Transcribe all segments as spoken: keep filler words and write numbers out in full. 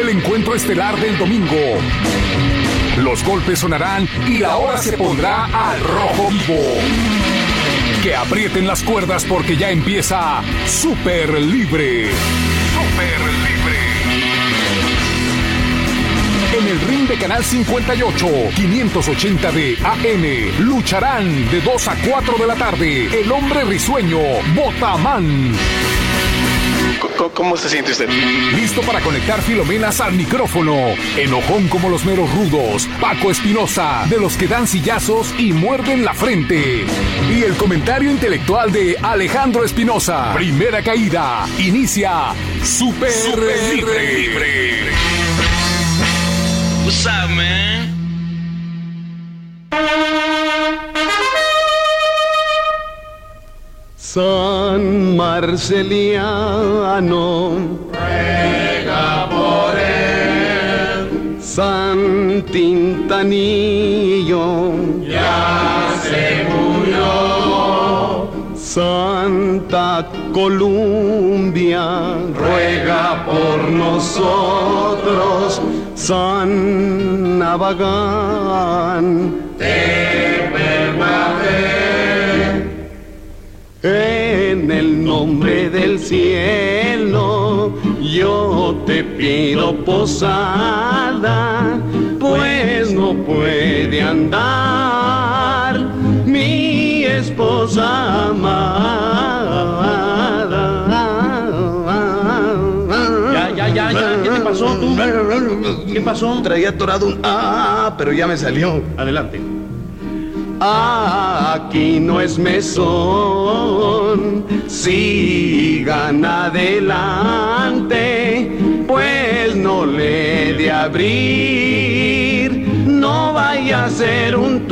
el encuentro estelar del domingo. Los golpes sonarán y la hora se pondrá al rojo vivo. Que aprieten las cuerdas porque ya empieza Super Libre. Super Libre. En el ring de Canal cincuenta y ocho, quinientos ochenta de A M, lucharán de dos a cuatro de la tarde el hombre risueño, Botamán. ¿Cómo se siente usted? Listo para conectar filomenas al micrófono. Enojón como los meros rudos, Paco Espinosa, de los que dan sillazos y muerden la frente. Y el comentario intelectual de Alejandro Espinosa. Primera caída. Inicia Super, Super Libre. Libre. What's up, man? San Marceliano, ruega por él. San Tintanillo, ya se murió. Santa Columbia, ruega por nosotros. San Navagán, te permaneceré. En el nombre del cielo, yo te pido posada, pues no puede andar mi esposa amada. Ya, ya, ya, ya, ¿qué te pasó tú? ¿Qué pasó? Traía atorado un ah, pero ya me salió. Adelante. Aquí no es mesón, sigan adelante, pues no le de abrir, no vaya a ser un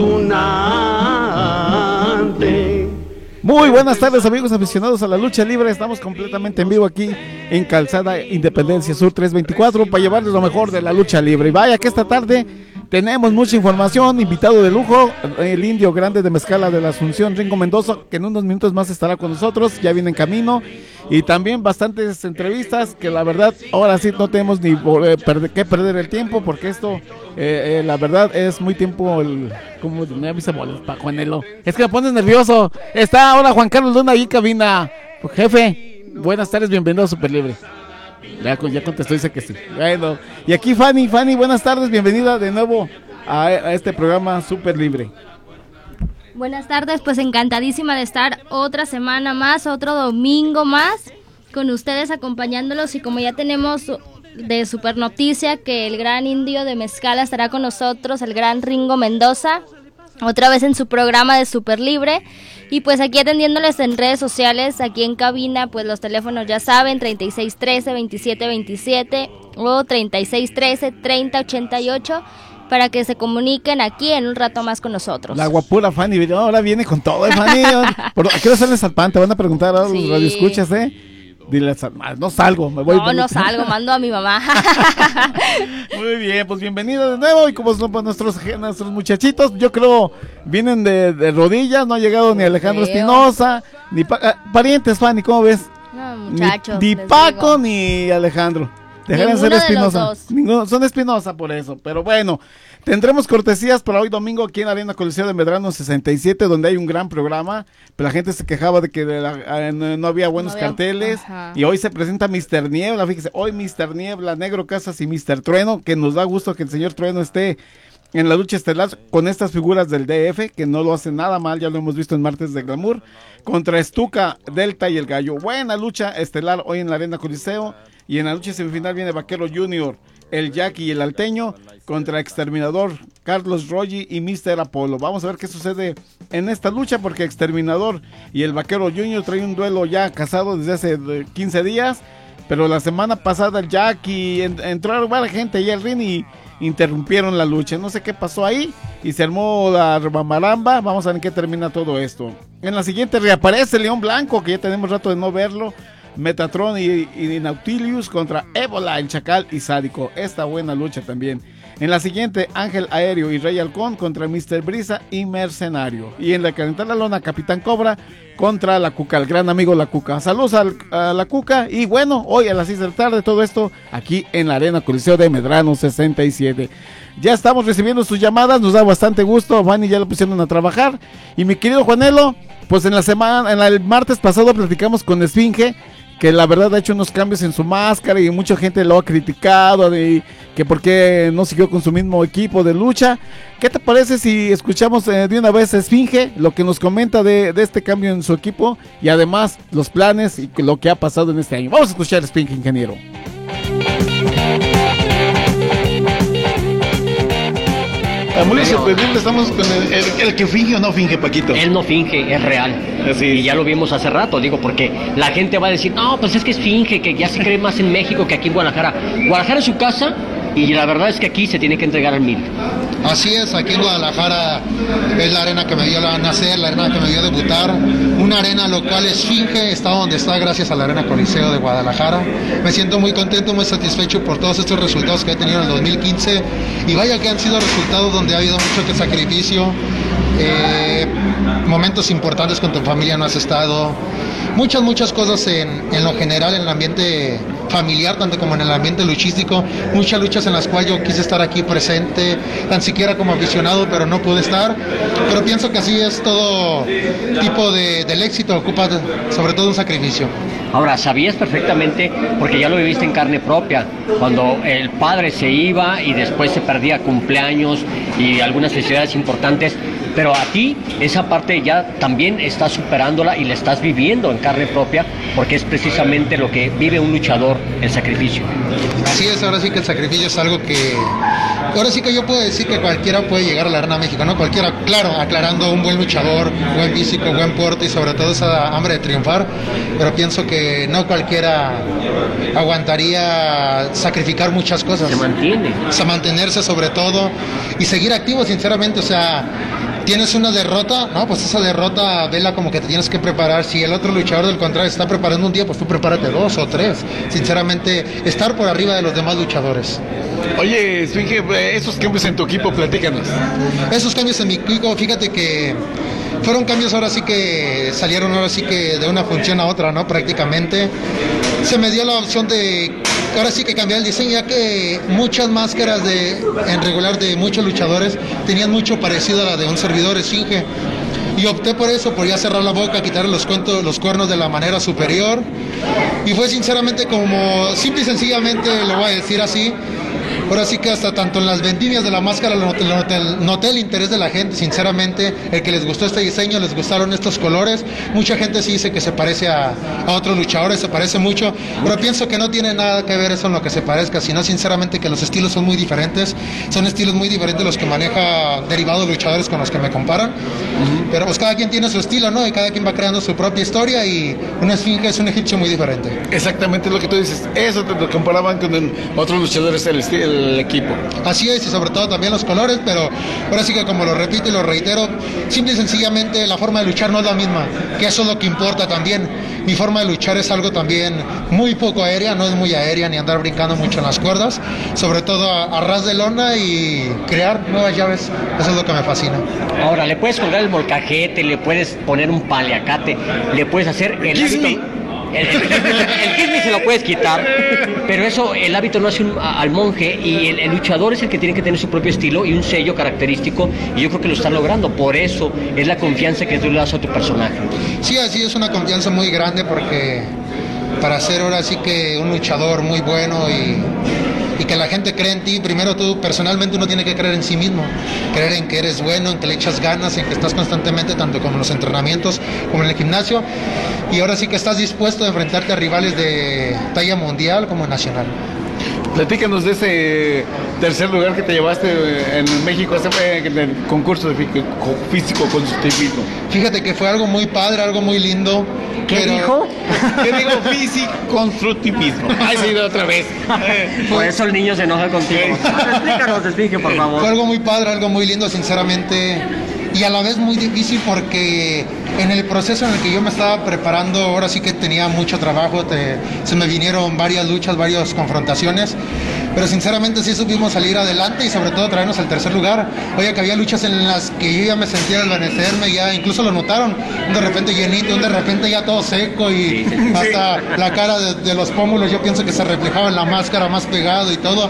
tunante. Muy buenas tardes, amigos aficionados a la lucha libre. Estamos completamente en vivo aquí en Calzada Independencia Sur trescientos veinticuatro para llevarles lo mejor de la lucha libre. Y vaya que esta tarde tenemos mucha información, invitado de lujo, el indio grande de Mezcala de la Asunción, Ringo Mendoza, que en unos minutos más estará con nosotros, ya viene en camino, y también bastantes entrevistas, que la verdad, ahora sí no tenemos ni eh, perder, que perder el tiempo, porque esto, eh, eh, la verdad, es muy tiempo, el, como me avisa Paco Anhelo, es que me pones nervioso. Está ahora Juan Carlos Luna ahí en cabina. Jefe, buenas tardes, bienvenido a Super Libre. Ya, ya contestó, dice que sí. Bueno, y aquí Fanny, Fanny, buenas tardes, bienvenida de nuevo a, a este programa Super Libre. Buenas tardes, pues encantadísima de estar otra semana más, otro domingo más con ustedes acompañándolos, y como ya tenemos de super noticia que el gran indio de Mezcala estará con nosotros, el gran Ringo Mendoza, otra vez en su programa de Super Libre. Y pues aquí atendiéndoles en redes sociales, aquí en cabina, pues los teléfonos ya saben, treinta y seis trece, veintisiete veintisiete o treinta y seis trece, treinta ochenta y ocho, para que se comuniquen aquí en un rato más con nosotros. La guapura Fanny, ahora viene con todo, ¿eh, Fanny? ¿Por qué no sales al pan? Te van a preguntar a los sí. radioescuchas, ¿eh? Diles, no salgo, me voy. No, no salgo, mando a mi mamá. Muy bien, pues bienvenido de nuevo. Y como son nuestros, nuestros muchachitos, yo creo, vienen de, de rodillas, no ha llegado ni Alejandro Espinosa, ni pa- parientes, Fanny, ¿cómo ves? No, muchachos. Ni, ni Paco digo. Ni Alejandro. Dejarán ser Espinosa. Ninguno, son Espinosa por eso, pero bueno. Tendremos cortesías para hoy domingo aquí en la Arena Coliseo de Medrano sesenta y siete, donde hay un gran programa, pero la gente se quejaba de que de la, no, no había buenos no había, carteles, ajá. Y hoy se presenta mister Niebla, fíjese, hoy mister Niebla, Negro Casas y mister Trueno, que nos da gusto que el señor Trueno esté en la lucha estelar con estas figuras del D F, que no lo hacen nada mal, ya lo hemos visto en Martes de Glamour, contra Estuca, Delta y el Gallo. Buena lucha estelar hoy en la Arena Coliseo, y en la lucha semifinal viene Vaquero Junior, el Jackie y el Alteño contra Exterminador, Carlos Roggi y mister Apolo. Vamos a ver qué sucede en esta lucha, porque Exterminador y el Vaquero Junior traen un duelo ya casado desde hace quince días, pero la semana pasada el Jackie en, entró a varias gente ahí al ring y interrumpieron la lucha. No sé qué pasó ahí y se armó la mamaramba. Vamos a ver en qué termina todo esto. En la siguiente reaparece León Blanco, que ya tenemos rato de no verlo. Metatron y, y Nautilus contra Ébola, el Chacal y Sádico. Esta buena lucha también. En la siguiente, Ángel Aéreo y Rey Halcón contra míster Brisa y Mercenario. Y en la calentar la lona, Capitán Cobra contra la Cuca, el gran amigo La Cuca. Saludos al, a la Cuca. Y bueno, hoy a las seis de la tarde, todo esto aquí en la Arena Coliseo de Medrano sesenta y siete. Ya estamos recibiendo sus llamadas, nos da bastante gusto. Fanny ya lo pusieron a trabajar. Y mi querido Juanelo, pues en la semana, en la, el martes pasado platicamos con Esfinge, que la verdad ha hecho unos cambios en su máscara y mucha gente lo ha criticado, de que por qué no siguió con su mismo equipo de lucha. ¿Qué te parece si escuchamos eh, de una vez a Esfinge, lo que nos comenta de, de este cambio en su equipo y además los planes y lo que ha pasado en este año? Vamos a escuchar a Esfinge, ingeniero. Muy sorprendible, estamos con el, el, el que finge o no finge, Paquito. Él no finge, es real. Así. Y ya lo vimos hace rato, digo, porque la gente va a decir, no, pues es que es finge, que ya se cree más en México que aquí en Guadalajara. Guadalajara es su casa y la verdad es que aquí se tiene que entregar al mil. Así es, aquí en Guadalajara es la arena que me vio nacer, la arena que me vio debutar, una arena local Esfinge, está donde está gracias a la Arena Coliseo de Guadalajara. Me siento muy contento, muy satisfecho por todos estos resultados que he tenido en el dos mil quince y vaya que han sido resultados donde ha habido mucho sacrificio, eh, momentos importantes con tu familia no has estado, muchas, muchas cosas en, en lo general, en el ambiente familiar, tanto como en el ambiente luchístico, muchas luchas en las cuales yo quise estar aquí presente, tan siquiera como aficionado, pero no pude estar, pero pienso que así es todo tipo de, del éxito, ocupa sobre todo un sacrificio. Ahora, sabías perfectamente, porque ya lo viviste en carne propia, cuando el padre se iba y después se perdía cumpleaños y algunas festividades importantes, pero a ti esa parte ya también estás superándola y la estás viviendo en carne propia, porque es precisamente lo que vive un luchador, el sacrificio. Así es, ahora sí que el sacrificio es algo que... Ahora sí que yo puedo decir que cualquiera puede llegar a la Arena México, ¿no? Cualquiera, claro, aclarando un buen luchador, buen físico, buen porte y sobre todo esa hambre de triunfar, pero pienso que no cualquiera aguantaría sacrificar muchas cosas. Se mantiene. O sea, mantenerse sobre todo y seguir activo, sinceramente, o sea... Tienes una derrota, no, pues esa derrota vela como que te tienes que preparar. Si el otro luchador del contrario está preparando un día, pues tú prepárate dos o tres. Sinceramente, estar por arriba de los demás luchadores. Oye, Esfinge, esos cambios en tu equipo, platícanos. Esos cambios en mi equipo, fíjate que fueron cambios ahora sí que salieron ahora sí que de una función a otra, ¿no? Prácticamente. Se me dio la opción de ahora sí que cambiar el diseño, ya que muchas máscaras de en regular de muchos luchadores tenían mucho parecido a la de un servidor Esfinge. Y opté por eso, por ya cerrar la boca, quitar los, cuentos, los cuernos de la manera superior. Y fue sinceramente como, simple y sencillamente, lo voy a decir así, ahora sí que hasta tanto en las vendimias de la máscara noté, noté, noté el interés de la gente, sinceramente, el que les gustó este diseño, les gustaron estos colores. Mucha gente sí dice que se parece a, a otros luchadores, se parece mucho, pero pienso que no tiene nada que ver eso en lo que se parezca, sino sinceramente que los estilos son muy diferentes, son estilos muy diferentes los que maneja derivados luchadores con los que me comparan, uh-huh. Pero pues cada quien tiene su estilo, ¿no? Y cada quien va creando su propia historia y una Esfinge es un egipcio muy diferente. Exactamente lo que tú dices, eso te lo comparaban con el, otros luchadores del estilo. El equipo. Así es, y sobre todo también los colores, pero ahora sí que como lo repito y lo reitero, simple y sencillamente la forma de luchar no es la misma, que eso es lo que importa también. Mi forma de luchar es algo también muy poco aérea, no es muy aérea ni andar brincando mucho en las cuerdas, sobre todo a, a ras de lona y crear nuevas llaves, eso es lo que me fascina. Ahora, le puedes colgar el molcajete, le puedes poner un paliacate, le puedes hacer el hábito. El, el, el kismi se lo puedes quitar, pero eso, el hábito no hace un, a, al monje, y el, el luchador es el que tiene que tener su propio estilo y un sello característico, y yo creo que lo están logrando. Por eso es la confianza que tú le das a tu personaje. Sí, así es, una confianza muy grande, porque para ser ahora sí que un luchador muy bueno y, y que la gente cree en ti, primero tú personalmente uno tiene que creer en sí mismo, creer en que eres bueno, en que le echas ganas, en que estás constantemente tanto como en los entrenamientos como en el gimnasio, y ahora sí que estás dispuesto a enfrentarte a rivales de talla mundial como nacional. Platícanos de ese tercer lugar que te llevaste en México, en el concurso de físico-constructivismo. Fíjate que fue algo muy padre, algo muy lindo. ¿Qué pero... dijo? ¿Qué digo? Físico-constructivismo. Ay, sí, de otra vez. Por eso el niño se enoja contigo. Explícanos, Esfinge, por favor. Fue algo muy padre, algo muy lindo, sinceramente. y a la vez muy difícil porque en el proceso en el que yo me estaba preparando, ahora sí que tenía mucho trabajo, te, se me vinieron varias luchas, varias confrontaciones, pero sinceramente sí supimos salir adelante y sobre todo traernos al tercer lugar. Oye, que había luchas en las que yo ya me sentía desvanecerme, ya incluso lo notaron, de repente llenito, de repente ya todo seco y hasta la cara de, de los pómulos yo pienso que se reflejaba en la máscara más pegado y todo,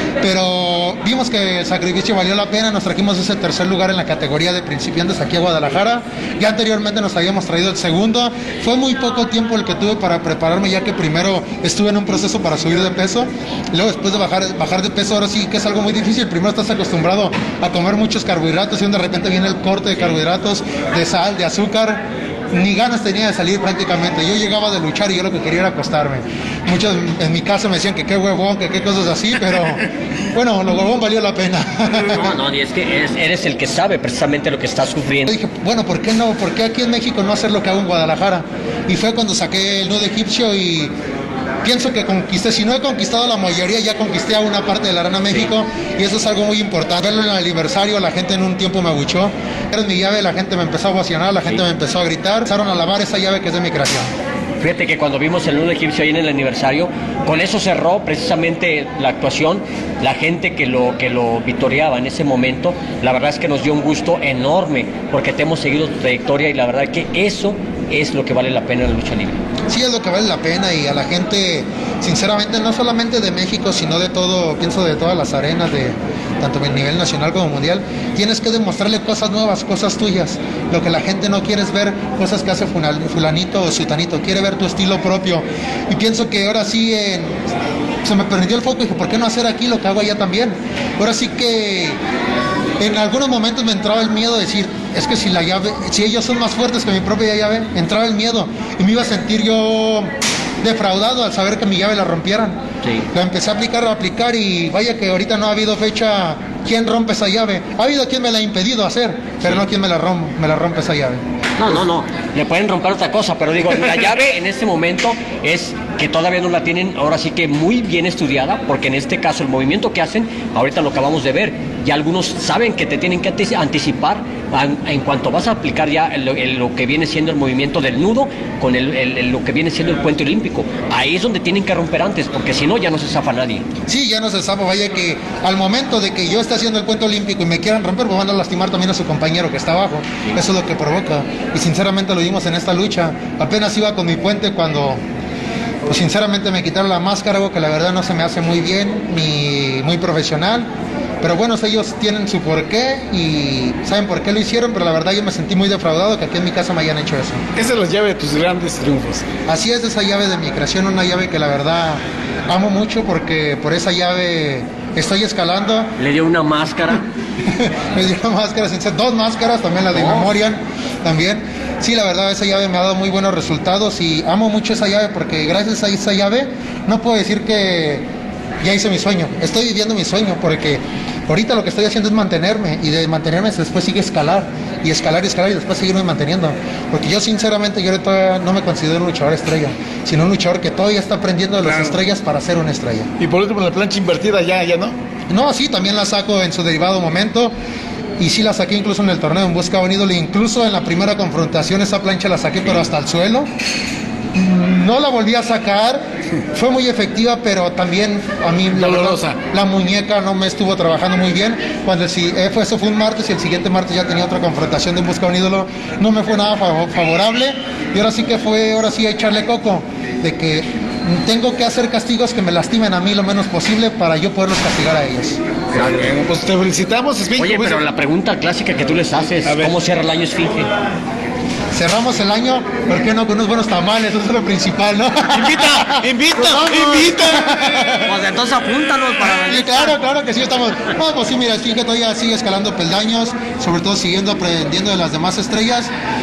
pero vimos que el sacrificio valió la pena, nos trajimos ese tercer lugar en la categoría de principiantes aquí a Guadalajara, ya anteriormente nos habíamos traído el segundo, fue muy poco tiempo el que tuve para prepararme, ya que primero estuve en un proceso para subir de peso, y luego después de bajar, bajar de peso, ahora sí que es algo muy difícil, primero estás acostumbrado a comer muchos carbohidratos y de repente viene el corte de carbohidratos, de sal, de azúcar, ni ganas tenía de salir prácticamente, yo llegaba de luchar y yo lo que quería era acostarme. Muchos en mi casa me decían que qué huevón, que qué cosas así, pero bueno, lo huevón valió la pena. No, no, y es que eres, eres el que sabe precisamente lo que estás sufriendo. Yo dije, bueno, ¿por qué no? ¿Por qué aquí en México no hacer lo que hago en Guadalajara? Y fue cuando saqué el nudo egipcio y pienso que conquisté, si no he conquistado la mayoría, ya conquisté a una parte de la Arena México, y eso es algo muy importante. Verlo en el aniversario, la gente en un tiempo me abuchó. Era mi llave, la gente me empezó a ovacionar, la gente sí. me empezó a gritar, empezaron a lavar esa llave que es de mi creación. Fíjate que cuando vimos el nudo egipcio ahí en el aniversario, con eso cerró precisamente la actuación, la gente que lo, que lo vitoreaba en ese momento, la verdad es que nos dio un gusto enorme, porque te hemos seguido tu trayectoria y la verdad que eso es lo que vale la pena en la lucha libre. Sí, es lo que vale la pena, y a la gente, sinceramente, no solamente de México, sino de todo, pienso de todas las arenas, de tanto a nivel nacional como mundial, tienes que demostrarle cosas nuevas, cosas tuyas. Lo que la gente no quiere es ver cosas que hace fulanito o sutanito, quiere ver tu estilo propio. Y pienso que ahora sí eh, se me prendió el foco y dije, ¿por qué no hacer aquí lo que hago allá también? Ahora sí que en algunos momentos me entraba el miedo de decir, es que si la llave, si ellos son más fuertes que mi propia llave, entraba el miedo y me iba a sentir yo defraudado al saber que mi llave la rompieran. Sí. La empecé a aplicar, a aplicar y vaya que ahorita no ha habido fecha quién rompe esa llave. Ha habido quien me la ha impedido hacer, pero sí. no quien me la rompe, me la rompe esa llave. No, no, no, le pueden romper otra cosa, pero digo, la llave en este momento es que todavía no la tienen, ahora sí que muy bien estudiada, porque en este caso el movimiento que hacen, ahorita lo acabamos de ver, ya algunos saben que te tienen que anticipar en cuanto vas a aplicar ya el, el, lo que viene siendo el movimiento del nudo con el, el, el, lo que viene siendo el puente olímpico. Ahí es donde tienen que romper antes, porque si no ya no se zafa nadie. Sí, ya no se zafa, vaya que al momento de que yo esté haciendo el puente olímpico y me quieran romper, pues van a lastimar también a su compañero que está abajo. Sí. Eso es lo que provoca, y sinceramente lo vimos en esta lucha. Apenas iba con mi puente cuando pues sinceramente me quitaron la máscara, algo que la verdad no se me hace muy bien ni muy profesional, pero bueno, ellos tienen su porqué y saben por qué lo hicieron, pero la verdad yo me sentí muy defraudado que aquí en mi casa me hayan hecho eso. Esa es la llave de tus grandes triunfos. Así es, esa llave de mi creación, una llave que la verdad amo mucho, porque por esa llave estoy escalando. Le dio una máscara. Me dio una máscara, dos máscaras, también la de oh. Memorial, también. Sí, la verdad, esa llave me ha dado muy buenos resultados y amo mucho esa llave, porque gracias a esa llave no puedo decir que ya hice mi sueño. Estoy viviendo mi sueño, porque ahorita lo que estoy haciendo es mantenerme, y de mantenerme después sigue escalar y escalar y escalar y después seguirme manteniendo, porque yo sinceramente yo todavía no me considero un luchador estrella, sino un luchador que todavía está aprendiendo de las claro. estrellas para ser una estrella. Y por último, la plancha invertida ya, ya no. No, sí, también la saco en su derivado momento. Y sí la saqué incluso en el torneo en Busca un ídolo, incluso en la primera confrontación esa plancha la saqué, pero hasta el suelo. No la volví a sacar, fue muy efectiva, pero también a mí la, verdad, la muñeca no me estuvo trabajando muy bien. Cuando el, eh, fue, eso fue un martes y el siguiente martes ya tenía otra confrontación de Busca un ídolo, no me fue nada fav favorable, y ahora sí que fue, ahora sí a echarle coco, de que tengo que hacer castigos que me lastimen a mí lo menos posible para yo poderlos castigar a ellos. Claro, pues te felicitamos, Esfinge. Oye, pero la pregunta clásica que tú les haces, ¿cómo cierra el año Esfinge? Cerramos el año, ¿por qué no? Con unos buenos tamales, eso es lo principal, ¿no? ¡Invita! ¡Invita! Pues ¡invita! Pues entonces apúntanos para... Sí, claro, claro que sí, estamos... No, pues sí, mira, Esfinge todavía sigue escalando peldaños, sobre todo siguiendo aprendiendo de las demás estrellas. Y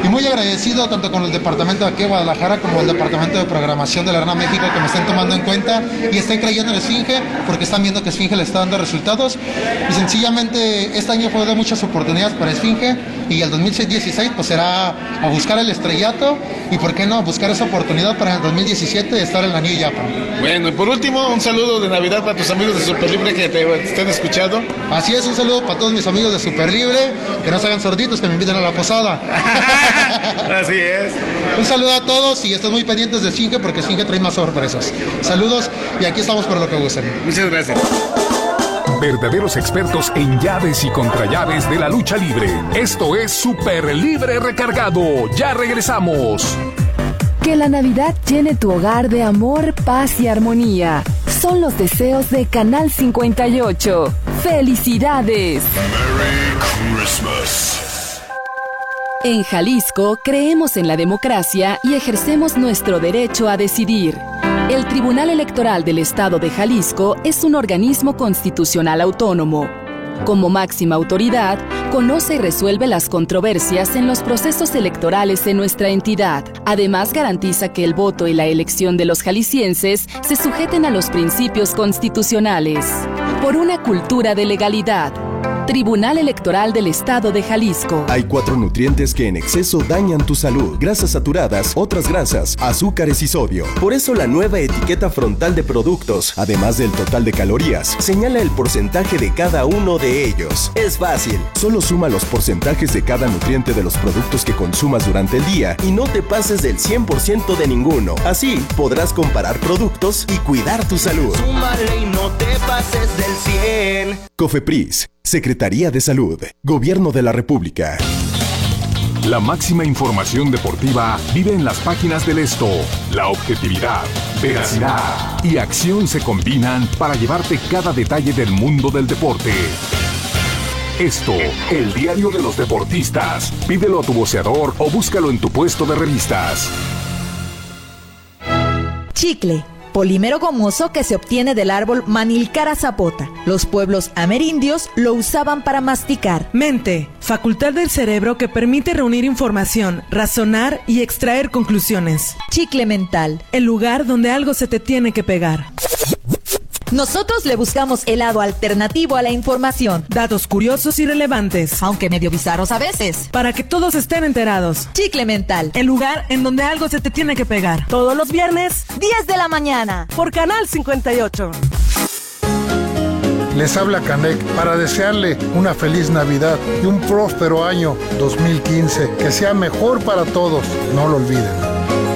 y muy agradecido tanto con el departamento de aquí de Guadalajara como el departamento de programación de la Arena México, que me están tomando en cuenta y están creyendo en Esfinge porque están viendo que Esfinge le está dando resultados, y sencillamente este año fue de muchas oportunidades para Esfinge, y el dos mil dieciséis pues será a buscar el estrellato y por qué no buscar esa oportunidad para el dos mil diecisiete estar en la New Japan. Bueno, y por último un saludo de Navidad para tus amigos de Super Libre que te estén escuchando. Así es, un saludo para todos mis amigos de Super Libre, que no se hagan sorditos, que me inviten a la posada. Así es. Un saludo a todos y estén muy pendientes de Esfinge porque Esfinge trae más sorpresas. Saludos y aquí estamos para lo que gusten. Muchas gracias. Verdaderos expertos en llaves y contrallaves de la lucha libre. Esto es Super Libre Recargado. Ya regresamos. Que la Navidad llene tu hogar de amor, paz y armonía. Son los deseos de Canal cincuenta y ocho. ¡Felicidades! Merry Christmas. En Jalisco creemos en la democracia y ejercemos nuestro derecho a decidir. El Tribunal Electoral del Estado de Jalisco es un organismo constitucional autónomo. Como máxima autoridad, conoce y resuelve las controversias en los procesos electorales de nuestra entidad. Además, garantiza que el voto y la elección de los jaliscienses se sujeten a los principios constitucionales. Por una cultura de legalidad. Tribunal Electoral del Estado de Jalisco. Hay cuatro nutrientes que en exceso dañan tu salud: grasas saturadas, otras grasas, azúcares y sodio. Por eso la nueva etiqueta frontal de productos, además del total de calorías, señala el porcentaje de cada uno de ellos. Es fácil, solo suma los porcentajes de cada nutriente de los productos que consumas durante el día y no te pases del cien por ciento de ninguno. Así podrás comparar productos y cuidar tu salud. Súmale y no te pases del cien. COFEPRIS, Secretaría de Salud, Gobierno de la República. La máxima información deportiva vive en las páginas del Esto. La objetividad, veracidad y acción se combinan para llevarte cada detalle del mundo del deporte. Esto, el diario de los deportistas. Pídelo a tu voceador o búscalo en tu puesto de revistas. Chicle, polímero gomoso que se obtiene del árbol Manilcara zapota. Los pueblos amerindios lo usaban para masticar. Mente, facultad del cerebro que permite reunir información, razonar y extraer conclusiones. Chicle mental, el lugar donde algo se te tiene que pegar. Nosotros le buscamos el lado alternativo a la información. Datos curiosos y relevantes, aunque medio bizarros a veces, para que todos estén enterados. Chicle mental, el lugar en donde algo se te tiene que pegar. Todos los viernes, diez de la mañana, por Canal cincuenta y ocho. Les habla Canek para desearle una feliz Navidad y un próspero año dos mil quince. Que sea mejor para todos, no lo olviden.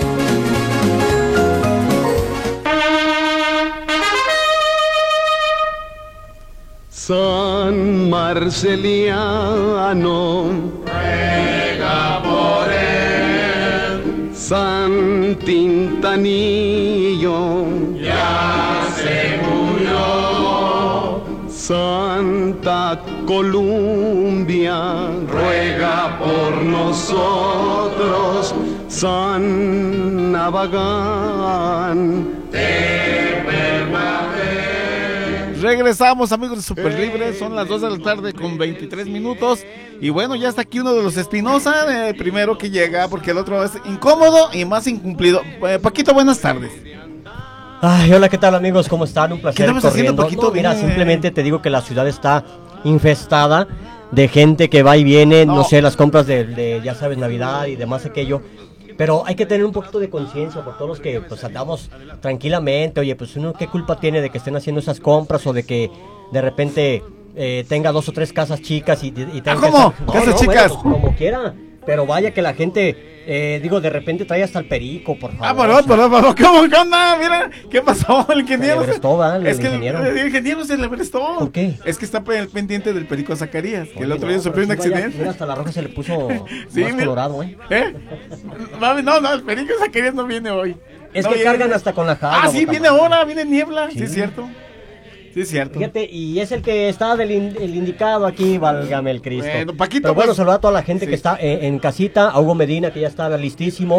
San Marceliano, ruega por él. San Tintanillo, ya se murió. Santa Columbia, ruega por nosotros. San Navagán, te permane. Regresamos, amigos de Super Libre, son las dos de la tarde con veintitrés minutos. Y bueno, ya está aquí uno de los Espinosa, el primero que llega, porque el otro es incómodo y más incumplido. eh, Paquito, buenas tardes. Ay, hola, ¿qué tal, amigos? ¿Cómo están? Un placer. ¿Qué estamos haciendo, Paquito? No, mira, simplemente te digo que la ciudad está infestada de gente que va y viene, no, no sé, las compras de, de, ya sabes, Navidad y demás aquello. Pero hay que tener un poquito de conciencia por todos los que pues andamos tranquilamente. Oye, pues uno qué culpa tiene de que estén haciendo esas compras o de que de repente eh, tenga dos o tres casas chicas y, y tenga ¿Ah, cómo? Que... No, ¿Casas no, chicas? Bueno, pues, como quiera. Pero vaya que la gente, eh, digo, de repente trae hasta el perico, por favor. Ah, perdón, perdón, perdón. ¿Cómo? ¿Qué onda? Mira, ¿qué pasó? El ingeniero. Se le prestó, ¿verdad? El es que ingeniero. El, el ingeniero se le prestó. ¿Por qué? Es que está pendiente del perico Zacarías, que Oye, el otro no, día sufrió un sí, vaya, accidente. Mira, hasta la roja se le puso sí, más mira. colorado, ¿eh? ¿Eh? No, no, el perico Zacarías no viene hoy. Es no que viene. cargan hasta con la jala. Ah, sí, viene ahora, viene niebla. Sí, Sí. es cierto. Sí, es cierto. Fíjate, y es el que está del in- el indicado aquí, válgame el Cristo. Bueno, Paquito, Pero bueno, pues, saludar a toda la gente sí. que está en, en casita, a Hugo Medina, que ya está listísimo,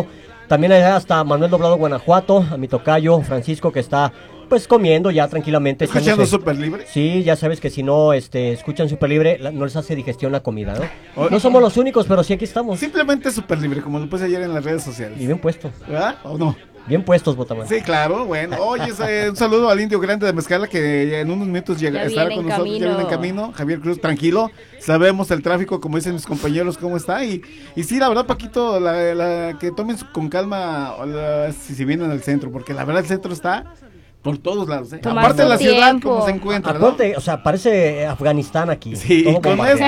También allá hasta Manuel Doblado, Guanajuato, a mi tocayo Francisco, que está pues comiendo ya tranquilamente. ¿Escuchando Super Libre? Sí, ya sabes que si no este, escuchan Super Libre, la, no les hace digestión la comida, ¿no? No somos los únicos, pero sí aquí estamos. Simplemente Super Libre, como lo puse ayer en las redes sociales. Y bien puesto. ¿Verdad? ¿O no? Bien puestos, Botamán. Sí, claro, bueno. Oye, eh, un saludo al Indio Grande de Mezcala, que en unos minutos llega, estará con nosotros. Ya viene en camino. Javier Cruz, tranquilo. Sabemos el tráfico, como dicen mis compañeros, cómo está. Y, y sí, la verdad, Paquito, la, la, que tomen con calma la, si, si vienen al centro, porque la verdad el centro está por todos lados, ¿eh? Aparte de la ciudad, como se encuentra, ¿no? Aparte, o sea, parece Afganistán aquí. Sí, y con esto.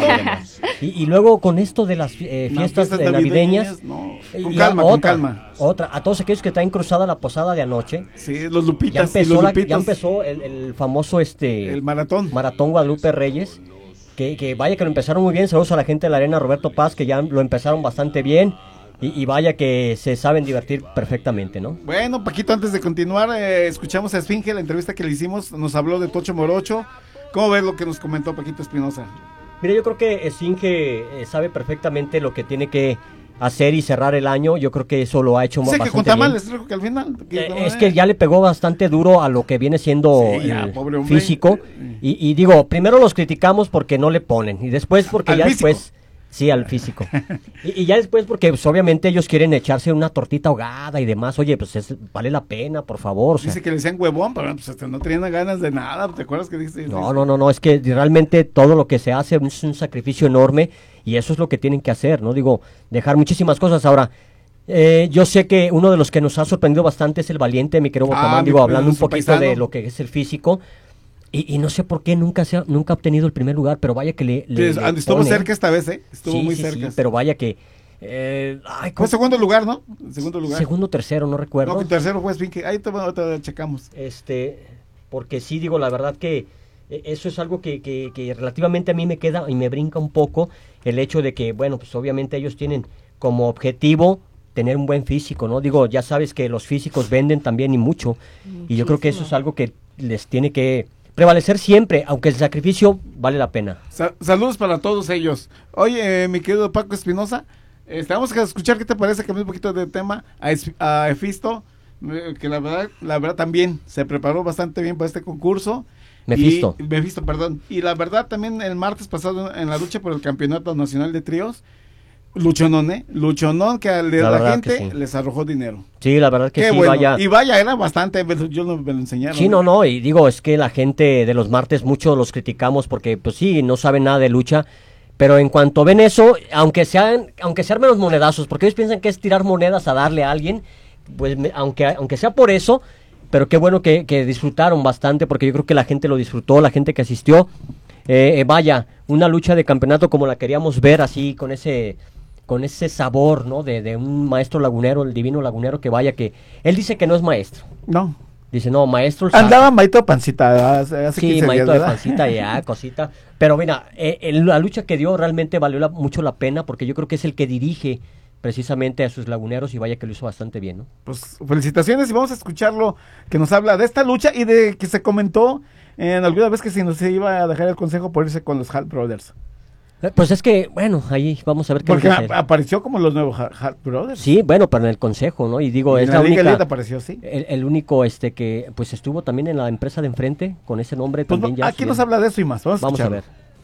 Y, y luego con esto de las eh, fiestas, fiestas navideñas. navideñas no. Con calma, otra, con calma. Otra, a todos aquellos que traen cruzada la posada de anoche. Sí, los lupitas. Ya empezó, y los la, lupitos. ya empezó el, el famoso este. El maratón. Maratón Guadalupe Reyes. Que, que vaya que lo empezaron muy bien. Saludos a la gente de la Arena Roberto Paz, que ya lo empezaron bastante bien. Y, y vaya que se saben divertir perfectamente, ¿no? Bueno, Paquito, antes de continuar, eh, escuchamos a Esfinge, la entrevista que le hicimos, nos habló de Tocho Morocho. ¿Cómo ves lo que nos comentó Paquito Espinosa? Mira, yo creo que Esfinge eh, sabe perfectamente lo que tiene que hacer y cerrar el año. Yo creo que eso lo ha hecho sí, bastante que con bien. tamales, que al final, que eh, es que ya le pegó bastante duro a lo que viene siendo sí, ya, el pobre hombre. físico. Y, y digo, primero los criticamos porque no le ponen. Y después porque al ya físico. después... Sí, al físico. Y, y ya después porque pues, obviamente ellos quieren echarse una tortita ahogada y demás. Oye, pues es, vale la pena, por favor. O sea. Dice que le decían huevón, pero pues hasta no tenían ganas de nada. ¿Te acuerdas que dice? No, no, no, no, es que realmente todo lo que se hace es un sacrificio enorme y eso es lo que tienen que hacer, ¿no? Digo, dejar muchísimas cosas. Ahora, eh, yo sé que uno de los que nos ha sorprendido bastante es el Valiente, mi querido Botamán, ah, digo, mi, hablando un poquito paisano. De lo que es el físico. Y, y no sé por qué nunca se ha, nunca ha obtenido el primer lugar, pero vaya que le, le, sí, le estuvo pone. cerca esta vez, ¿eh? Estuvo sí, muy sí, cerca. Sí, pero vaya que... Eh, ay, fue segundo lugar, ¿no? Segundo lugar. Segundo, tercero, no recuerdo. No, que tercero fue Esfinge. Ahí te, te checamos. Este, porque sí, digo, la verdad que eh, eso es algo que, que, que relativamente a mí me queda y me brinca un poco el hecho de que, bueno, pues obviamente ellos tienen como objetivo tener un buen físico, ¿no? Digo, ya sabes que los físicos venden también y mucho. Muchísimo. Y yo creo que eso es algo que les tiene que prevalecer siempre, aunque el sacrificio vale la pena. Sa- saludos para todos ellos. Oye, eh, mi querido Paco Espinosa, eh, vamos a escuchar qué te parece, cambiar un poquito de tema, a, Es- a Efisto, eh, que la verdad, la verdad también se preparó bastante bien para este concurso. Mefisto. Y, Mefisto, perdón. Y la verdad también el martes pasado en la lucha por el Campeonato Nacional de Tríos, luchonón, ¿eh? Luchonón que a la, la gente sí. les arrojó dinero. Sí, la verdad que Qué sí, bueno. vaya. Y vaya, era bastante, yo no me lo enseñaron. Sí, no, no, y digo, es que la gente de los martes muchos los criticamos porque, pues sí, no saben nada de lucha, pero en cuanto ven eso, aunque sean, aunque sean menos monedazos, porque ellos piensan que es tirar monedas a darle a alguien, pues me, aunque, aunque sea por eso, pero qué bueno que, que disfrutaron bastante, porque yo creo que la gente lo disfrutó, la gente que asistió, eh, eh, vaya, una lucha de campeonato como la queríamos ver, así, con ese... con ese sabor, ¿no? De, de un maestro lagunero, el divino lagunero, que vaya que... Él dice que no es maestro. No. Dice, no, maestro... Andaba maito de pancita. Hace, hace sí, maito días, de pancita, ya, cosita. Pero mira, eh, eh, la lucha que dio realmente valió la, mucho la pena, porque yo creo que es el que dirige precisamente a sus laguneros y vaya que lo hizo bastante bien, ¿no? Pues felicitaciones y vamos a escucharlo, que nos habla de esta lucha y de que se comentó en alguna vez que si nos iba a dejar el consejo por irse con los Hart Brothers. Pues es que, bueno, ahí vamos a ver qué porque a, apareció como los nuevos Hart Brothers. Sí, bueno, pero en el consejo, ¿no? Y digo, y es la, la Liga única, Elite apareció, sí. El, el único este que pues estuvo también en la empresa de enfrente con ese nombre pues también no, ya. Aquí nos habla de eso y más. Vamos, vamos a ver.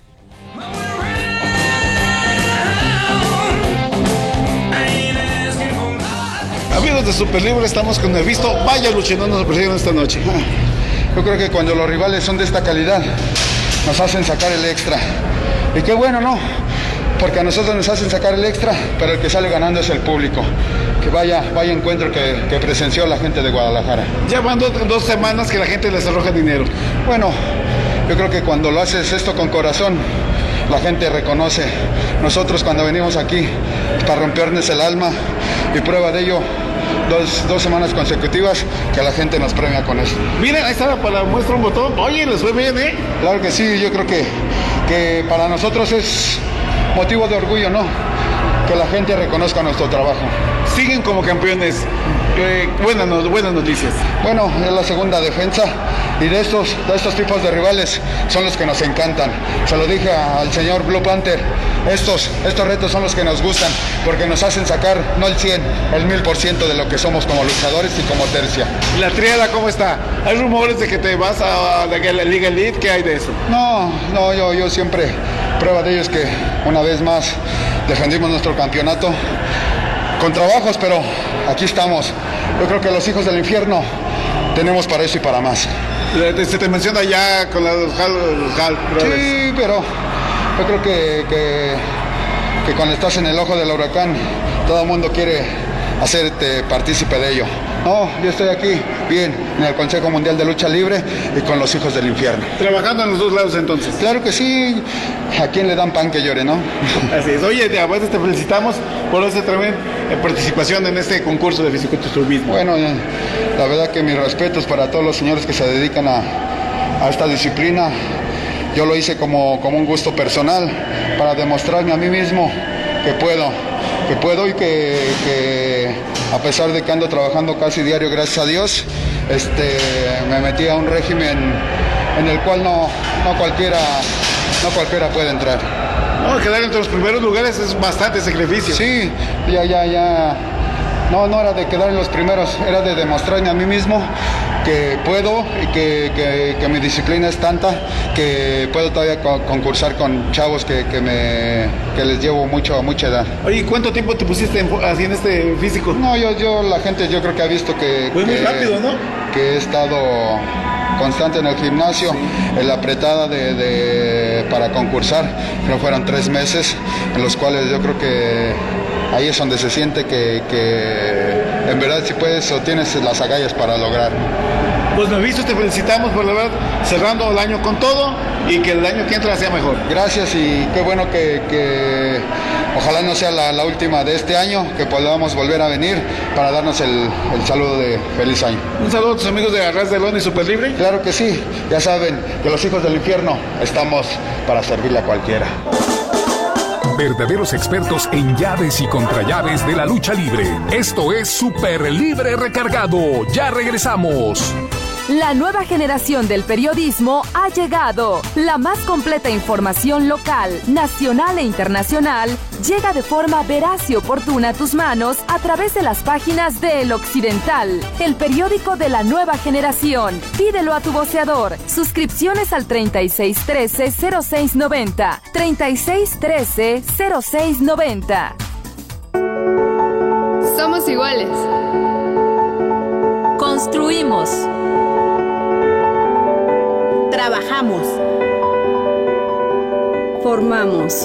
Amigos de Super Libre, estamos con Mefisto. Vaya luchando, nos ofrecieron esta noche. Yo creo que cuando los rivales son de esta calidad, nos hacen sacar el extra. Y qué bueno, ¿no? Porque a nosotros nos hacen sacar el extra, pero el que sale ganando es el público. Que vaya, vaya encuentro que, que presenció la gente de Guadalajara. Ya van dos, dos semanas que la gente les arroja dinero. Bueno, yo creo que cuando lo haces esto con corazón, la gente reconoce. Nosotros cuando venimos aquí, para rompernos el alma, y prueba de ello, Dos, dos semanas consecutivas que la gente nos premia con eso. Miren, ahí está para muestra un botón. Oye, les fue bien, ¿eh? Claro que sí, yo creo que, que para nosotros es motivo de orgullo, ¿no? Que la gente reconozca nuestro trabajo. Siguen como campeones. Eh, buenas, no, buenas noticias. Bueno, es la segunda defensa y de estos, de estos tipos de rivales son los que nos encantan. Se lo dije al señor Blue Panther, estos, estos retos son los que nos gustan porque nos hacen sacar no el cien, el mil por ciento de lo que somos como luchadores y como tercia. ¿La triada cómo está? ¿Hay rumores de que te vas a la, la Liga Elite? ¿Qué hay de eso? No, no, yo, yo siempre, prueba de ello es que una vez más defendimos nuestro campeonato con trabajos, pero aquí estamos. Yo creo que los hijos del infierno tenemos para eso y para más. Se te menciona ya con los Hal, Hal Brothers. Sí, pero yo creo que, que, que cuando estás en el ojo del huracán, todo el mundo quiere hacerte partícipe de ello. No, yo estoy aquí, bien, en el Consejo Mundial de Lucha Libre y con los hijos del infierno. ¿Trabajando en los dos lados entonces? Claro que sí. ¿A quién le dan pan que llore, no? Así es. Oye, de veces te felicitamos por esa tremenda participación en este concurso de fisiculturismo. Bueno, la verdad que mis respetos para todos los señores que se dedican a, a esta disciplina. Yo lo hice como, como un gusto personal para demostrarme a mí mismo que puedo, que puedo y que, que a pesar de que ando trabajando casi diario, gracias a Dios, este, me metí a un régimen en el cual no, no cualquiera, no cualquiera puede entrar. No, quedar entre los primeros lugares es bastante sacrificio. Sí, ya, ya, ya. No, no era de quedar en los primeros, era de demostrarme a mí mismo que puedo y que, que, que mi disciplina es tanta que puedo todavía co- concursar con chavos que, que, me, que les llevo mucho, mucha edad. Oye, ¿cuánto tiempo te pusiste en, así en este físico? No, yo, yo, la gente yo creo que ha visto que... Fue muy que, rápido, ¿no? Que he estado constante en el gimnasio, sí. En la apretada de, de, para concursar, creo que fueron tres meses, en los cuales yo creo que ahí es donde se siente que, que en verdad si puedes o tienes las agallas para lograr. Pues me visto, te felicitamos por la verdad, cerrando el año con todo y que el año que entra sea mejor. Gracias y qué bueno que, que ojalá no sea la, la última de este año, que podamos volver a venir para darnos el, el saludo de feliz año. Un saludo a tus amigos de Arras de Lona y Super Libre. Claro que sí, ya saben que los hijos del infierno estamos para servirle a cualquiera. Verdaderos expertos en llaves y contrallaves de la lucha libre. Esto es Super Libre Recargado. Ya regresamos. La nueva generación del periodismo ha llegado. La más completa información local, nacional e internacional llega de forma veraz y oportuna a tus manos a través de las páginas de El Occidental, el periódico de la nueva generación. Pídelo a tu voceador. Suscripciones al treinta y seis trece cero seis noventa. treinta y seis trece cero seis noventa. Somos iguales. Construimos. Trabajamos. Formamos.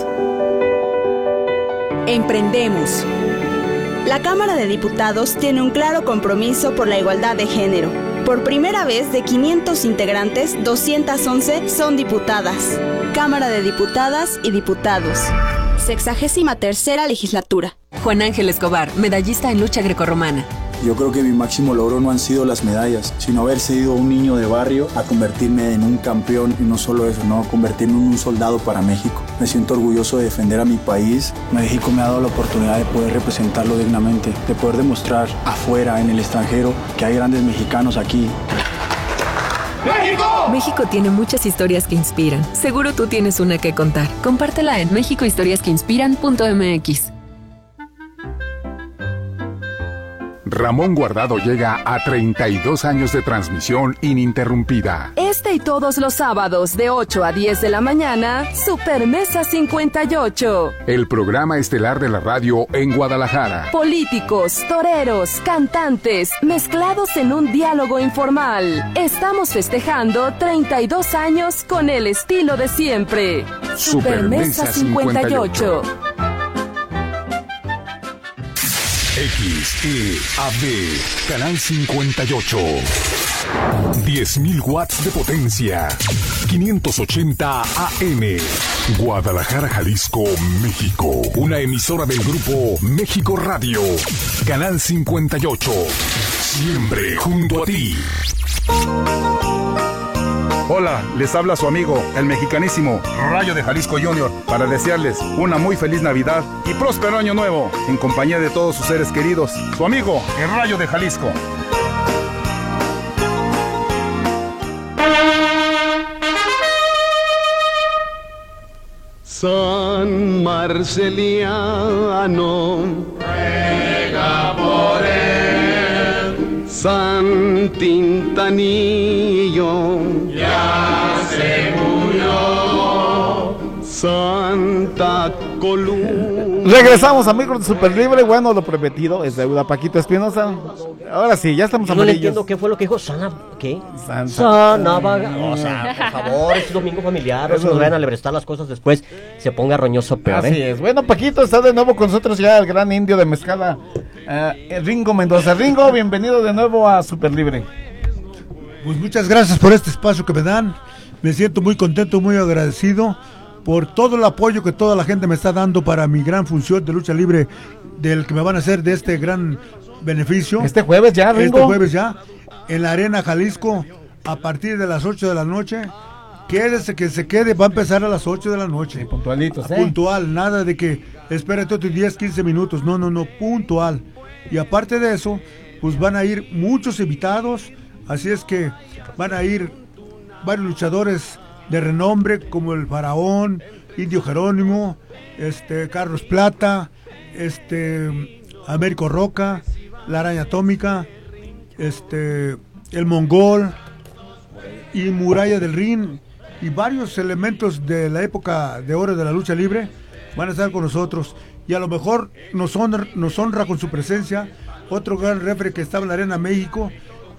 Emprendemos. La Cámara de Diputados tiene un claro compromiso por la igualdad de género. Por primera vez de quinientos integrantes, doscientas once son diputadas. Cámara de Diputadas y Diputados. Sexagésima tercera legislatura. Juan Ángel Escobar, medallista en lucha grecorromana. Yo creo que mi máximo logro no han sido las medallas, sino haber sido un niño de barrio a convertirme en un campeón y no solo eso, no convertirme en un soldado para México. Me siento orgulloso de defender a mi país. México me ha dado la oportunidad de poder representarlo dignamente, de poder demostrar afuera, en el extranjero, que hay grandes mexicanos aquí. ¡México! México tiene muchas historias que inspiran. Seguro tú tienes una que contar. Compártela en mexico historias que inspiran punto m x. Ramón Guardado llega a treinta y dos años de transmisión ininterrumpida. Este y todos los sábados de ocho a diez de la mañana, Supermesa cincuenta y ocho. El programa estelar de la radio en Guadalajara. Políticos, toreros, cantantes, mezclados en un diálogo informal. Estamos festejando treinta y dos años con el estilo de siempre. Supermesa cincuenta y ocho. X E A B, Canal cincuenta y ocho. diez mil watts de potencia. quinientos ochenta A M. Guadalajara, Jalisco, México. Una emisora del grupo México Radio. Canal cincuenta y ocho. Siempre junto a ti. Hola, les habla su amigo, el mexicanísimo Rayo de Jalisco Junior, para desearles una muy feliz Navidad y próspero año nuevo, en compañía de todos sus seres queridos. Su amigo, el Rayo de Jalisco. San Marceliano, ruega por él. San Tintanillo, ya se murió. Santa Columna. Regresamos, amigos de Super Libre. Bueno, lo prometido es deuda. Paquito Espinosa. Ahora sí, ya estamos Yo no amarillos. le entiendo qué fue lo que dijo. Sana, ¿qué? Santa. Sana vaga. O sea, por favor, es domingo familiar. No se nos vayan a lebrestar las cosas después. Se ponga roñoso peor, Así ¿eh? es. Bueno, Paquito está de nuevo con nosotros ya el gran indio de Mezcala, uh, Ringo Mendoza. Ringo, bienvenido de nuevo a Super Libre. Pues muchas gracias por este espacio que me dan. Me siento muy contento, muy agradecido por todo el apoyo que toda la gente me está dando para mi gran función de lucha libre, del que me van a hacer de este gran beneficio. Este jueves ya, Ringo. Este jueves ya, en la Arena Jalisco, a partir de las ocho de la noche. Quédese, que se quede, va a empezar a las ocho de la noche. Sí, puntualitos, ¿eh? Puntual, nada de que espérate otros diez, quince minutos, no, no, no, puntual. Y aparte de eso, pues van a ir muchos invitados, así es que van a ir varios luchadores de renombre como el Faraón, Indio Jerónimo, este Carlos Plata, este Américo Roca, la Araña Atómica, este el Mongol y Muralla del Rin, y varios elementos de la época de oro de la lucha libre van a estar con nosotros, y a lo mejor nos honra, nos honra con su presencia otro gran refre que estaba en la Arena México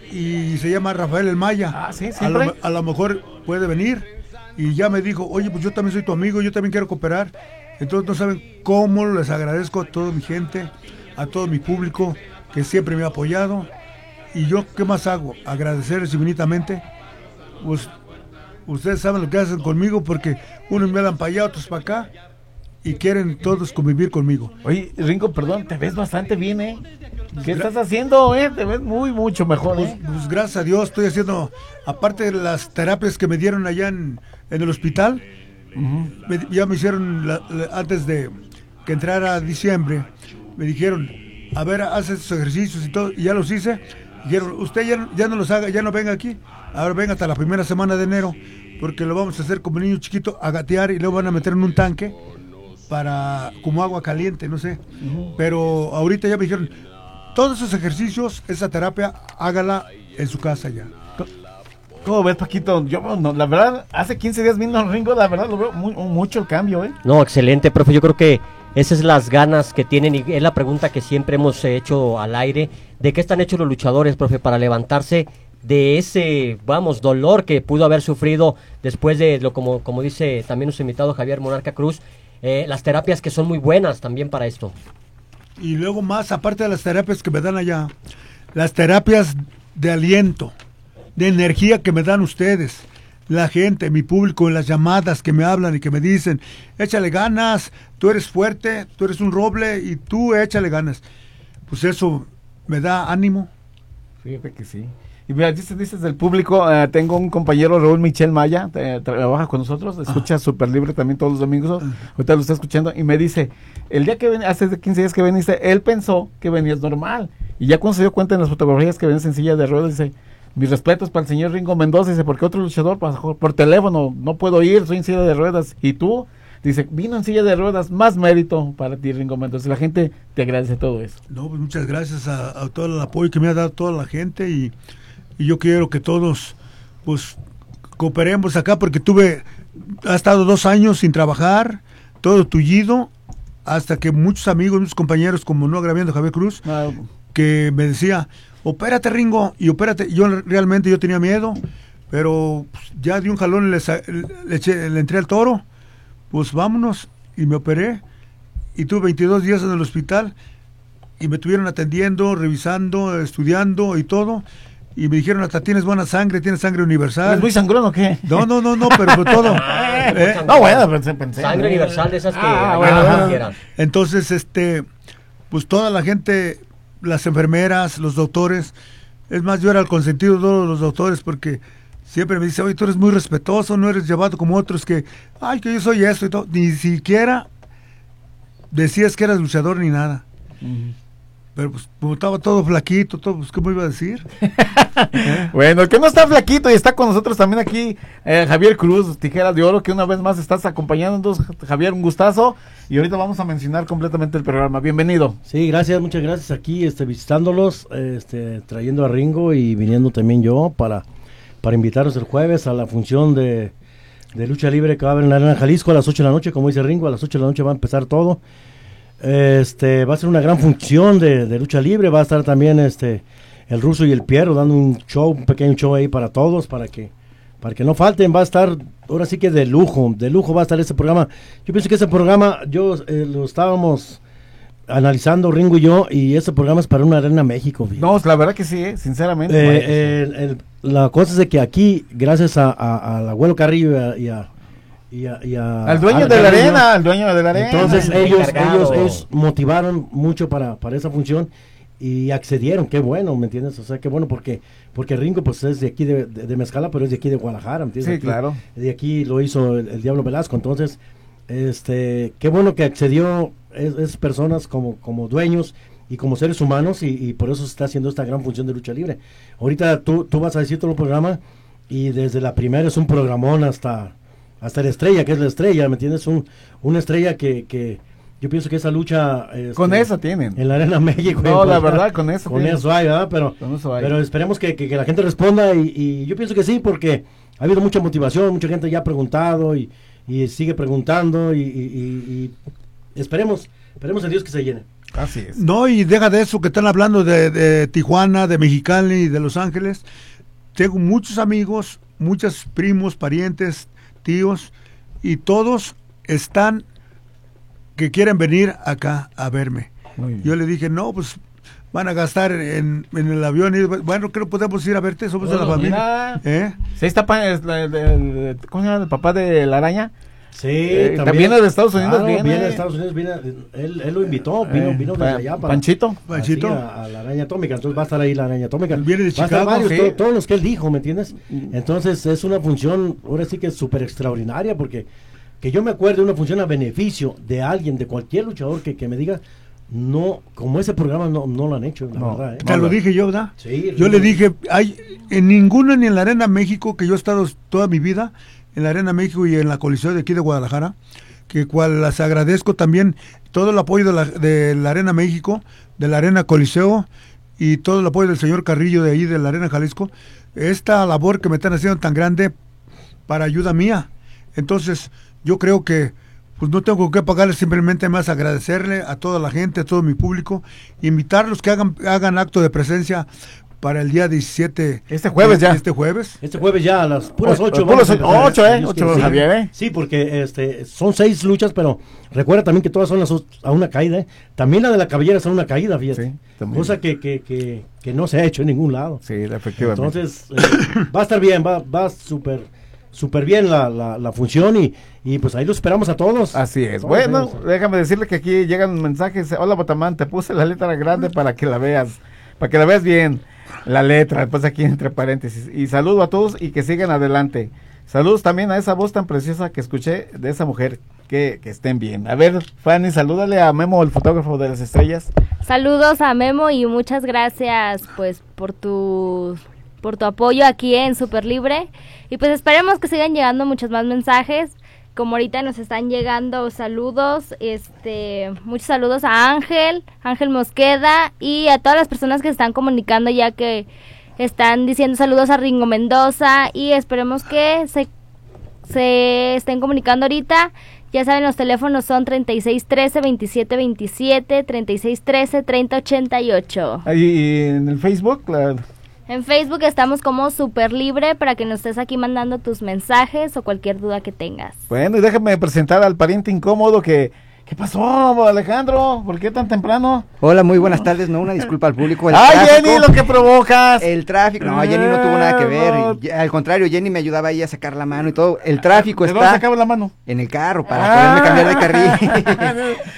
y se llama Rafael El Maya. Ah, sí, a, lo, a lo mejor puede venir, y ya me dijo, oye, pues yo también soy tu amigo, yo también quiero cooperar. Entonces no saben cómo les agradezco a toda mi gente, a todo mi público que siempre me ha apoyado. Y yo, ¿qué más hago? Agradecerles infinitamente. Pues ustedes saben lo que hacen conmigo, porque unos me dan para allá, otros para acá, y quieren todos convivir conmigo. Oye, Ringo, perdón, te ves bastante bien, ¿eh? ¿Qué estás haciendo, eh? Te ves muy, mucho mejor, pues, ¿eh? Pues gracias a Dios estoy haciendo, aparte de las terapias que me dieron allá en, en el hospital, uh-huh. me, ya me hicieron, la, la, antes de que entrara diciembre, me dijeron, a ver, haz estos ejercicios y todo, y ya los hice. Dijeron, usted ya, ya no los haga, ya no venga aquí, ahora venga hasta la primera semana de enero, porque lo vamos a hacer como niño chiquito, a gatear, y luego van a meter en un tanque para, como agua caliente, no sé. Uh-huh. Pero ahorita ya me dijeron, todos esos ejercicios, esa terapia, hágala en su casa ya. ¿Cómo ves, Paquito? Yo, no, la verdad, hace quince días vino Ringo, la verdad, lo veo muy, mucho el cambio, ¿eh? No, excelente, profe. Yo creo que esas son las ganas que tienen, y es la pregunta que siempre hemos hecho al aire. ¿De qué están hechos los luchadores, profe, para levantarse de ese, vamos, dolor que pudo haber sufrido después de, lo como, como dice también nuestro invitado Javier Monarca Cruz, eh, las terapias que son muy buenas también para esto? Y luego más, aparte de las terapias que me dan allá, las terapias de aliento, de energía que me dan ustedes, la gente, mi público, en las llamadas que me hablan y que me dicen, échale ganas, tú eres fuerte, tú eres un roble y tú échale ganas. Pues eso me da ánimo. Fíjate que sí. Y mira, dices, dices del público, uh, tengo un compañero, Raúl Michel Maya, eh, trabaja con nosotros, escucha ah. Super Libre también todos los domingos, ah. ahorita lo está escuchando, y me dice, el día que ven, hace quince días que veniste, él pensó que venías normal, y ya cuando se dio cuenta en las fotografías que venías en silla de ruedas, dice, mis respetos para el señor Ringo Mendoza, dice, porque otro luchador por, por teléfono, no puedo ir, soy en silla de ruedas, y tú, dice, vino en silla de ruedas, más mérito para ti, Ringo Mendoza. La gente te agradece todo eso. No, pues muchas gracias a, a todo el apoyo que me ha dado toda la gente, y Y yo quiero que todos, pues, cooperemos acá, porque tuve, ha estado dos años sin trabajar, todo tullido, hasta que muchos amigos, muchos compañeros, como no agraviando Javier Cruz, ah. que me decía, opérate, Ringo, y opérate. Yo realmente yo tenía miedo, pero pues, ya di un jalón, le, le, eché, le entré al toro, pues vámonos, y me operé, y tuve veintidós días en el hospital, y me estuvieron atendiendo, revisando, estudiando y todo. Y me dijeron, hasta tienes buena sangre, tienes sangre universal. ¿Es muy sangrón o qué? No, no, no, no, pero por todo. ¿Eh? No, bueno, pensé, pensé. Sangre universal de esas que... Ah, bueno, bueno. Entonces, este, pues toda la gente, las enfermeras, los doctores, es más, yo era el consentido de todos los doctores, porque siempre me dice, oye, tú eres muy respetuoso, no eres llevado como otros que, ay, que yo soy esto y todo. Ni siquiera decías que eras luchador ni nada. Uh-huh. Pero pues como estaba todo flaquito, todo, pues ¿cómo iba a decir? ¿Eh? Bueno, el que no está flaquito y está con nosotros también aquí, eh, Javier Cruz, Tijeras de Oro, que una vez más estás acompañándonos. Javier, un gustazo, y ahorita vamos a mencionar completamente el programa. Bienvenido. Sí, gracias, muchas gracias, aquí este, visitándolos, este, trayendo a Ringo y viniendo también yo para, para invitarlos el jueves a la función de, de lucha libre que va a haber en la Arena Jalisco a las ocho de la noche, como dice Ringo, a las ocho de la noche va a empezar todo. Este va a ser una gran función de, de lucha libre, va a estar también este el Ruso y el Piero dando un show, un pequeño show ahí para todos, para que para que no falten, va a estar ahora sí que de lujo, de lujo va a estar ese programa. Yo pienso que ese programa, yo eh, lo estábamos analizando Ringo y yo, y ese programa es para una Arena México. Fíjate. No, la verdad que sí, eh, sinceramente. Eh, eh, el, el, la cosa es de que aquí, gracias a, a, al abuelo Carrillo y a, y a Y a, y a, al dueño de la arena, al dueño de la arena. Entonces ellos, ellos, ellos motivaron mucho para, para esa función y accedieron, qué bueno, ¿me entiendes? O sea, qué bueno porque porque Ringo pues es de aquí de, de, de Mezcala, pero es de aquí de Guadalajara, ¿me entiendes? Sí, aquí, claro. De aquí lo hizo el, el Diablo Velasco, entonces, este, qué bueno que accedió es, es personas como, como dueños y como seres humanos y, y por eso se está haciendo esta gran función de lucha libre. Ahorita tú, tú vas a decir todo el programa y desde la primera es un programón hasta... hasta la estrella, que es la estrella, ¿me entiendes? Un, una estrella que, que yo pienso que esa lucha... Este, con esa tienen. En la Arena México. No, la verdad, con eso. Con eso hay, ¿verdad? Pero, eso hay. pero esperemos que, que, que la gente responda y, y yo pienso que sí, porque ha habido mucha motivación, mucha gente ya ha preguntado y, y sigue preguntando y, y, y, y esperemos, esperemos en Dios que se llene. Así es. No, y deja de eso que están hablando de, de Tijuana, de Mexicali y de Los Ángeles. Tengo muchos amigos, muchos primos, parientes, tíos, y todos están que quieren venir acá a verme. Yo le dije, no, pues van a gastar en, en el avión y bueno, creo que podemos ir a verte, somos bueno, de la familia. ¿Eh? Sí, está el, el, el, ¿cómo se llama? El papá de la araña. Sí, eh, también, también de Estados Unidos claro, viene. viene de Estados Unidos, viene, él, él lo invitó, vino, vino eh, desde allá para Panchito, Panchito. A, a la araña atómica, entonces va a estar ahí la araña atómica. Viene de va Chicago, varios, sí. to, todos los que él dijo, ¿me entiendes? Entonces es una función, ahora sí que es súper extraordinaria, porque que yo me acuerdo de una función a beneficio de alguien, de cualquier luchador que, que me diga, no, como ese programa no, no lo han hecho, la no, verdad. ¿eh? Te no, lo dije yo, ¿verdad? Sí. Yo le dije, hay en ninguna, ni en la Arena México, que yo he estado toda mi vida, en la Arena México y en la Coliseo de aquí de Guadalajara, que cual las agradezco también todo el apoyo de la, de la Arena México, de la Arena Coliseo y todo el apoyo del señor Carrillo de ahí de la Arena Jalisco, esta labor que me están haciendo tan grande para ayuda mía. Entonces yo creo que pues no tengo que pagarles, simplemente más agradecerle a toda la gente, a todo mi público, invitarlos que hagan, hagan acto de presencia para el día diecisiete. Este jueves ya. Este jueves. Este jueves ya a las puras ocho. Puras ocho, eh. Ocho, sí, Javier, eh. Sí, porque este, son seis luchas, pero recuerda también que todas son las, a una caída, eh. También la de la cabellera es a una caída, fíjate. Sí, cosa que, que, que, que no se ha hecho en ningún lado. Sí, efectivamente. Entonces, eh, va a estar bien, va, va súper, súper bien la, la, la función y, y pues ahí lo esperamos a todos. Así es. Todos bueno, ellos. déjame decirle que aquí llegan mensajes. Hola, Botamán, te puse la letra grande para que la veas, para que la veas bien. La letra, después aquí entre paréntesis. Y saludo a todos y que sigan adelante. Saludos también a esa voz tan preciosa que escuché de esa mujer. Que, que estén bien. A ver, Fanny, salúdale a Memo, el fotógrafo de las estrellas. Saludos a Memo y muchas gracias pues por tu por tu apoyo aquí en Super Libre. Y pues esperemos que sigan llegando muchos más mensajes. Como ahorita nos están llegando saludos, este, muchos saludos a Ángel, Ángel Mosqueda y a todas las personas que se están comunicando ya que están diciendo saludos a Ringo Mendoza y esperemos que se, se estén comunicando ahorita. Ya saben, los teléfonos son treinta y seis trece, veintisiete veintisiete, treinta y seis trece, treinta ochenta y ocho. ¿Y en el Facebook? La... En Facebook estamos como Super Libre para que nos estés aquí mandando tus mensajes o cualquier duda que tengas. Bueno, y déjame presentar al pariente incómodo que... ¿Qué pasó, Alejandro? ¿Por qué tan temprano? Hola, muy buenas tardes. No, una disculpa al público. El ¡Ay, tráfico, Jenny, lo que provocas! El tráfico. No, Jenny no tuvo nada que ver. Y, al contrario, Jenny me ayudaba ahí a sacar la mano y todo. El tráfico ¿De está... dónde sacaba la mano? En el carro, para ah. poderme cambiar de carril. No se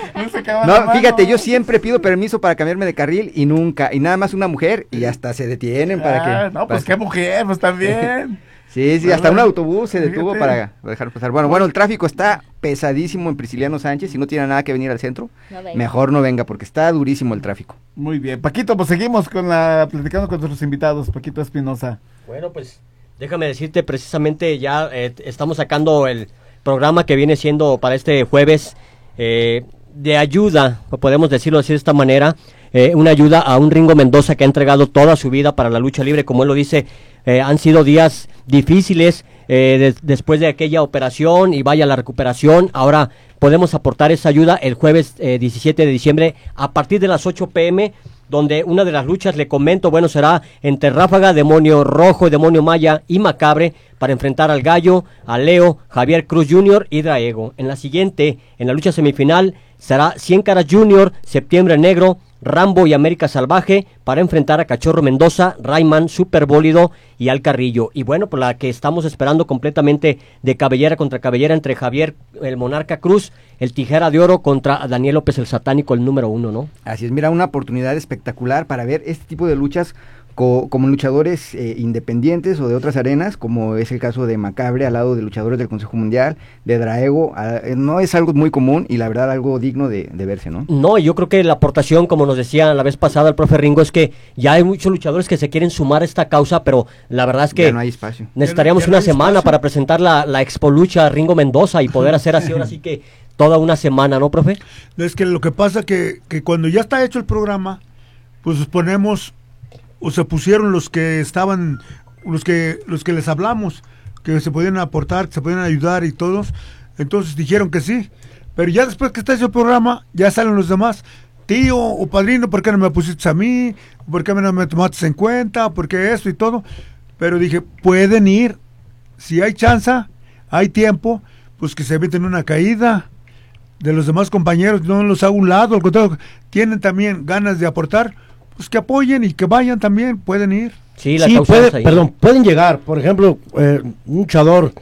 No, fíjate, yo siempre pido permiso para cambiarme de carril y nunca, y nada más una mujer y hasta se detienen para Ah, que... no, pues qué mujer, pues también. Sí, sí, Bueno, hasta un autobús se detuvo fíjate. para dejar pasar. Bueno, bueno, el tráfico está pesadísimo en Prisciliano Sánchez. Si no tiene nada que venir al centro, No venga. mejor no venga porque está durísimo el tráfico. Muy bien. Paquito, pues seguimos con la platicando con nuestros invitados. Paquito Espinosa. Bueno, pues déjame decirte, precisamente ya eh, estamos sacando el programa que viene siendo para este jueves eh, de ayuda, podemos decirlo así de esta manera, eh, una ayuda a un Ringo Mendoza que ha entregado toda su vida para la lucha libre, como él lo dice, eh, han sido días difíciles eh, de, después de aquella operación y vaya la recuperación. Ahora podemos aportar esa ayuda el jueves eh, diecisiete de diciembre a partir de las ocho pm, donde una de las luchas, le comento, bueno, será entre Ráfaga, Demonio Rojo, Demonio Maya y Macabre para enfrentar al Gallo, a Leo, Javier Cruz junior y Draego. En la siguiente, en la lucha semifinal, será Cien Caras junior, Septiembre Negro, Rambo y América Salvaje para enfrentar a Cachorro Mendoza, Rayman, Superbólido y Al Carrillo. Y bueno, por la que estamos esperando completamente de cabellera contra cabellera entre Javier, el Monarca Cruz, el Tijera de Oro contra Daniel López el Satánico, el número uno, ¿no? Así es, mira, una oportunidad espectacular para ver este tipo de luchas co como luchadores eh, independientes o de otras arenas, como es el caso de Macabre al lado de luchadores del Consejo Mundial, de Draego. Eh, no es algo muy común y la verdad algo digno de, de verse, ¿no? No, yo creo que la aportación, como nos decía la vez pasada el profe Ringo, es que ya hay muchos luchadores que se quieren sumar a esta causa, pero la verdad es que ya no hay espacio. Necesitaríamos Ya no- ya no una hay semana espacio. para presentar la, la Expo Lucha Ringo Mendoza y poder hacer así, ahora sí que toda una semana, ¿no, profe? Es que lo que pasa que, que cuando ya está hecho el programa, pues ponemos, o se pusieron los que estaban, los que los que les hablamos, que se podían aportar, que se podían ayudar y todos, entonces dijeron que sí, pero ya después que está hecho el programa, ya salen los demás, tío o padrino, ¿por qué no me pusiste a mí? ¿Por qué no me tomaste en cuenta? ¿Por qué esto y todo? Pero dije, pueden ir, si hay chance, hay tiempo, pues que se eviten una caída de los demás compañeros, no los haga a un lado, al contrario, tienen también ganas de aportar, pues que apoyen y que vayan también, pueden ir. Sí, la Sí, causa puede- es ahí. perdón, pueden llegar, por ejemplo, eh, un luchador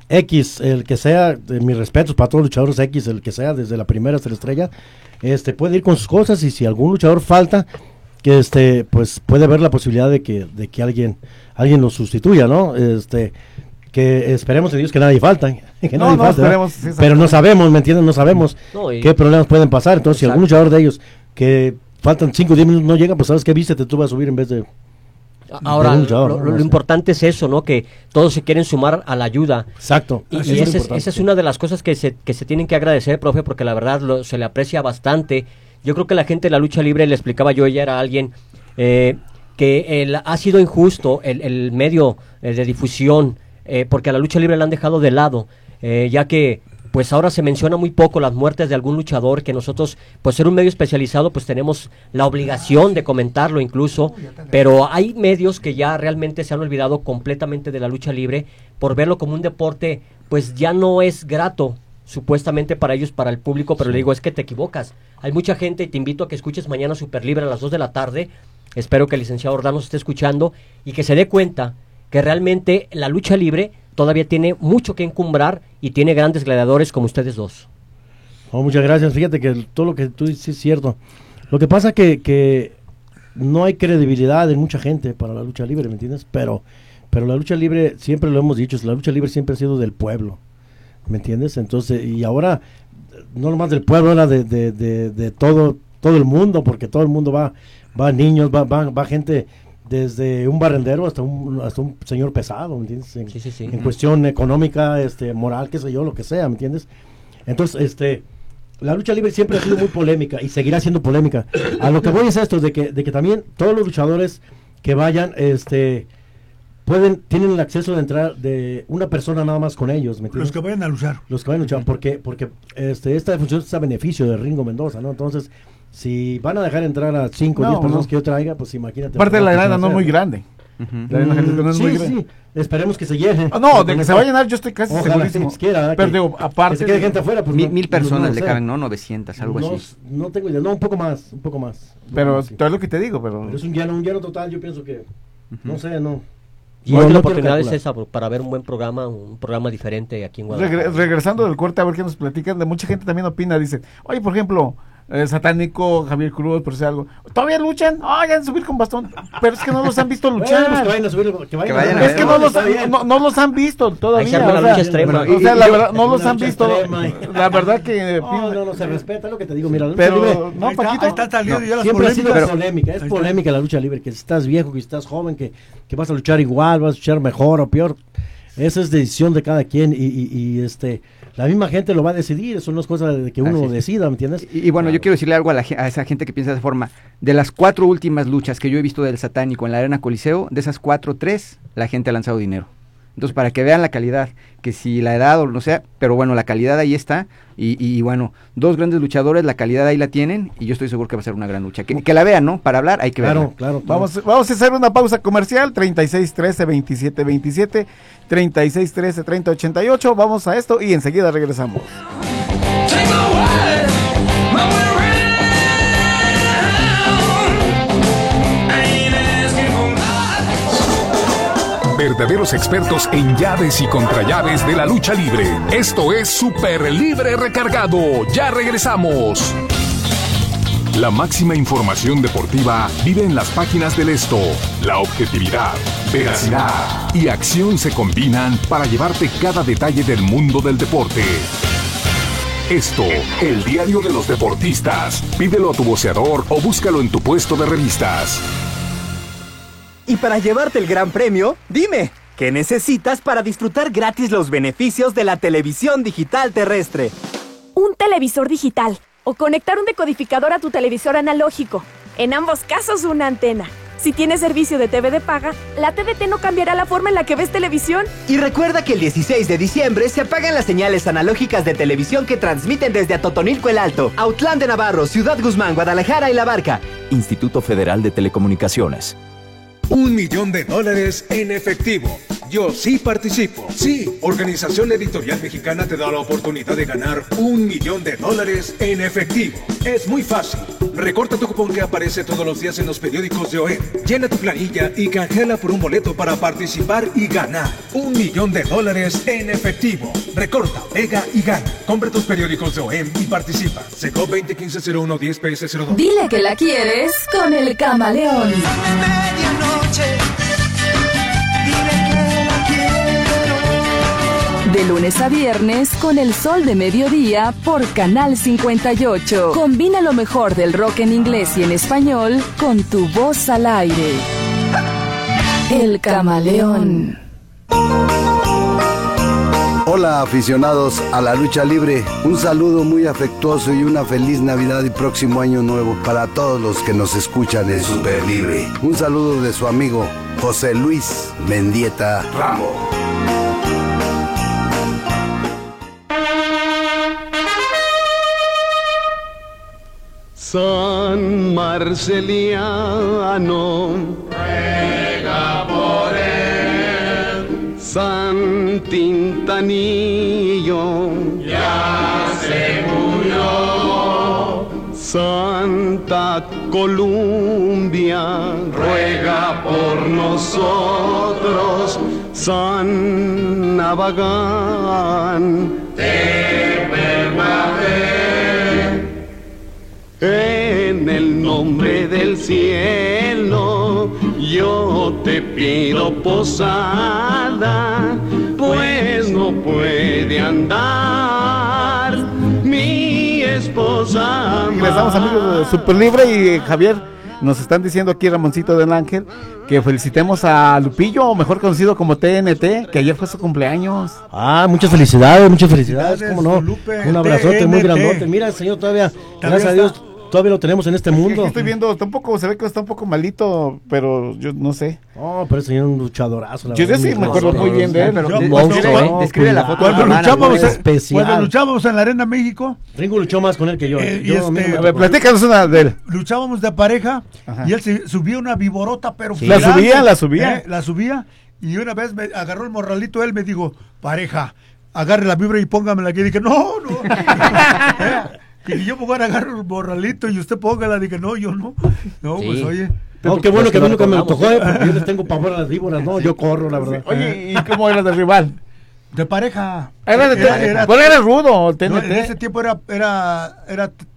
X, el que sea, de mis respetos para todos los luchadores X, el que sea, desde la primera hasta la estrella, este, puede ir con sus cosas y si algún luchador falta, que este, pues puede haber la posibilidad de que, de que alguien, alguien lo sustituya, ¿no? Este, que esperemos en Dios que nadie falta, que No, nadie no, falte, ¿verdad? esperemos, sí, pero no exactamente. sabemos, ¿me entienden? No sabemos No, y- qué problemas pueden pasar, entonces si Exacto. algún luchador de ellos que faltan cinco o diez minutos no llega, pues sabes qué, viste, te tú vas a subir en vez de... Ahora, de un luchador, lo, ¿no? lo- No lo sé. importante es eso, ¿no? Que todos se quieren sumar a la ayuda. Exacto. Y, Eso y es lo esa, es, importante. esa es una de las cosas que se, que se tienen que agradecer, profe, porque la verdad lo- se le aprecia bastante. Yo creo que la gente de la lucha libre, le explicaba yo, ella era alguien eh, que el- ha sido injusto el, el medio eh, de difusión, eh, porque a la lucha libre la han dejado de lado, eh, ya que pues ahora se menciona muy poco las muertes de algún luchador, que nosotros, pues ser un medio especializado, pues tenemos la obligación de comentarlo incluso, pero hay medios que ya realmente se han olvidado completamente de la lucha libre por verlo como un deporte, pues ya no es grato supuestamente para ellos, para el público, pero le digo, es que te equivocas. Hay mucha gente y te invito a que escuches mañana Super Libre a las dos de la tarde, espero que el licenciado Ordaz nos esté escuchando y que se dé cuenta que realmente la lucha libre todavía tiene mucho que encumbrar y tiene grandes gladiadores como ustedes dos. Oh, muchas gracias. Fíjate que el- todo lo que tú dices es cierto. Lo que pasa que, que no hay credibilidad en mucha gente para la lucha libre, ¿me entiendes? Pero, pero la lucha libre, siempre lo hemos dicho, la lucha libre siempre ha sido del pueblo, ¿me entiendes? Entonces, y ahora, no nomás del pueblo, ahora de, de, de, de todo, todo el mundo, porque todo el mundo va, va niños, va, va, va gente desde un barrendero hasta un, hasta un señor pesado, ¿me entiendes? En, Sí, sí, sí. en cuestión económica, este, moral, qué sé yo, lo que sea, ¿me entiendes? Entonces, este, la lucha libre siempre ha sido muy polémica y seguirá siendo polémica. A lo que voy es esto, de que, de que también todos los luchadores que vayan, este, pueden, tienen el acceso de entrar de una persona nada más con ellos, ¿me entiendes? Los que vayan a luchar. Los que vayan a luchar, porque, porque este, esta función es a beneficio de Ringo Mendoza, ¿no? Entonces, si van a dejar entrar a cinco o No, diez personas no. que yo traiga, pues imagínate. Aparte la lo que arena van a no es hacer, muy grande. La arena Jalisco no es sí, muy grande. sí, esperemos que se llene. Ah, no, de que se va a llenar yo estoy casi Ojalá segurísimo. que quiera, Pero que- digo, aparte que se quede de- gente afuera, pues mil, no- mil no- personas no lo le sé. caben, ¿no? novecientas, algo no, así. No tengo idea, no, un poco más, un poco más. Pero Sí. todo es lo que te digo, pero... Pero es un lleno, un lleno total, yo pienso que, no sé, no. Y No, hoy no la quiero oportunidad es calcular. esa por- para ver un buen programa, un programa diferente aquí en Regre- Guadalajara. regresando del corte, a ver qué nos platican, de mucha gente también opina, dice, oye, por ejemplo, eh, Satánico, Javier Cruz, por si algo. ¿Todavía luchan? Ah, ya han subir con bastón. Pero es que no los han visto luchar. Bueno, pues que vayan a subir, que vayan, que vayan es a ver, que no, los, no, no los han visto todavía. Ahí se arma la lucha extrema. O sea, la verdad, no los han visto. La verdad que... No, no, no, se respeta lo que te digo. Mira, la pero, libre, no, ahí Paquito, está, está no, ya las siempre ha sido pero, polémica. Es polémica la lucha libre. Que si estás viejo, que si estás joven, que, que vas a luchar igual, vas a luchar mejor o peor. Esa es decisión de cada quien y, y, y este la misma gente lo va a decidir, eso no es cosa de que uno decida, ¿me entiendes? Y, y bueno, claro. Yo quiero decirle algo a, la, a esa gente que piensa de esa forma. De las cuatro últimas luchas que yo he visto del Satánico en la Arena Coliseo, de esas cuatro, tres, la gente ha lanzado dinero. Entonces, para que vean la calidad, que si la edad o no sea, pero bueno, la calidad ahí está, y, y bueno, dos grandes luchadores, la calidad ahí la tienen, y yo estoy seguro que va a ser una gran lucha. Que, que la vean, ¿no? Para hablar hay que verla. Claro, claro, claro. Vamos, vamos a hacer una pausa comercial, treinta y seis, trece, veintisiete, veintisiete, treinta y seis, trece, treinta, ochenta y ocho, vamos a esto y enseguida regresamos. Verdaderos expertos en llaves y contrallaves de la lucha libre. Esto es Super Libre Recargado. Ya regresamos. La máxima información deportiva vive en las páginas del Esto. La objetividad, veracidad y acción se combinan para llevarte cada detalle del mundo del deporte. Esto, el diario de los deportistas. Pídelo a tu voceador o búscalo en tu puesto de revistas. Y para llevarte el gran premio, dime, ¿qué necesitas para disfrutar gratis los beneficios de la televisión digital terrestre? Un televisor digital o conectar un decodificador a tu televisor analógico. En ambos casos, una antena. Si tienes servicio de T V de paga, la T V T no cambiará la forma en la que ves televisión. Y recuerda que el dieciséis de diciembre se apagan las señales analógicas de televisión que transmiten desde Atotonilco el Alto, Autlán de Navarro, Ciudad Guzmán, Guadalajara y La Barca. Instituto Federal de Telecomunicaciones. Un millón de dólares en efectivo. Yo sí participo. Sí, Organización Editorial Mexicana te da la oportunidad de ganar un millón de dólares en efectivo. Es muy fácil. Recorta tu cupón que aparece todos los días en los periódicos de O E M. Llena tu planilla y canjela por un boleto para participar y ganar un millón de dólares en efectivo. Recorta, pega y gana. Compra tus periódicos de O E M y participa. Seco veinte quince cero uno diez P S cero dos. Dile que la quieres con el Camaleón. De lunes a viernes con el sol de mediodía por Canal cincuenta y ocho. Combina lo mejor del rock en inglés y en español con tu voz al aire. El Camaleón. Hola aficionados a la lucha libre, un saludo muy afectuoso y una feliz Navidad y próximo año nuevo para todos los que nos escuchan en Super Libre. Un saludo de su amigo José Luis Mendieta Ramos. San Marceliano, ruega por él. San Tintanillo, ya se murió. Santa Columbia, ruega por nosotros. San Navagán, te permaneceré. En el nombre del cielo, yo te pido posada, pues no puede andar mi esposa. Regresamos, amigos de Super Libre, y Javier, nos están diciendo aquí Ramoncito del Ángel que felicitemos a Lupillo, o mejor conocido como T N T, que ayer fue su cumpleaños. Ah, muchas felicidades, muchas felicidades, cómo no, un abrazote muy grandote. Mira, el señor todavía, gracias a Dios, todavía lo tenemos en este mundo. Aquí estoy viendo, está un poco, se ve que está un poco malito, pero yo no sé. No, pero el señor es un luchadorazo. La yo verdad, sí me acuerdo muy bien de él, pero yo, monstruo, no, describe la foto. Cuando luchábamos, especial. cuando luchábamos en la Arena México, Ringo luchó más con él que yo. Eh, yo y este, no a ver, platícanos una de él. Luchábamos de pareja. Ajá. Y él se subía una viborota, pero sí. La subía, la subía. Eh, la subía, y una vez me agarró el morralito, él me dijo, pareja, agarre la vibra y póngamela aquí. Y dije, no, no. eh, Y yo pongo a agarrar un borralito y usted póngala. Dije, no, yo no. No, sí. Pues oye. No, qué bueno que a mí nunca me lo tocó, eh, porque yo les tengo pavor a las víboras. No, sí. Yo corro, la verdad. Oye, ¿y cómo era de rival? De pareja. Era de era, era, ¿Cuál era el rudo? T N T. No, en ese tiempo era, era, era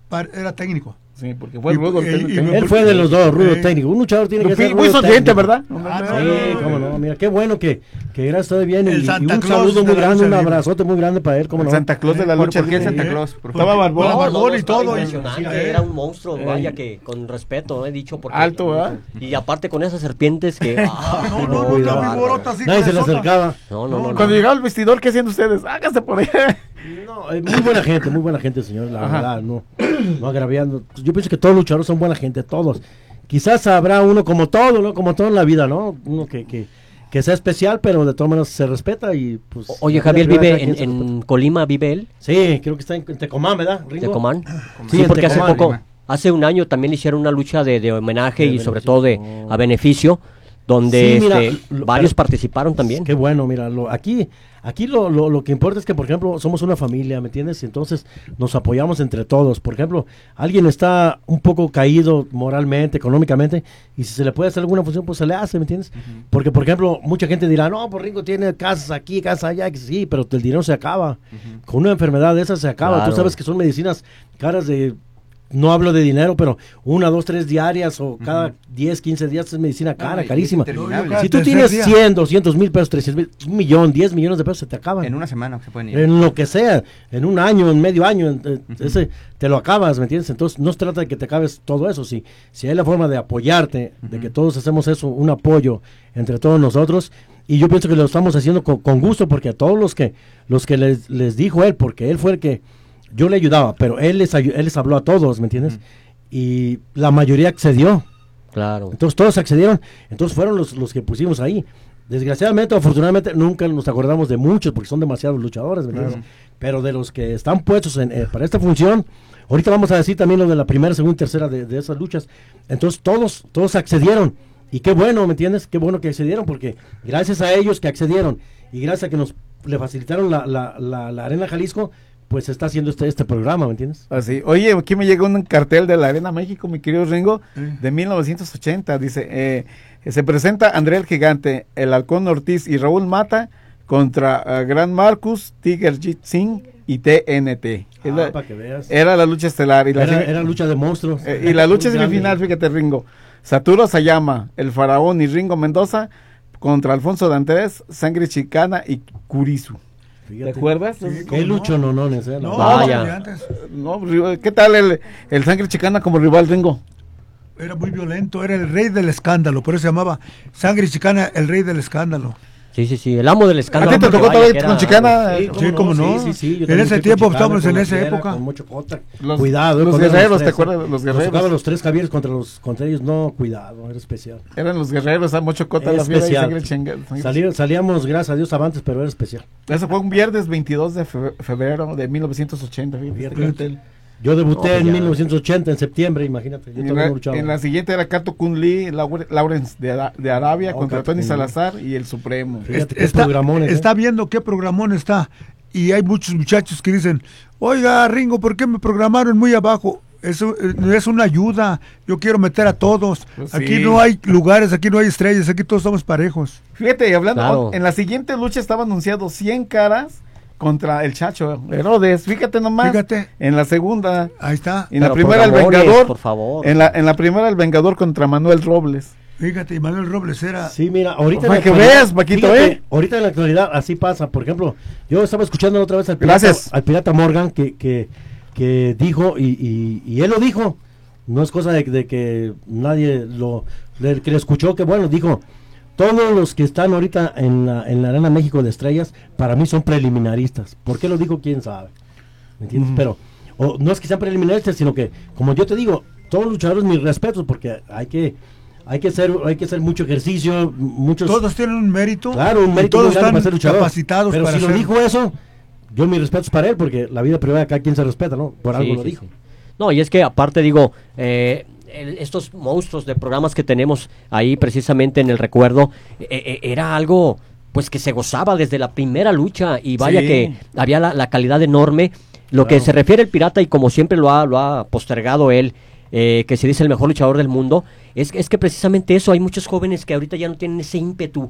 era técnico. Sí, porque fue el rudo. Y, y, y, él fue de los dos, rudo eh, técnico. Un luchador tiene que ser muy sonriente, ¿verdad? Ah, sí, cómo no. Mira, qué bueno que, que gracias a bien. Y, y un saludo muy grande, un abrazote muy grande para él. ¿Cómo no? Santa Claus de la lucha. ¿Por qué Santa Claus? Estaba barbón. No, barbón no, y todo. Era un monstruo, vaya que con respeto he dicho. Porque, alto, ¿verdad? Y aparte con esas serpientes que... Ah, no, no, no, no, nadie se le acercaba. No, no, no. Cuando llegaba el vestidor, ¿qué hacían ustedes? Háganse por ahí. No, eh, muy buena gente, muy buena gente, señor, la Ajá. verdad, no, no agraviando. Yo pienso que todos los luchadores son buena gente, todos. Quizás habrá uno como todo, ¿no? Como todo en la vida, ¿no? Uno que, que, que sea especial, pero de todas maneras se respeta y pues... Oye, Javier, ¿vive en, en Colima, vive él? Sí, creo que está en, en Tecomán, ¿verdad, Ringo? ¿Tecomán? Sí, sí porque Tecomán, hace poco, Lima. hace un año también le hicieron una lucha de, de homenaje de y beneficio. sobre todo de oh. a beneficio, donde sí, mira, este, lo, varios pero, participaron también. Qué bueno, mira, lo, aquí aquí lo, lo, lo que importa es que, por ejemplo, somos una familia, ¿me entiendes? Entonces nos apoyamos entre todos. Por ejemplo, alguien está un poco caído moralmente, económicamente, y si se le puede hacer alguna función, pues se le hace, ¿me entiendes? Uh-huh. Porque, por ejemplo, mucha gente dirá, no, pues Ringo tiene casas aquí, casas allá, que sí, pero el dinero se acaba. Uh-huh. Con una enfermedad de esas se acaba. Claro. Tú sabes que son medicinas caras de... No hablo de dinero, pero una, dos, tres diarias o cada uh-huh. diez, quince días es medicina cara, no, carísima. Si tú tienes cien, doscientos mil pesos, trescientos mil, un millón, diez millones de pesos se te acaban. En una semana se pueden ir. En lo que sea, en un año, en medio año, en, uh-huh. ese te lo acabas, ¿me entiendes? Entonces no se trata de que te acabes todo eso. Si, si hay la forma de apoyarte, uh-huh. de que todos hacemos eso, un apoyo entre todos nosotros, y yo pienso que lo estamos haciendo con, con gusto, porque a todos los que, los que les, les dijo él, porque él fue el que yo le ayudaba, pero él les, él les habló a todos, ¿me entiendes? Uh-huh. Y la mayoría accedió. Claro. Entonces todos accedieron, entonces fueron los, los que pusimos ahí. Desgraciadamente o afortunadamente nunca nos acordamos de muchos porque son demasiados luchadores, ¿me entiendes? Claro. Pero de los que están puestos en, eh, para esta función, ahorita vamos a decir también lo de la primera, segunda y tercera de, de esas luchas. Entonces todos, todos accedieron. Y qué bueno, ¿me entiendes? Qué bueno que accedieron, porque gracias a ellos que accedieron y gracias a que nos le facilitaron la, la, la, la Arena Jalisco, pues está haciendo este, este programa, ¿me entiendes? Así. Oye, aquí me llegó un cartel de la Arena México, mi querido Ringo, mm. de mil novecientos ochenta. Dice, eh, se presenta André el Gigante, el Halcón Ortiz y Raúl Mata contra uh, Gran Marcus, Tiger Jeet Singh y T N T. Ah, la, para que veas. Era la lucha estelar. Y la era, era lucha de monstruos. Eh, y la lucha semifinal, fíjate, Ringo. Satoru Sayama, el Faraón y Ringo Mendoza contra Alfonso Dantes, Sangre Chicana y Kurisu. Fíjate. ¿Te acuerdas? Sí, qué lucho no, no, no, no, vaya. No, ¿qué tal el, el Sangre Chicana como rival, Ringo? Era muy violento, era el rey del escándalo, por eso se llamaba Sangre Chicana, el rey del escándalo. Sí, sí, sí, el amo del escándalo. ¿A ti te tocó todavía con Chicana? Sí, sí, cómo no. Sí, sí, sí, en ese tiempo estábamos en esa época. Con mucho cota. Los, cuidado. Los guerreros, ¿te acuerdas? Los guerreros. Nos los tres Javieres contra los contra ellos, no, cuidado, era especial. Eran los guerreros, a mucho cota la fiera y sangre chinga. Salí, salíamos, gracias a Dios, avantes, pero era especial. Eso fue un viernes veintidós de febrero de mil novecientos ochenta. Fíjate. Yo debuté no, en mil novecientos ochenta, en septiembre, imagínate. Yo en, la, en la siguiente era Kato Kun Lee, Lawrence de, de Arabia no, contra Kato Tony Salazar y el Supremo. Fíjate, está, está viendo qué programón está. Y hay muchos muchachos que dicen, oiga, Ringo, ¿por qué me programaron muy abajo? Eso es una ayuda. Yo quiero meter a todos. Pues aquí sí. No hay lugares, aquí no hay estrellas, aquí todos somos parejos. Fíjate, hablando, claro. En la siguiente lucha estaba anunciado cien caras contra el Chacho Herodes, fíjate nomás. Fíjate. En la segunda. Ahí está. En Pero la primera el Vengador. Por favor. En la, en la primera el Vengador contra Manuel Robles. Fíjate, Manuel Robles era. Sí, mira, ahorita. Para que veas, Paquito, fíjate, eh. Ahorita en la actualidad así pasa. Por ejemplo, yo estaba escuchando otra vez al pirata, al pirata Morgan que, que, que dijo, y, y, y él lo dijo. No es cosa de, de que nadie lo. De, que le escuchó, que bueno, dijo. Todos los que están ahorita en la, en la Arena México de Estrellas, para mí son preliminaristas. ¿Por qué lo digo? ¿Quién sabe? ¿Me entiendes? Mm. Pero o, no es que sean preliminaristas, sino que, como yo te digo, todos los luchadores mis respetos, porque hay que hay que hacer hay que hacer mucho ejercicio, muchos. Todos tienen un mérito. Claro, un mérito. Todos están para ser luchador, capacitados. Pero para si ser... lo dijo eso, yo mis respetos para él, porque la vida privada de cada quien se respeta, ¿no? Por sí, algo lo sí, dijo. Sí. No, y es que aparte digo, eh, estos monstruos de programas que tenemos ahí precisamente en el recuerdo, eh, eh, era algo pues que se gozaba desde la primera lucha y vaya sí. que había la, la calidad enorme. Lo claro. que se refiere al pirata y como siempre lo ha, lo ha postergado él, eh, que se dice el mejor luchador del mundo, es, es que precisamente eso, hay muchos jóvenes que ahorita ya no tienen ese ímpetu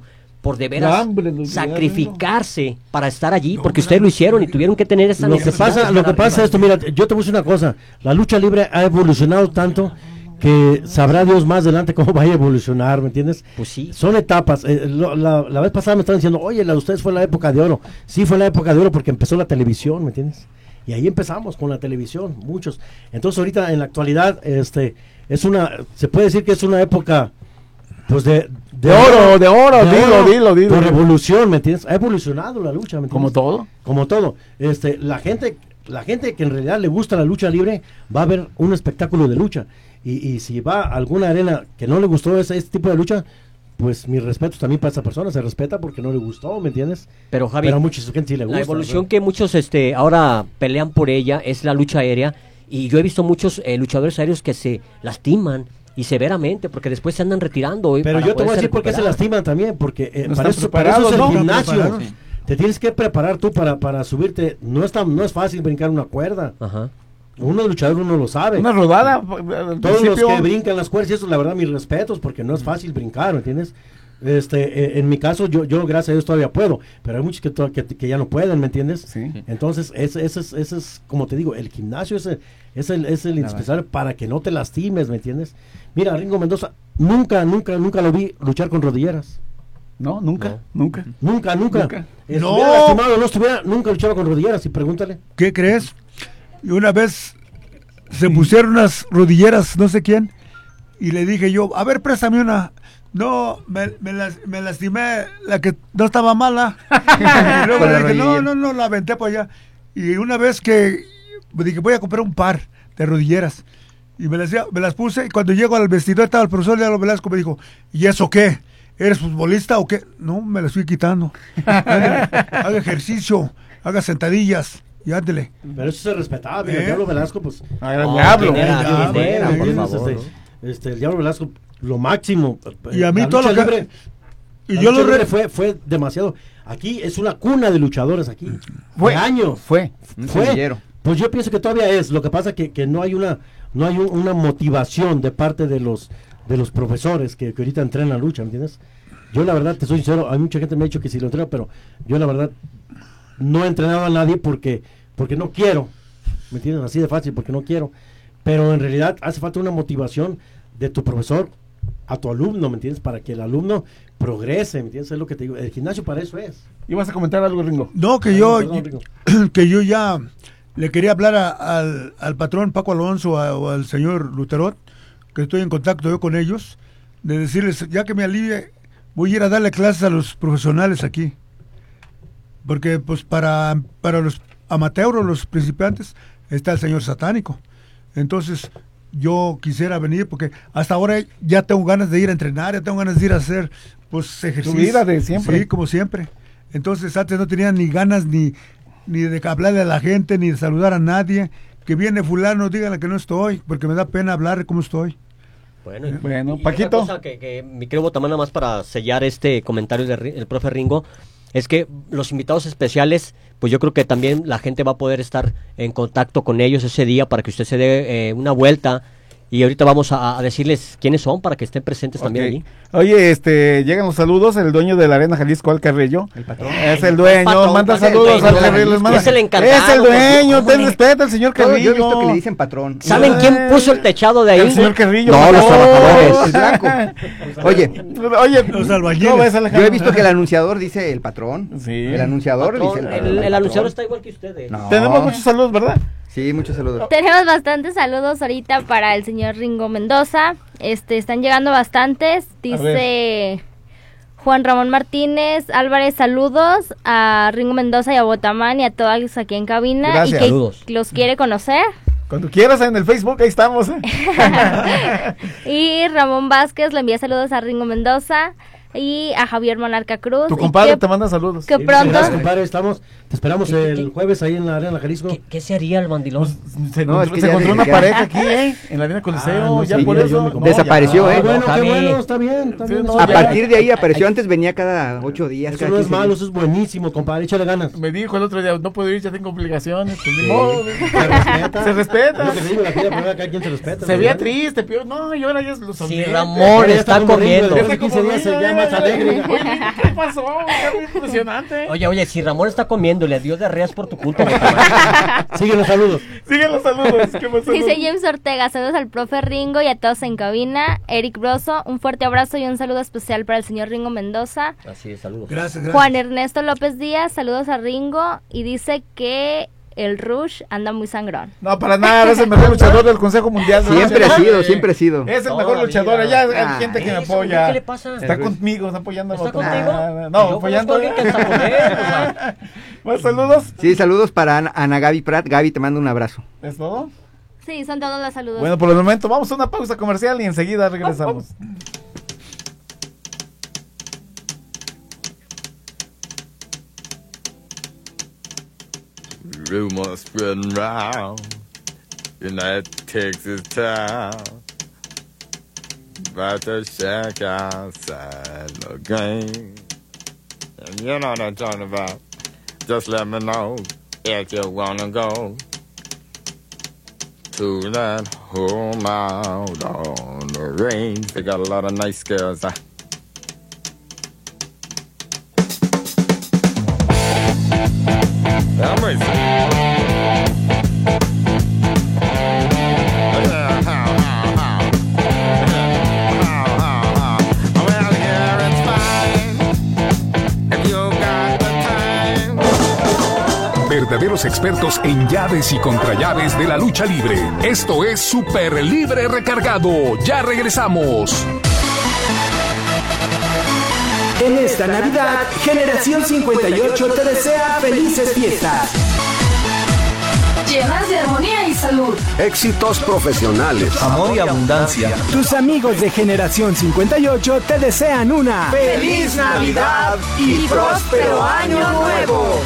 por de veras hambre, sacrificarse para estar allí, no, porque ustedes lo hicieron y tuvieron que tener esa lo que pasa Lo que pasa es esto, mira, yo te voy a decir una cosa, la lucha libre ha evolucionado tanto que sabrá Dios más adelante cómo vaya a evolucionar, ¿me entiendes? Pues sí. Son etapas. Eh, lo, la, la vez pasada me estaban diciendo, oye, la de ustedes fue la época de oro. Sí, fue la época de oro porque empezó la televisión, ¿me entiendes? Y ahí empezamos con la televisión, muchos. Entonces ahorita en la actualidad, este, es una, se puede decir que es una época, pues de... De, de oro, de oro, de dilo, oro, dilo, dilo. Por evolución, ¿me entiendes? Ha evolucionado la lucha, ¿me entiendes? Como todo. Como todo. Este, la gente, la gente que en realidad le gusta la lucha libre va a ver un espectáculo de lucha. Y, y si va a alguna arena que no le gustó ese, este tipo de lucha, pues mis respetos también para esa persona, se respeta porque no le gustó, ¿me entiendes? Pero Javi, pero a mucha gente sí le gusta. La evolución, ¿no? que muchos este ahora pelean por ella es la lucha aérea, y yo he visto muchos eh, luchadores aéreos que se lastiman y severamente porque después se andan retirando. Pero yo te voy a decir por qué se lastiman también, porque eh, no para, eso, para eso es el ¿no? gimnasio. Sí. Te tienes que preparar tú para, para subirte, no es, tan, no es fácil brincar una cuerda. Ajá. Uno luchador uno lo sabe. Una rodada. Todos los que brincan las cuerdas, y eso la verdad mis respetos, porque no es fácil brincar, ¿me entiendes? Este, eh, en mi caso yo, yo gracias a Dios todavía puedo, pero hay muchos que, to- que, que ya no pueden, ¿me entiendes? Sí. Entonces ese, ese, es, ese es, como te digo, el gimnasio es el, es el, es el indispensable para que no te lastimes, ¿me entiendes? Mira, Ringo Mendoza, nunca, nunca, nunca lo vi luchar con rodilleras. No, nunca, no. nunca. Nunca, nunca. nunca. Estuviera no. lastimado, no estuviera, nunca luchaba con rodilleras, y pregúntale. ¿Qué crees? Y una vez se pusieron unas rodilleras, no sé quién, y le dije yo, a ver, préstame una. No, me, me, las, me lastimé la que no estaba mala. Y luego le dije, no, no, no, la aventé para allá. Y una vez que me dije, voy a comprar un par de rodilleras. Y me las, me las puse, y cuando llego al vestidor estaba el profesor Lealo Velasco, me dijo, ¿y eso qué? ¿Eres futbolista o qué? No, me las estoy quitando. Haga, haga ejercicio, haga sentadillas. Y ándele. Pero eso se respetaba, ¿eh? El Diablo Velasco, pues. Ah, era el diablo. Este, el Diablo Velasco, lo máximo. Y a mí todo lo que. Libre, y yo lo re... fue, fue demasiado. Aquí es una cuna de luchadores aquí. Fue de años. Fue. Fue. Pues yo pienso que todavía es. Lo que pasa que, que no hay una, no hay un, una motivación de parte de los, de los profesores que, que ahorita entrenan lucha, ¿me entiendes? Yo la verdad, te soy sincero, hay mucha gente que me ha dicho que sí lo entreno, pero yo la verdad no he entrenado a nadie porque, porque no quiero, ¿me entiendes? Así de fácil, porque no quiero. Pero en realidad hace falta una motivación de tu profesor a tu alumno, ¿me entiendes? Para que el alumno progrese, ¿me entiendes? Es lo que te digo. El gimnasio para eso es. ¿Ibas a comentar algo, Ringo? No, que yo, perdón, Ringo. que yo ya le quería hablar a, al, al patrón Paco Alonso a, o al señor Luterot, que estoy en contacto yo con ellos, de decirles, ya que me alivie, voy a ir a darle clases a los profesionales aquí. Porque pues para, para los amateurs, los principiantes, está el señor satánico. Entonces yo quisiera venir porque hasta ahora ya tengo ganas de ir a entrenar, ya tengo ganas de ir a hacer pues ejercicio. Tu vida de siempre. Sí, como siempre. Entonces antes no tenía ni ganas ni, ni de hablarle a la gente, ni de saludar a nadie. Que viene fulano, díganle que no estoy, porque me da pena hablar cómo estoy. Bueno, bueno y Paquito. Otra cosa que, que mi querido Botamán, nada más para sellar este comentario del profe Ringo, es que los invitados especiales, pues yo creo que también la gente va a poder estar en contacto con ellos ese día para que usted se dé eh, una vuelta. Y ahorita vamos a, a decirles quiénes son para que estén presentes okay. también allí. Oye, este, llegan los saludos, el dueño de la Arena Jalisco, Al Carrillo. El patrón. Es el dueño, patrón, manda saludos al Carrillo. Es el encargado. Es el dueño, ten respeto al señor Carrillo. Yo he visto que le dicen patrón. ¿Saben eh, quién puso el techado de ahí? El señor Carrillo. No, los trabajadores. El blanco. Oye, oye, los albañiles. No, yo he visto que el anunciador dice el patrón. Sí. El anunciador patrón, dice el patrón. El, el anunciador está igual que ustedes. No. Tenemos muchos saludos, ¿verdad? Sí, muchos saludos. Tenemos bastantes saludos ahorita para el señor Ringo Mendoza. Este, están llegando bastantes. Dice Juan Ramón Martínez Álvarez, saludos a Ringo Mendoza y a Botamán y a todos aquí en cabina. Gracias. Y que saludos. los quiere conocer. Cuando quieras en el Facebook, ahí estamos. ¿eh? Y Ramón Vázquez le envía saludos a Ringo Mendoza y a Javier Monarca Cruz. Tu compadre que, te manda saludos. Que sí, pronto. Gracias, compadre, estamos, te esperamos ¿Qué, el qué, jueves ahí en la Arena Jalisco. ¿Qué, qué se haría el mandilón? Pues, se no, encontró, es que se encontró una que pareja aquí, ¿eh? En la Arena Coliseo. Ah, no ya sé, por yo, eso. yo no, desapareció, ya, ¿eh? Bueno, Javi. qué bueno, está bien. Está bien Sí, no, A ya, partir de ahí apareció, antes venía cada ocho días. Eso cada no es quince malo, días. eso es buenísimo, compadre, échale ganas. Me dijo el otro día, no puedo ir, ya tengo obligaciones. Pues, ni Sí. modo. Se respeta. Se respeta. Es lo que te digo, la vida primera, cada quien se respeta. Se ¿no? veía triste, pero no, y ahora ya lo son. Sí, Ramón Ya está como corriendo. Ringo, después de quince días se llama más alegre. ¿Qué pasó? Qué impresionante. Oye, oye, si Ramón está comiendo y le dio diarreas por tu culpa. Siguen los saludos. Siguen los saludos. ¿Qué pasó? Dice James Ortega, saludos al profe Ringo y a todos en cabina. Eric Broso, un fuerte abrazo y un saludo especial para el señor Ringo Mendoza. Así es, saludos. Gracias, gracias. Juan Ernesto López Díaz, saludos a Ringo y dice que el Rush anda muy sangrón. No, para nada, es el mejor luchador del Consejo Mundial. Siempre ha sido, siempre ha sido. Es el mejor luchador, allá hay Ah, gente que me eso, apoya. ¿qué le pasa? Está conmigo, está apoyando. ¿Está contigo? No, Yo apoyando. conozco a alguien que está con él, o sea. ¿Más saludos? Sí, saludos para Ana, Ana Gaby Prat. Gaby, te mando un abrazo. ¿Es todo? Sí, son todos los saludos. Bueno, por el momento vamos a una pausa comercial y enseguida regresamos. Rumors spreading round in that Texas town about the shack outside the game. And you know what I'm talking about. Just let me know if you wanna go to that home out on the range. They got a lot of nice girls. Huh? I'm racing. Verdaderos expertos en llaves y contrallaves de la lucha libre. Esto es Super Libre Recargado. Ya regresamos. En esta Navidad, Generación cincuenta y ocho te desea felices fiestas. Llenas de armonía y salud. Éxitos profesionales. Amor y abundancia. Tus amigos de Generación cincuenta y ocho te desean una ¡Feliz Navidad y próspero año nuevo!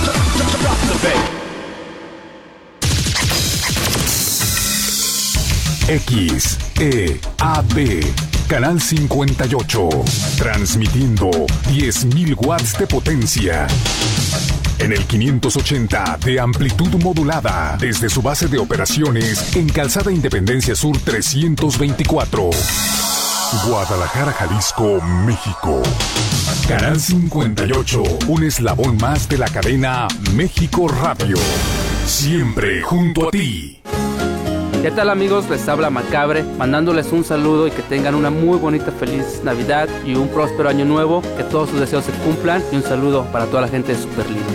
X, E, A, B, Canal cincuenta y ocho, transmitiendo diez mil watts de potencia. En el quinientos ochenta de amplitud modulada, desde su base de operaciones en Calzada Independencia Sur trescientos veinticuatro. Guadalajara, Jalisco, México. Canal cincuenta y ocho, un eslabón más de la cadena México Radio. Siempre junto a ti. ¿Qué tal, amigos? Les habla Macabre, mandándoles un saludo y que tengan una muy bonita feliz Navidad y un próspero año nuevo, que todos sus deseos se cumplan, y un saludo para toda la gente de Super Libre.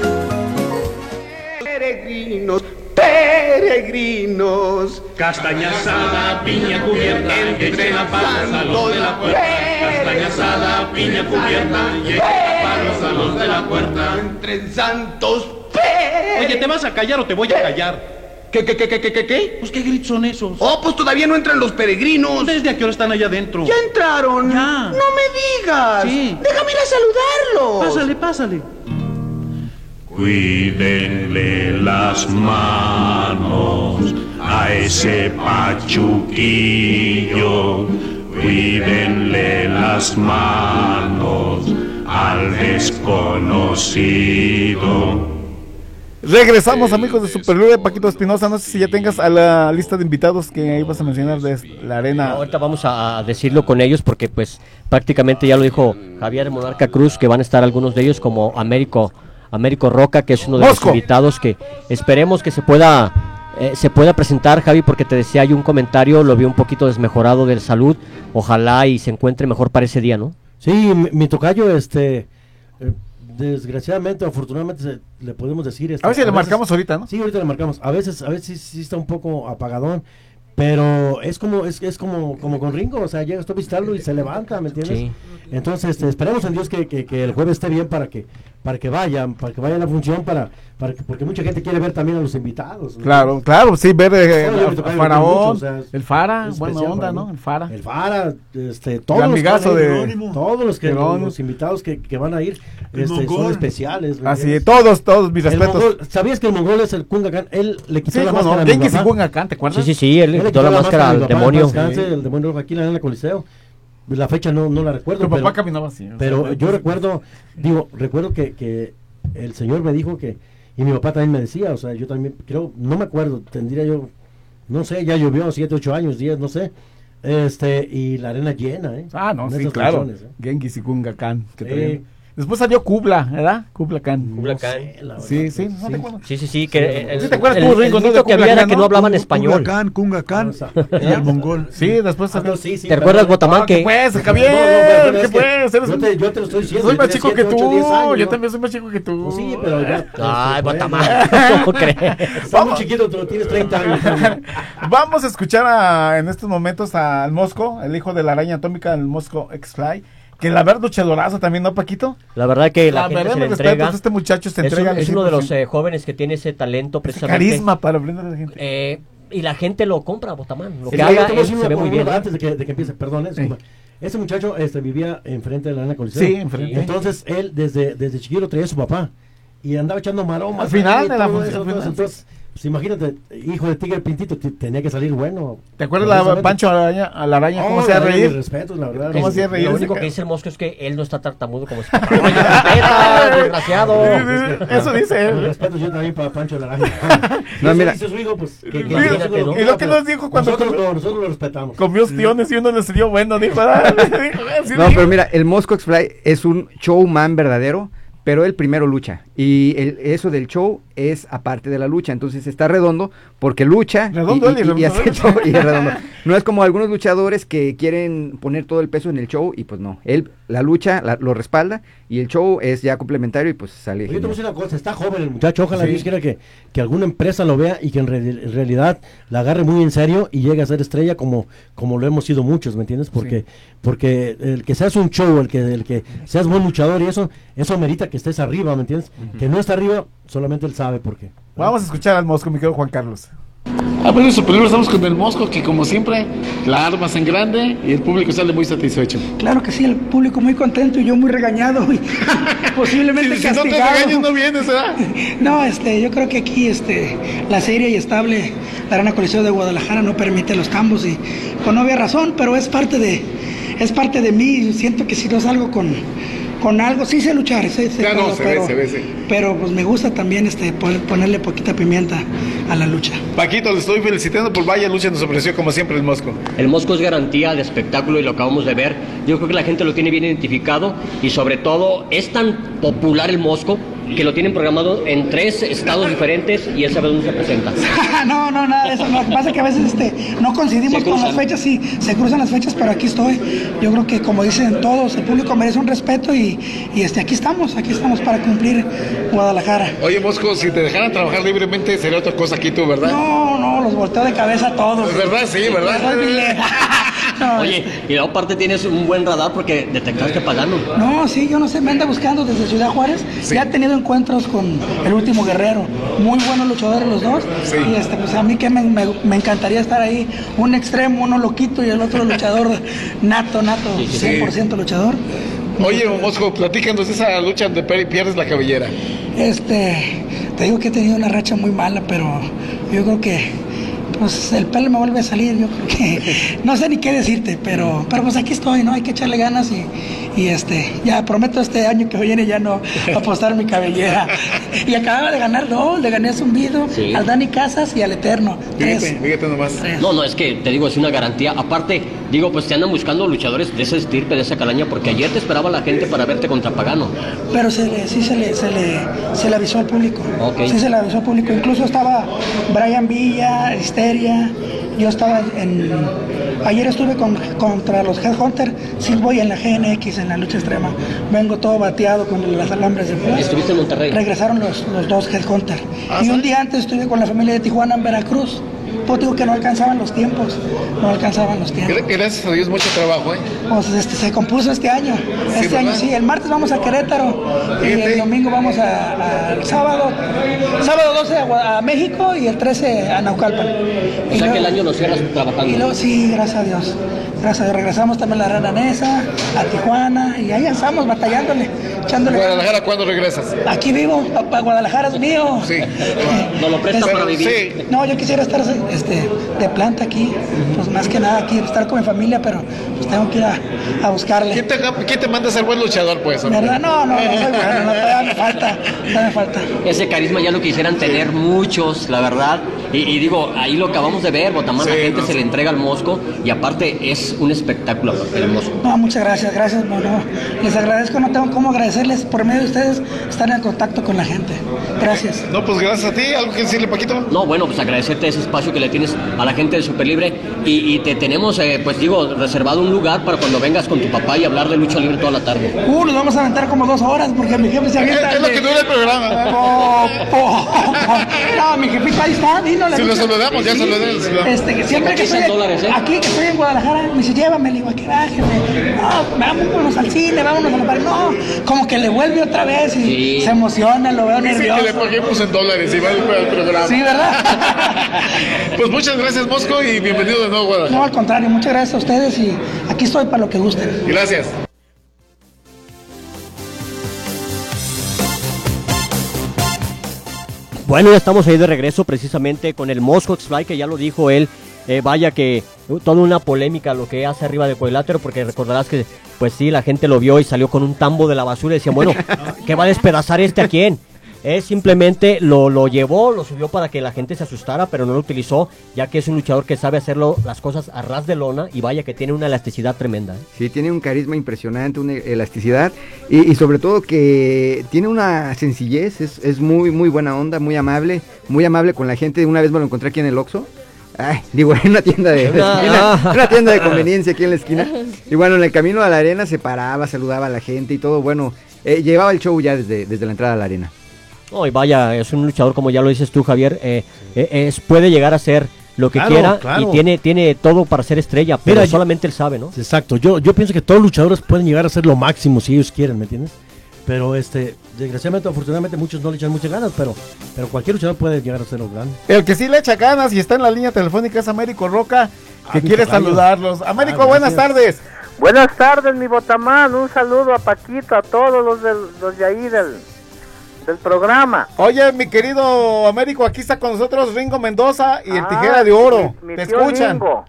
Peregrinos, peregrinos, Castaña asada, piña cubierta, entre la pala, salón de la puerta. Castaña asada, piña cubierta, y para los salos de la puerta. Entre santos pe... Oye, ¿te vas a callar o te voy a callar? ¿Qué, qué, qué, qué, qué, qué? Pues, ¿qué gritos son esos? Oh, pues todavía no entran los peregrinos. ¿Desde a qué hora están allá adentro? ¿Ya entraron? Ya. No me digas. Sí. Déjame ir a saludarlos. Pásale, pásale. Cuídenle las manos a ese pachuquillo. Cuídenle las manos al desconocido. Regresamos, amigos de Super Libre. Paquito Espinosa, no sé si ya tengas a la lista de invitados que ahí vas a mencionar de la arena. No, ahorita vamos a decirlo con ellos porque pues prácticamente ya lo dijo Javier Monarca Cruz, que van a estar algunos de ellos, como Américo, Américo Roca, que es uno de Mosco. Los invitados que esperemos que se pueda eh, se pueda presentar, Javi, porque te decía, hay un comentario, lo vi un poquito desmejorado de salud, ojalá y se encuentre mejor para ese día, ¿no? Sí, mi, mi tocayo, este... Eh, desgraciadamente, afortunadamente se, le podemos decir este, a ver si a le veces, marcamos ahorita, ¿no? Sí, ahorita le marcamos. A veces, a veces sí, sí está un poco apagadón, pero es como es, es como como con Ringo, o sea, llega a visitarlo y se levanta, ¿me entiendes? Sí. Entonces, este, esperemos en Dios que, que, que el jueves esté bien para que para que vayan, para que vaya a la función, para para que, porque mucha gente quiere ver también a los invitados, ¿no? Claro, claro, sí, ver eh, Bueno, a, a Faraón, mucho, o sea, el Fara, buena onda, ¿no? El Fara. El Fara, este, todos el amigazo los que van a de ir, todos los que Jerónimo. los invitados que, que van a ir El este, Mongol. son especiales. Así, todos, todos mis El respetos. Mongol, ¿sabías que el Mongol es el Kunga Khan? Él le quitó Sí, la bueno, máscara a mi Genghis y papá. Kunga Khan, ¿te acuerdas? Sí, sí, sí, él le quitó la máscara al a mi papá, demonio. en paz descanse, el demonio aquí en la arena Coliseo. La fecha no, no la recuerdo. Tu papá pero, caminaba así. o Pero sea, yo recuerdo, digo, recuerdo que, que el señor me dijo que, y mi papá también me decía, o sea, yo también creo, no me acuerdo, tendría yo, no sé, ya llovió siete, ocho años, diez, no sé, Este, y la arena llena, ¿eh? Ah, no, En sí, esas claro. funciones, ¿eh? Genghis y Kunga Khan. Que Sí. traían. Después salió Kubla, ¿verdad? Kubla Khan. Kubla Khan. Sí, sí, no te acuerdas. Sí, sí, sí, que el, ¿Sí te acuerdas el, tú, el Ringo, no, mito de que Kubla había era Khan, que no no? hablaban español. Kunga Khan, Kunga Khan y el mongol. Sí, después salió. Sí, sí, ¿Te recuerdas, Botamán, que... Pues, No, Javier, no, pero ¿qué es que pues? Eres yo, un- te, yo te lo estoy diciendo. Soy yo más tenía chico que siete, tú. ocho, diez años, Yo ¿no? también soy más chico que tú. Pues sí, pero ya. Ay, pues, Botamán, ¿cómo crees? Estás muy chiquito, tú tienes treinta años. Vamos a escuchar a, en estos momentos al Mosco, el hijo de la araña atómica, el Mosco X-Fly. Que la verdad, luchadorazo también, ¿no, Paquito? La verdad que la, La gente verdad, se le mis respetos, entrega. este muchacho se es entrega un- al es uno de cien por los ciento. eh, jóvenes que tiene ese talento precisamente. Carisma para aprender a la gente. Eh, y la gente lo compra, Botamán. Lo Sí, que yo haga, te voy a él decir se una ve muy bien. cosa Antes de que, de que empiece, perdón. eh, disculpa. Ese muchacho este, vivía enfrente de la Arena Coliseo. Sí, enfrente. Entonces, él desde, desde chiquito traía a su papá. Y andaba echando maromas. Al final ahí, de la todo función, eso, al todo eso. final, Entonces, pues, imagínate, hijo de Tigre Pintito, t- tenía que salir bueno. ¿Te acuerdas la Precisamente. Pancho a la araña, a la araña cómo Oh, hacía la araña, reír? mis respetos, la verdad. ¿Cómo hacía reír? Lo ese único que ca- dice el Mosco es que él no está tartamudo como su papá. ¡Oye, respeta, desgraciado! Eso dice él. Mis respetos yo también para Pancho de la Araña. No, Y mira. eso dice su hijo, pues. Que, que Sí, imagínate, ¿no? y lo que nos dijo cuando nosotros, comió- lo, nosotros lo respetamos. Comió ostiones y uno le dio bueno, dijo. ah, dijo, así No, dijo. pero mira, el Mosco X-Fly es un showman verdadero, pero él primero lucha. Y el, eso del show es aparte de la lucha. Entonces está redondo porque lucha Redondo él y redondo hace él. show y es redondo. No es como algunos luchadores que quieren poner todo el peso en el show y pues no. Él, la lucha la- lo respalda y el show es ya complementario y pues sale. Oye, te voy a genial. decir una cosa, está joven el muchacho, ojalá Sí. Dios quiera que, que alguna empresa lo vea y que en, re- en realidad la agarre muy en serio y llegue a ser estrella como, como lo hemos sido muchos, ¿me entiendes? Porque, porque el que seas un show, el que, el que seas buen luchador y eso, eso amerita que estés arriba, ¿me entiendes? Que no está arriba, solamente él sabe por qué. Vamos a escuchar al Mosco, mi querido Juan Carlos. Ah, pues eso, primero estamos con el Mosco, que como siempre, la armas en grande y el público sale muy satisfecho. Claro que sí, el público muy contento y yo muy regañado y posiblemente Si- si no te castigado. regañas, no vienes, ¿verdad? No, este, yo creo que aquí este, la seria y estable la Arena Coliseo de Guadalajara no permite los cambios y con obvia razón, pero es parte de, es parte de mí. Siento que si no salgo con, con algo, sí sé luchar, sé, sé Ya no, todo, se ve, pero, se ve, sí. pero pues me gusta también este, poner- ponerle poquita pimienta a la lucha. Paquito, le estoy felicitando por vaya lucha, nos ofreció como siempre el Mosco. El Mosco es garantía de espectáculo y lo acabamos de ver. Yo creo que la gente lo tiene bien identificado y sobre todo es tan popular el Mosco que lo tienen programado en tres estados diferentes y él sabe dónde se presenta. No, no, nada de eso. Lo que pasa es que a veces este, no coincidimos Se con las cruzan. fechas, sí, se cruzan las fechas, pero aquí estoy. Yo creo que como dicen todos, el público merece un respeto y, y este, aquí estamos, aquí estamos para cumplir Guadalajara. Oye, Mosco, si te dejaran trabajar libremente sería otra cosa aquí tú, ¿verdad? No, no, los volteo de cabeza a todos. Es verdad, sí, ¿verdad? Soy vile- No, Oye, y luego aparte tienes un buen radar porque detectaste pagano. No, sí, yo no sé, me anda buscando desde Ciudad Juárez. Ya he tenido encuentros con el último guerrero. Muy buenos luchadores los dos. Sí. Y este, pues a mí que me, me- me encantaría estar ahí. Un extremo, uno loquito y el otro luchador nato, nato, Sí, sí. cien por ciento luchador. Oye, Mosco, platícanos de esa lucha donde per- pierdes la cabellera. Este, te digo que he tenido una racha muy mala, pero yo creo que pues el pelo me vuelve a salir, yo creo que no sé ni qué decirte, pero, pero pues aquí estoy, ¿no? Hay que echarle ganas y, y este, ya prometo este año que viene ya no apostar mi cabellera. Y acababa de ganar dos, le gané a Zumbido, Sí. al Dani Casas y al Eterno. Tres. Fíjate, fíjate nomás. No, no, es que te digo, es una garantía. Aparte, digo, pues te andan buscando luchadores de ese estirpe, de esa calaña, porque ayer te esperaba la gente para verte contra Pagano. Pero se le, sí se le, se le, se le avisó al público. Ok. Sí se le avisó al público. Incluso estaba Brian Villa, Histeria. Yo estaba en. Ayer estuve con, contra los Headhunter. Sí voy en la G N X, en la lucha extrema. Vengo todo bateado con las alambres de fuerza. ¿Estuviste en Monterrey? Regresaron los, los dos Headhunter. Ah, y ¿sí? un día antes estuve con la familia de Tijuana en Veracruz. Pues digo que no alcanzaban los tiempos. No alcanzaban los tiempos. Gra- Gracias a Dios, mucho trabajo, ¿eh? Pues este, se compuso este año. Este ¿verdad? año sí. El martes vamos a Querétaro. Y Fíjate. el domingo vamos a, a- el sábado. Sábado doce a, Gua- a México y el trece a Naucalpan. O Y sea luego- que el año lo cierras trabajando. y luego, sí, gracias a Dios. Gracias a Dios. Regresamos también a la Rananesa, a Tijuana. Y ahí estamos batallándole, echándole. Guadalajara, ¿cuándo regresas? Aquí vivo, papá, Guadalajara es mío. Sí. No lo prestan Este, para vivir. Sí. No, yo quisiera estar este, de planta aquí, pues más que nada aquí, estar con mi familia, pero pues tengo que ir a, a buscarle. ¿Quién te, quién te manda a ser buen luchador, pues? hombre? ¿Verdad? No, no, no soy bueno, no, todavía me falta, todavía me falta. Ese carisma ya lo, que, quisieran tener muchos, la verdad. Y, y digo, ahí lo acabamos de ver, Botamán, sí, la gente no, se le entrega al Mosco y aparte es un espectáculo el Mosco. No, muchas gracias, gracias, bueno, les agradezco, no tengo cómo agradecerles, por medio de ustedes estar en contacto con la gente. Gracias. No, pues gracias a ti, ¿algo que decirle, Paquito? No, bueno, pues agradecerte ese espacio que le tienes a la gente de Superlibre y, y te tenemos, eh, pues digo, reservado un lugar para cuando vengas con tu papá y hablar de lucha libre toda la tarde. Uh, nos vamos a aventar como dos horas porque mi jefe se avienta. Es, es lo que dura el programa. Oh, oh, oh. No, mi jefito ahí está, dino la si lo saludamos, ya saludamos. Este, que siempre que estoy, dólares, ¿eh? Aquí que estoy en Guadalajara, me dice, llévame, le digo, aquí bájeme. No, vámonos al cine, vámonos a la pared. No, como que le vuelve otra vez y sí. Se emociona, lo veo nervioso. Sí, que le paguemos en dólares y va al programa. Sí, ¿verdad? Pues muchas gracias, Mosco, y bienvenido de nuevo a Guadalajara. No, al contrario, muchas gracias a ustedes y aquí estoy para lo que gusten. Gracias. Bueno, ya estamos ahí de regreso precisamente con el Mosco X-Fly, que ya lo dijo él, eh, vaya que uh, toda una polémica lo que hace arriba de cuadrilátero, porque recordarás que, pues sí, la gente lo vio y salió con un tambo de la basura y decían, bueno, ¿qué va a despedazar este a quién? Él simplemente lo, lo llevó, lo subió para que la gente se asustara, pero no lo utilizó, ya que es un luchador que sabe hacerlo las cosas a ras de lona y vaya que tiene una elasticidad tremenda. ¿eh? Sí, tiene un carisma impresionante, una elasticidad y, y sobre todo que tiene una sencillez, es, es muy muy buena onda, muy amable, muy amable con la gente. Una vez me lo encontré aquí en el Oxxo. Ay, digo, en una tienda de, de esquina, una tienda de conveniencia aquí en la esquina. Y bueno, en el camino a la arena se paraba, saludaba a la gente y todo. Bueno, eh, llevaba el show ya desde, desde la entrada a la arena. No, y vaya, es un luchador, como ya lo dices tú, Javier, eh, eh, es, puede llegar a ser lo que claro, quiera claro. y tiene tiene todo para ser estrella, pero Mira, solamente él sabe, ¿no? Exacto, yo yo pienso que todos los luchadores pueden llegar a ser lo máximo si ellos quieren, ¿me entiendes? Pero este, desgraciadamente, afortunadamente, muchos no le echan muchas ganas, pero, pero cualquier luchador puede llegar a ser lo grande. El que sí le echa ganas y está en la línea telefónica es Américo Roca, que ah, quiere saludarlos. Américo, ah, buenas tardes. Buenas tardes, mi Botamán, un saludo a Paquito, a todos los, del, los de ahí del... del programa. Oye, mi querido Américo, aquí está con nosotros Ringo Mendoza y ah, el Tijera de Oro. Mi, mi Te tío escuchan. Lingo.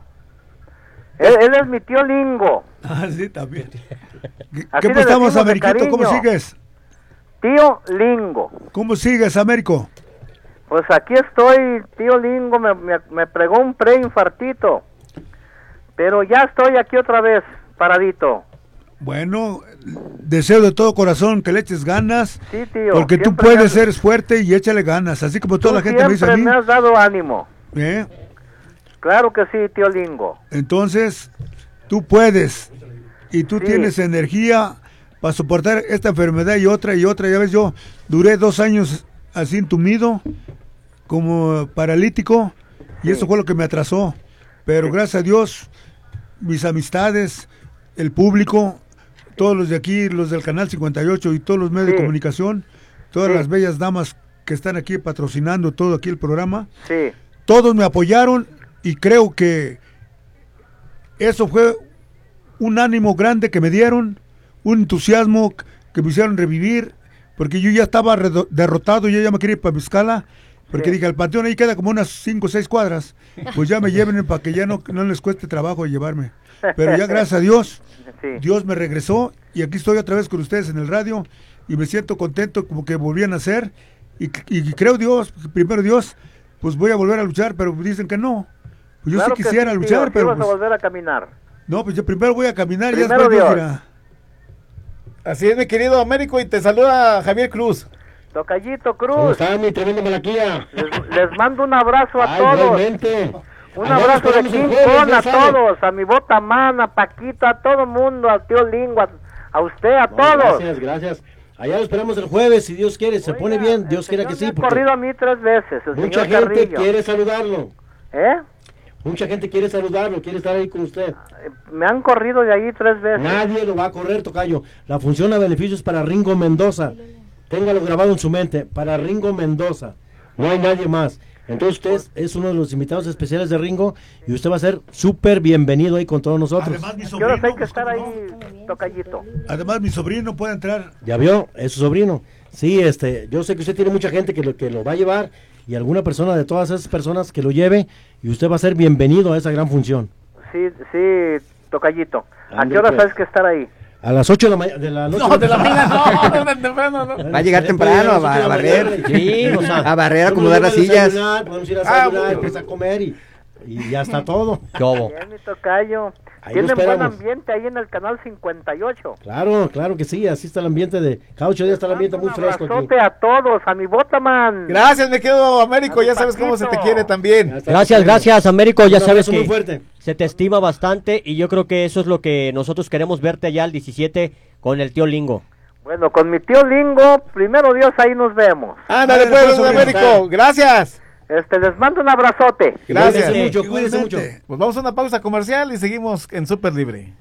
Él, él es mi tío Lingo. Ah, sí, también. ¿Qué, ¿qué pasamos, Ameriquito? ¿Cómo sigues? Tío Lingo. ¿Cómo sigues, Américo? Pues aquí estoy, tío Lingo, me, me, me pregó un preinfartito. Pero ya estoy aquí otra vez, paradito. Bueno, deseo de todo corazón que le eches ganas, sí, tío, porque tú puedes has... ser fuerte y échale ganas, así como toda la gente me dice a mí. Me has dado ánimo. ¿Eh? Claro que sí, tío Lingo. Entonces, tú puedes, y tú sí. tienes energía para soportar esta enfermedad y otra y otra. Ya ves, yo duré dos años así entumido, como paralítico, y sí. eso fue lo que me atrasó. Pero sí. gracias a Dios, mis amistades, el público, todos los de aquí, los del Canal cincuenta y ocho y todos los medios sí. de comunicación, todas sí. las bellas damas que están aquí patrocinando todo aquí el programa, sí. todos me apoyaron y creo que eso fue un ánimo grande que me dieron, un entusiasmo que me hicieron revivir, porque yo ya estaba derrotado, yo ya me quería ir para Mezcala, porque sí. dije, el panteón ahí queda como unas cinco o seis cuadras, pues ya me lleven para que ya no, no les cueste trabajo llevarme. Pero ya gracias a Dios, sí. Dios me regresó y aquí estoy otra vez con ustedes en el radio y me siento contento como que volví a nacer y, y creo Dios, primero Dios, pues voy a volver a luchar, pero dicen que no. Pues yo claro sí quisiera sí, luchar, tío, pero... vas pues, a volver a caminar. No, pues yo primero voy a caminar primero y después Dios. voy a ir a... Así es, mi querido Américo, y te saluda Javier Cruz. Tocallito Cruz. ¿Cómo está mi tremendo malaquía? Les, les mando un abrazo a Ay, todos. Realmente. Un Allá abrazo de King Kong a todos, a mi Botamán, a Paquito, a todo mundo, al tío Lingo, a, a usted, a no, todos. Gracias, gracias. Allá lo esperamos el jueves, si Dios quiere, se Oiga, pone bien, Dios quiera que sí. Me ha corrido a mí tres veces, el mucha señor gente Carrillo. quiere saludarlo. ¿Eh? Mucha gente quiere saludarlo, quiere estar ahí con usted. Me han corrido de ahí tres veces. Nadie lo va a correr, tocayo. La función a beneficio es para Ringo Mendoza. Téngalo grabado en su mente, para Ringo Mendoza. No hay nadie más. Entonces usted es uno de los invitados especiales de Ringo y usted va a ser súper bienvenido ahí con todos nosotros. Además, mi sobrino, hay que estar ahí, tocallito. Además, mi sobrino puede entrar. ¿Ya vio? Es su sobrino. Sí, este, yo sé que usted tiene mucha gente que lo, que lo va a llevar y alguna persona de todas esas personas que lo lleve y usted va a ser bienvenido a esa gran función. Sí, sí, tocallito. ¿A qué hora pues. sabes que estar ahí? A las ocho de la, ma- de la noche. No, de la mañana no, de temprano no. Va a llegar temprano a, ba- a barrer. Sí, o sea, a barrer, a podemos acomodar ir a las sillas. desayunar, Podemos ir a Ah, desayunar, bueno. empieza a comer y, y ya está todo. ¿Qué hubo? Bien, mi tocayo. Ahí Tienen lo buen esperamos. ambiente ahí en el canal cincuenta y ocho. Claro, claro que sí, así está el ambiente de... Cada ocho días está el ambiente muy Un fresco aquí. abrazote a todos, a mi Botaman. Gracias, me quedo Américo, ya sabes cómo se te quiere también. Gracias, gracias, Américo. Ya Un sabes abrazo que muy fuerte. se te estima bastante y yo creo que eso es lo que nosotros queremos verte allá el diecisiete con el tío Lingo. Bueno, con mi tío Lingo, primero Dios, ahí nos vemos. Ándale, pues, don Américo, gracias. Este, les mando un abrazote. Gracias. Cuídense mucho, cuídense mucho. Pues vamos a una pausa comercial y seguimos en Super Libre.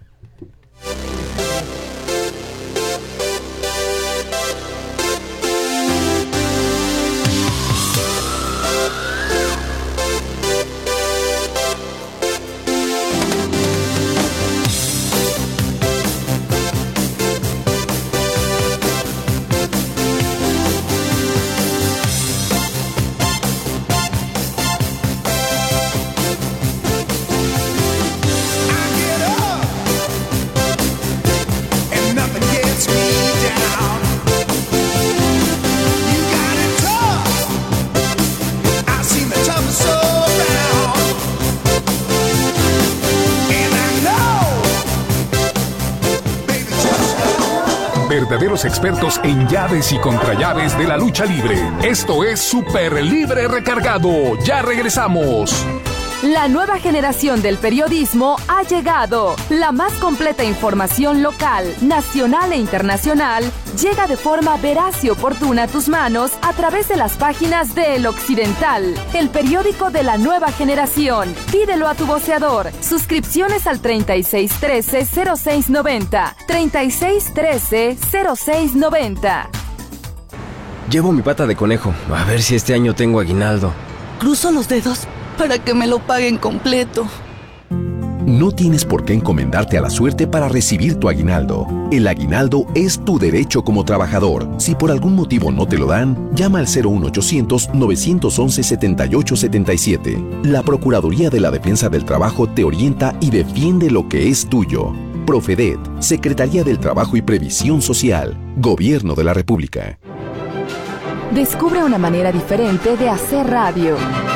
Verdaderos expertos en llaves y contrallaves de la lucha libre. Esto es Super Libre Recargado. Ya regresamos. La nueva generación del periodismo ha llegado. La más completa información local, nacional e internacional llega de forma veraz y oportuna a tus manos a través de las páginas de El Occidental, el periódico de la nueva generación. Pídelo a tu voceador. Suscripciones al treinta y seis trece cero seis noventa. treinta y seis trece cero seis noventa. Llevo mi pata de conejo. A ver si este año tengo aguinaldo. Cruzo los dedos para que me lo paguen completo. No tienes por qué encomendarte a la suerte para recibir tu aguinaldo. El aguinaldo es tu derecho como trabajador. Si por algún motivo no te lo dan, llama al cero uno ochocientos nueve once setenta y ocho setenta y siete. La Procuraduría de la Defensa del Trabajo te orienta y defiende lo que es tuyo. Profedet, Secretaría del Trabajo y Previsión Social, Gobierno de la República. Descubre una manera diferente de hacer radio.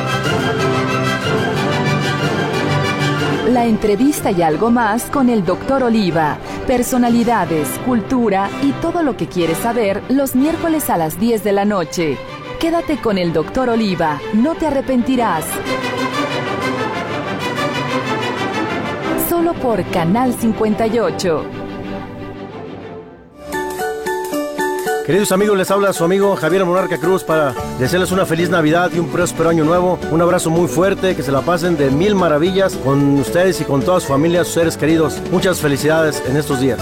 La entrevista y algo más con el doctor Oliva. Personalidades, cultura y todo lo que quieres saber los miércoles a las diez de la noche. Quédate con el doctor Oliva, no te arrepentirás. Solo por Canal cincuenta y ocho. Queridos amigos, les habla su amigo Javier Monarca Cruz para desearles una feliz Navidad y un próspero año nuevo. Un abrazo muy fuerte, que se la pasen de mil maravillas con ustedes y con toda su familia, sus seres queridos. Muchas felicidades en estos días.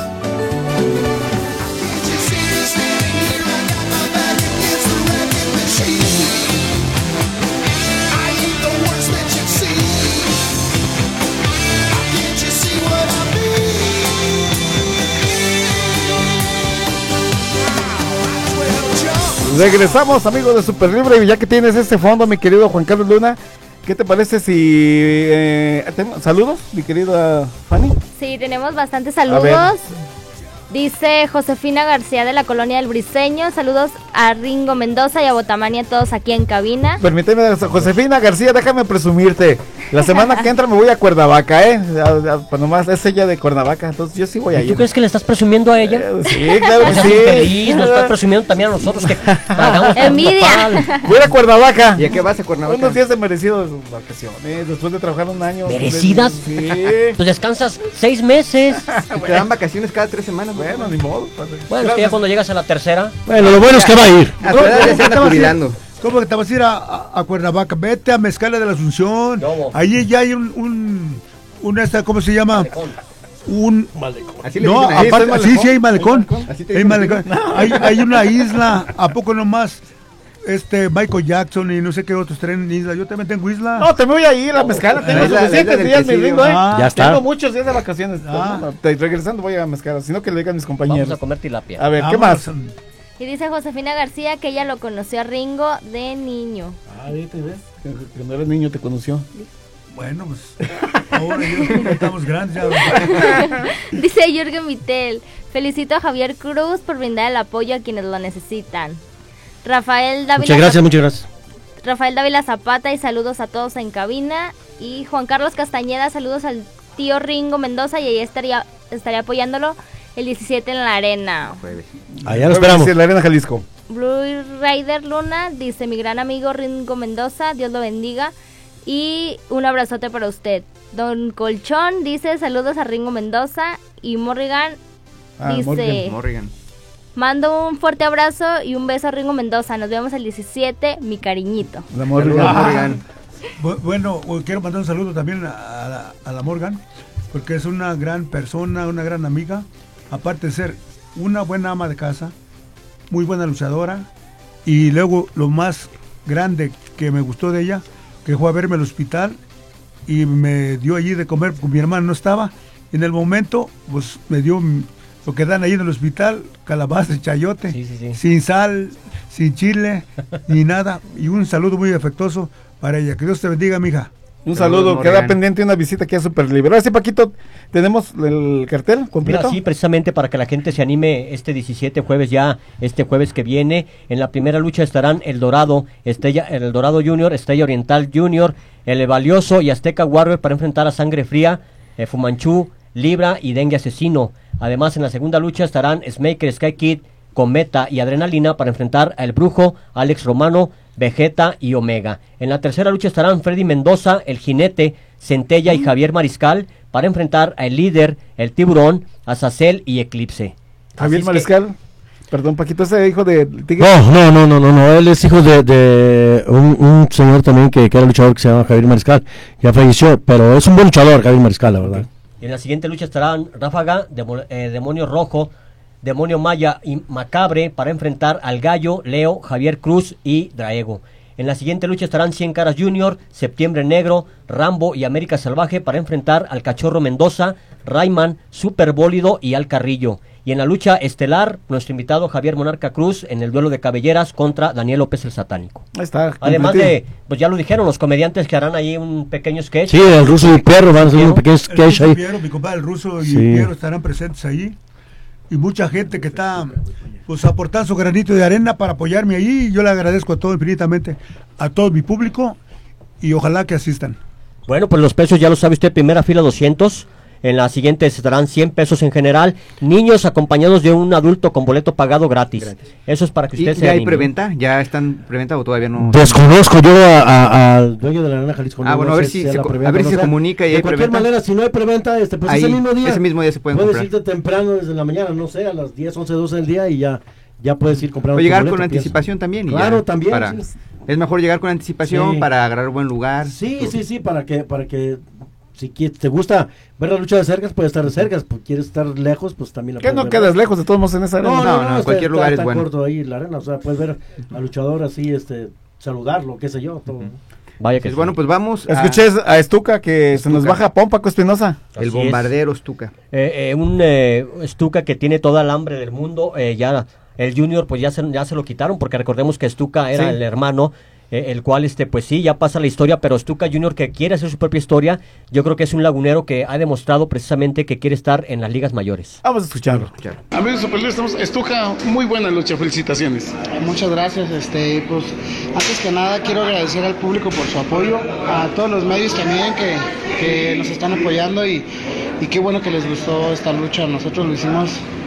Regresamos, amigos de Super Libre, y ya que tienes este fondo, mi querido Juan Carlos Luna, ¿qué te parece si... Eh, saludos, mi querida Fanny? Sí, tenemos bastantes saludos. Dice Josefina García de la Colonia del Briseño. Saludos a Ringo Mendoza y a Botamania, todos aquí en cabina. Permíteme, Josefina García, déjame presumirte. La semana que entra me voy a Cuernavaca, ¿eh? A, a, pues nomás es ella de Cuernavaca, entonces yo sí voy a ir. ¿Y tú crees que le estás presumiendo a ella? Eh, sí, claro que sí. Feliz, nos estás presumiendo también a nosotros que pagamos. Envidia. Voy a Cuernavaca. ¿Y a qué vas a Cuernavaca? Unos días de merecidos vacaciones, después de trabajar un año. ¿Merecidas? Sí. Pues descansas seis meses. Te dan vacaciones cada tres semanas. Bueno, ni modo. Bueno, es que ya cuando llegas a la tercera. Bueno, lo bueno es que va a ir. A tu edad ya se anda jubilando. ¿Cómo que te vas a ir a, a, a Cuernavaca? Vete a Mezcala de la Asunción. Ahí ya hay un, un, un esta, ¿cómo se llama? Un malecón. Así le no, dicen ahí, aparte, malecón. sí, sí hay malecón. Así te Hay, dicen. malecón. hay, hay una isla, ¿a poco nomás? Este, Michael Jackson y no sé qué otros tienen isla. Yo también tengo isla. No, te me voy a ir a Mezcala. Tengo La isla- suficientes la isla días, del mi Quesillo. Ringo, ¿eh? Ah, ya está. Tengo muchos días de vacaciones. Ah. No, te- regresando voy a Mezcala, sino que le digan mis compañeros. Vamos a comer tilapia. A ver, ¿qué Vámonos. más? Y dice Josefina García que ella lo conoció a Ringo de niño. Ah, ¿te ves? Que, que cuando eres niño te conoció. Bueno, pues. Ahora ya estamos grandes. Ya. Dice Jürgen Vittel, felicito a Javier Cruz por brindar el apoyo a quienes lo necesitan. Rafael Dávila. Muchas gracias, muchas gracias. Rafael Dávila Zapata y saludos a todos en cabina. Y Juan Carlos Castañeda, saludos al tío Ringo Mendoza y ahí estaría, estaría apoyándolo el diecisiete en la arena. Allá lo esperamos. En la arena Jalisco. Blue Rider Luna dice, mi gran amigo Ringo Mendoza, Dios lo bendiga. Y un abrazote para usted. Don Colchón dice, saludos a Ringo Mendoza. Y Morrigan ah, dice, Morgan. Morrigan. mando un fuerte abrazo y un beso a Ringo Mendoza. Nos vemos el diecisiete, mi cariñito. La Morgan. Bueno, quiero mandar un saludo también a la, a la Morgan, porque es una gran persona, una gran amiga, aparte de ser una buena ama de casa, muy buena luchadora, y luego lo más grande que me gustó de ella, que fue a verme al hospital y me dio allí de comer, porque mi hermano no estaba, en el momento pues me dio lo que dan ahí en el hospital, calabaza, chayote, sí, sí, sí. sin sal, sin chile, ni nada, y un saludo muy afectuoso para ella. Que Dios te bendiga, mija. Un saludo, queda pendiente una visita aquí a Super Libre. Ahora sí, Paquito, ¿tenemos el cartel completo? Mira, sí, precisamente para que la gente se anime este diecisiete jueves ya, este jueves que viene. En la primera lucha estarán El Dorado, Estrella, El Dorado Junior, Estrella Oriental Junior, El Valioso y Azteca Warrior para enfrentar a Sangre Fría, eh, Fumanchu, Libra y Dengue Asesino. Además, en la segunda lucha estarán Smaker, Sky Kid, Cometa y Adrenalina para enfrentar a El Brujo, Alex Romano, Vegeta y Omega. En la tercera lucha estarán Freddy Mendoza, El Jinete, Centella y Javier Mariscal para enfrentar a El Líder, El Tiburón, Azazel y Eclipse. Javier Mariscal, que... perdón Paquito, ¿ese hijo de Tigre? No, no, no, no, no, no, él es hijo de, de un, un señor también que, que era luchador que se llama Javier Mariscal, ya falleció, pero es un buen luchador Javier Mariscal, la verdad. En la siguiente lucha estarán Ráfaga, Demo, eh, Demonio Rojo, Demonio Maya y Macabre para enfrentar al Gallo, Leo, Javier Cruz y Draego. En la siguiente lucha estarán Cien Caras Junior, Septiembre Negro, Rambo y América Salvaje para enfrentar al Cachorro Mendoza, Rayman, Super Bólido y Al Carrillo. Y en la lucha estelar, nuestro invitado Javier Monarca Cruz en el duelo de cabelleras contra Daniel López el Satánico. Ahí está. Además de, pues ya lo dijeron, los comediantes que harán ahí un pequeño sketch. Sí, el Ruso y el Pierro van a hacer un pequeño sketch ahí. Piero, mi compadre el Ruso y sí. el Pierro estarán presentes ahí. Y mucha gente que está pues aportando su granito de arena para apoyarme ahí. Yo le agradezco a todo infinitamente, a todo mi público, y ojalá que asistan. Bueno, pues los precios ya lo sabe usted, primera fila doscientos, en la siguiente estarán cien pesos en general, niños acompañados de un adulto con boleto pagado gratis. gratis. Eso es para que usted se ¿Ya hay anime. preventa? ¿Ya están preventa o todavía no? Desconozco yo al dueño de la Arena Jalisco. Ah, no bueno, no a ver sé si, si se, preventa, a ver si no se sé. comunica y de hay cualquier preventa. manera, si no hay preventa, este, pues ahí, ese mismo día. Ese mismo día se pueden puedes comprar. irte temprano desde la mañana, no sé, a las diez, once, doce del día y ya, ya puedes ir comprando. O llegar boleto, con pienso. anticipación también. Y claro, ya, también. Para, Sí. Es mejor llegar con anticipación sí. para agarrar buen lugar. Sí, todo. sí, sí, para que, para que si te gusta ver la lucha de cercas, puedes estar de cercas, pues quieres estar lejos, pues también la ¿Qué no ver. quedas lejos de todos modos en esa arena? No, no, no, no, no cualquier está, lugar está, es bueno. Está corto ahí la arena, o sea, puedes ver al luchador así, este, saludarlo, qué sé yo, todo. Uh-huh. Vaya que pues sí. Bueno, pues vamos. Escuché a, a Stuka que Stuka. Se nos baja Pompa Espinosa. El Así bombardero es. Stuka. Eh, eh, un eh, Stuka que tiene toda el hambre del mundo, eh, ya el Junior pues ya se, ya se lo quitaron porque recordemos que Stuka era sí. el hermano. Eh, el cual, este pues sí, ya pasa la historia, pero Stuka Junior que quiere hacer su propia historia, yo creo que es un lagunero que ha demostrado precisamente que quiere estar en las ligas mayores. Vamos a escucharlo. Amigos Superlíderes, estamos, Stuka, muy buena lucha, felicitaciones. Muchas gracias, este, pues antes que nada quiero agradecer al público por su apoyo, a todos los medios también que, que nos están apoyando y, y qué bueno que les gustó esta lucha. Nosotros lo hicimos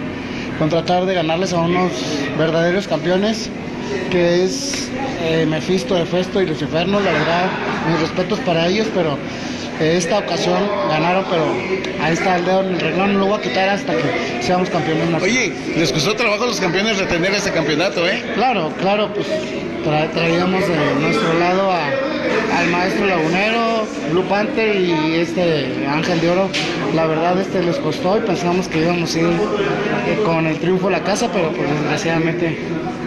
con tratar de ganarles a unos verdaderos campeones, que es eh, Mephisto, Hefesto y Luciferno. La verdad, mis respetos para ellos, pero eh, esta ocasión ganaron, pero ahí está el dedo en el renglón, no lo voy a quitar hasta que seamos campeones nacionales. Oye, les costó trabajo a los campeones retener ese campeonato, ¿eh? Claro, claro, pues tra traíamos de nuestro lado a, al maestro lagunero, Blue Panther y este Ángel de Oro. La verdad, este les costó y pensamos que íbamos a ir eh, con el triunfo a la casa, pero pues desgraciadamente